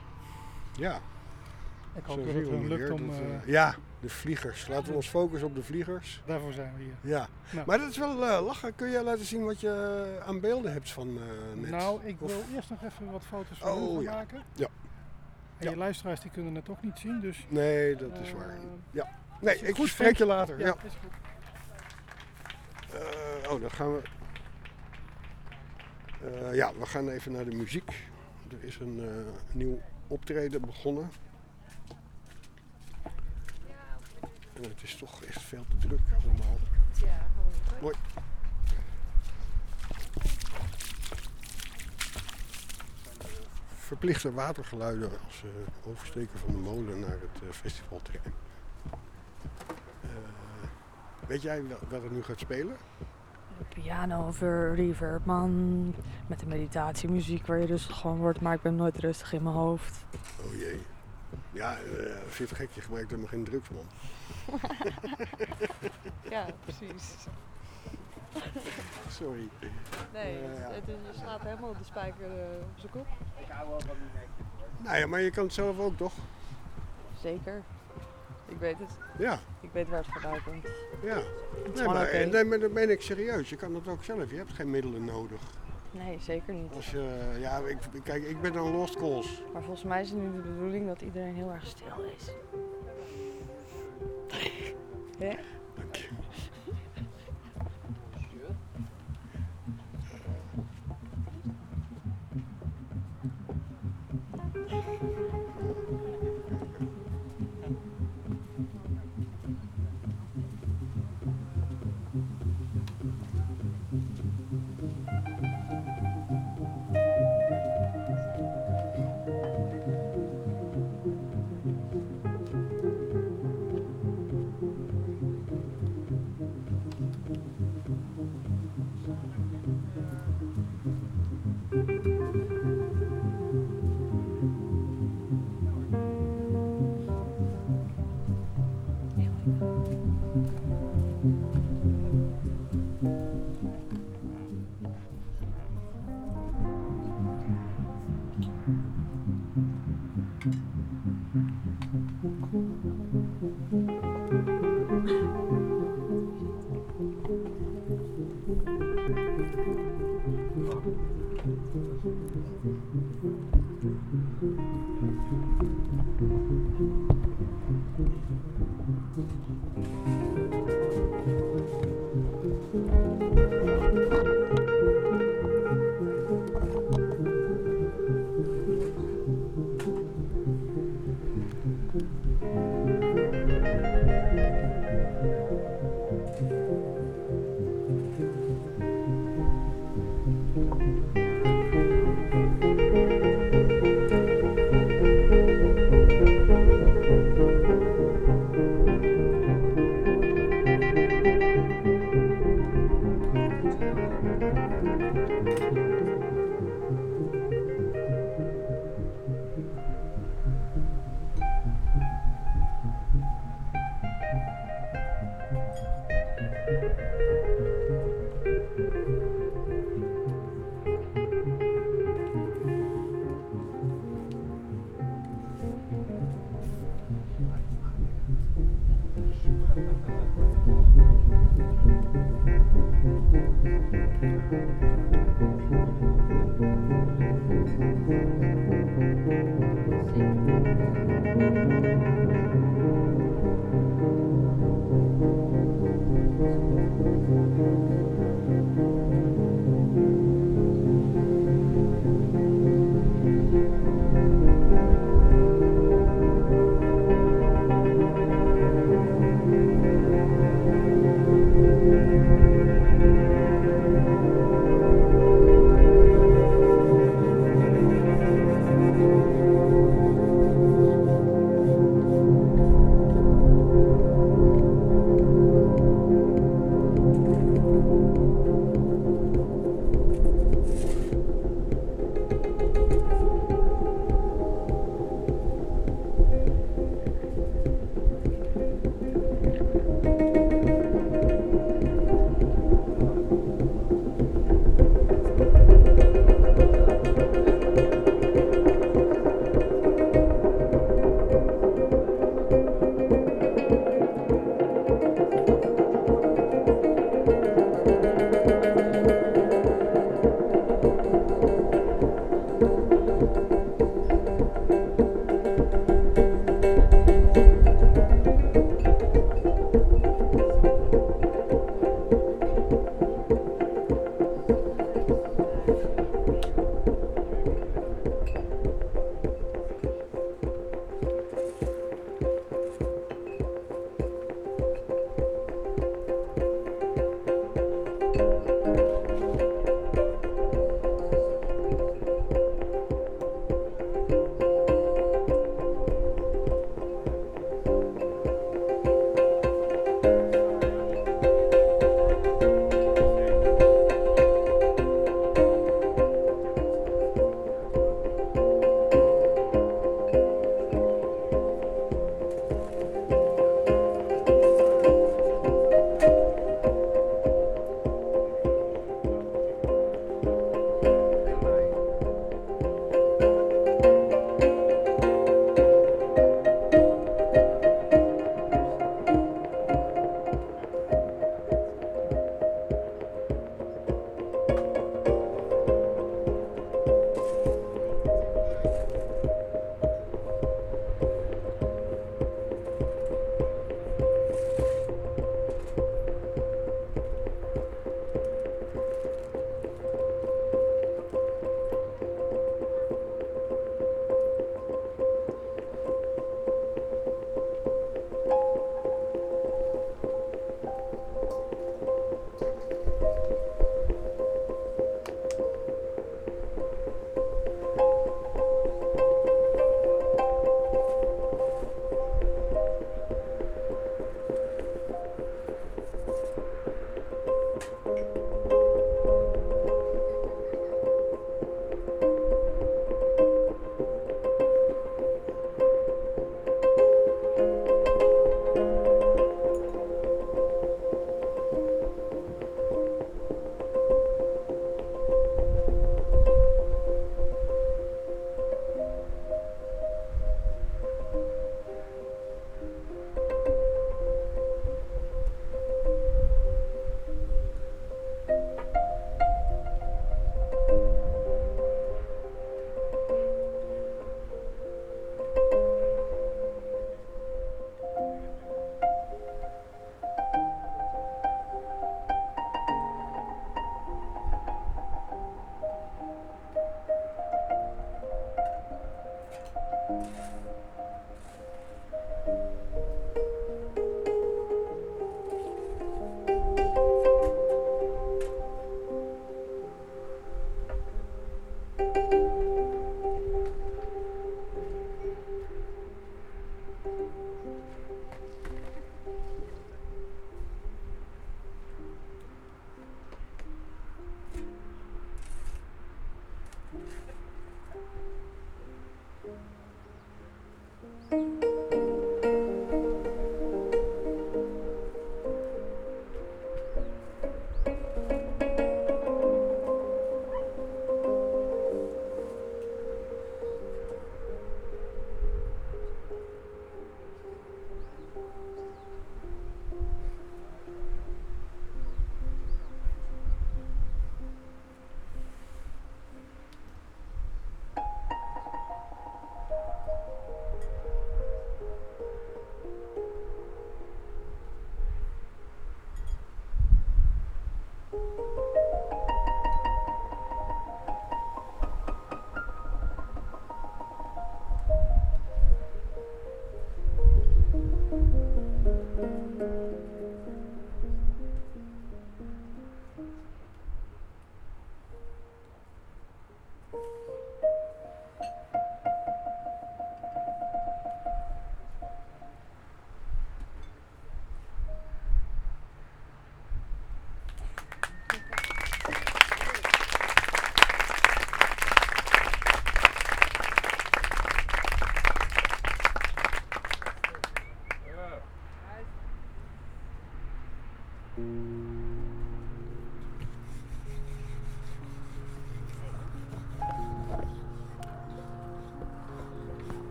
Ja. Ik hoop Zo dat zie het je wel weer lukt dat, om... uh, Uh, ja, de vliegers. Laten we ons focussen op de vliegers. Daarvoor zijn we hier. Ja. Nou. Maar dat is wel uh, lachen. Kun je laten zien wat je aan beelden hebt van uh, net? Nou, ik of... wil eerst nog even wat foto's van oh, u gaan ja. maken. Ja. En ja. je luisteraars die kunnen het toch niet zien, dus... Nee, dat is uh, waar. Ja. Nee, ik goed spreek je later. Ja, ja. is goed. Uh, oh, dan gaan we... Uh, ja, we gaan even naar de muziek. Er is een uh, nieuw optreden begonnen. En het is toch echt veel te druk allemaal. Ja, mooi. Verplichte watergeluiden als uh, oversteken van de molen naar het uh, festivalterrein. Uh, weet jij wat er nu gaat spelen? Piano over reverb, man. Met de meditatiemuziek waar je dus gewoon wordt, maar ik ben nooit rustig in mijn hoofd. Oh jee. Ja, uh, vind je het gek, je gebruikt helemaal geen drugs, man. Ja, precies. Sorry. Nee, uh, ja. het is, je slaat helemaal de spijker uh, op zijn kop. Ik hou wel van die nekje hoor. Nou ja, maar je kan het zelf ook, toch? Zeker. Ik weet het. Ja. Ik weet waar het vandaan komt. Ja. Nee, maar, okay. nee, maar dat ben ik serieus. Je kan het ook zelf. Je hebt geen middelen nodig. Nee, zeker niet. Als je, ja, ik, kijk, ik ben dan lost calls. Maar volgens mij is het nu de bedoeling dat iedereen heel erg stil is. Ja? Dank je.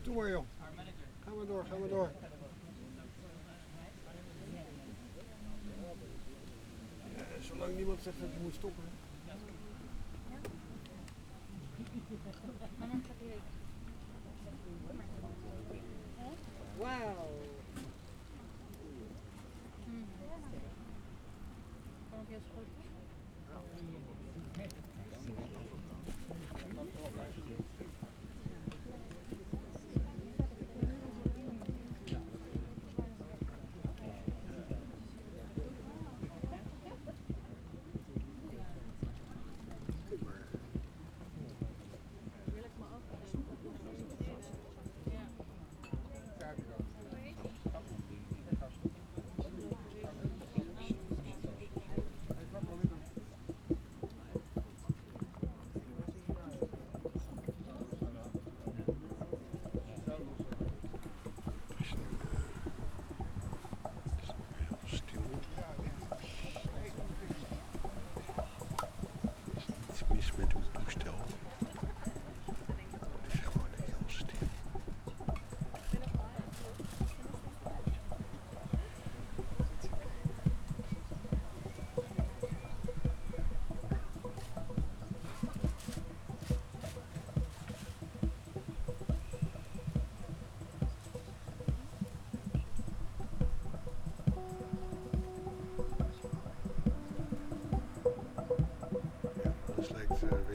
toe maar joh. Ga maar door, ga maar door. Ja, zolang niemand zegt dat je moet stoppen. Wauw. Dus lijkt uh,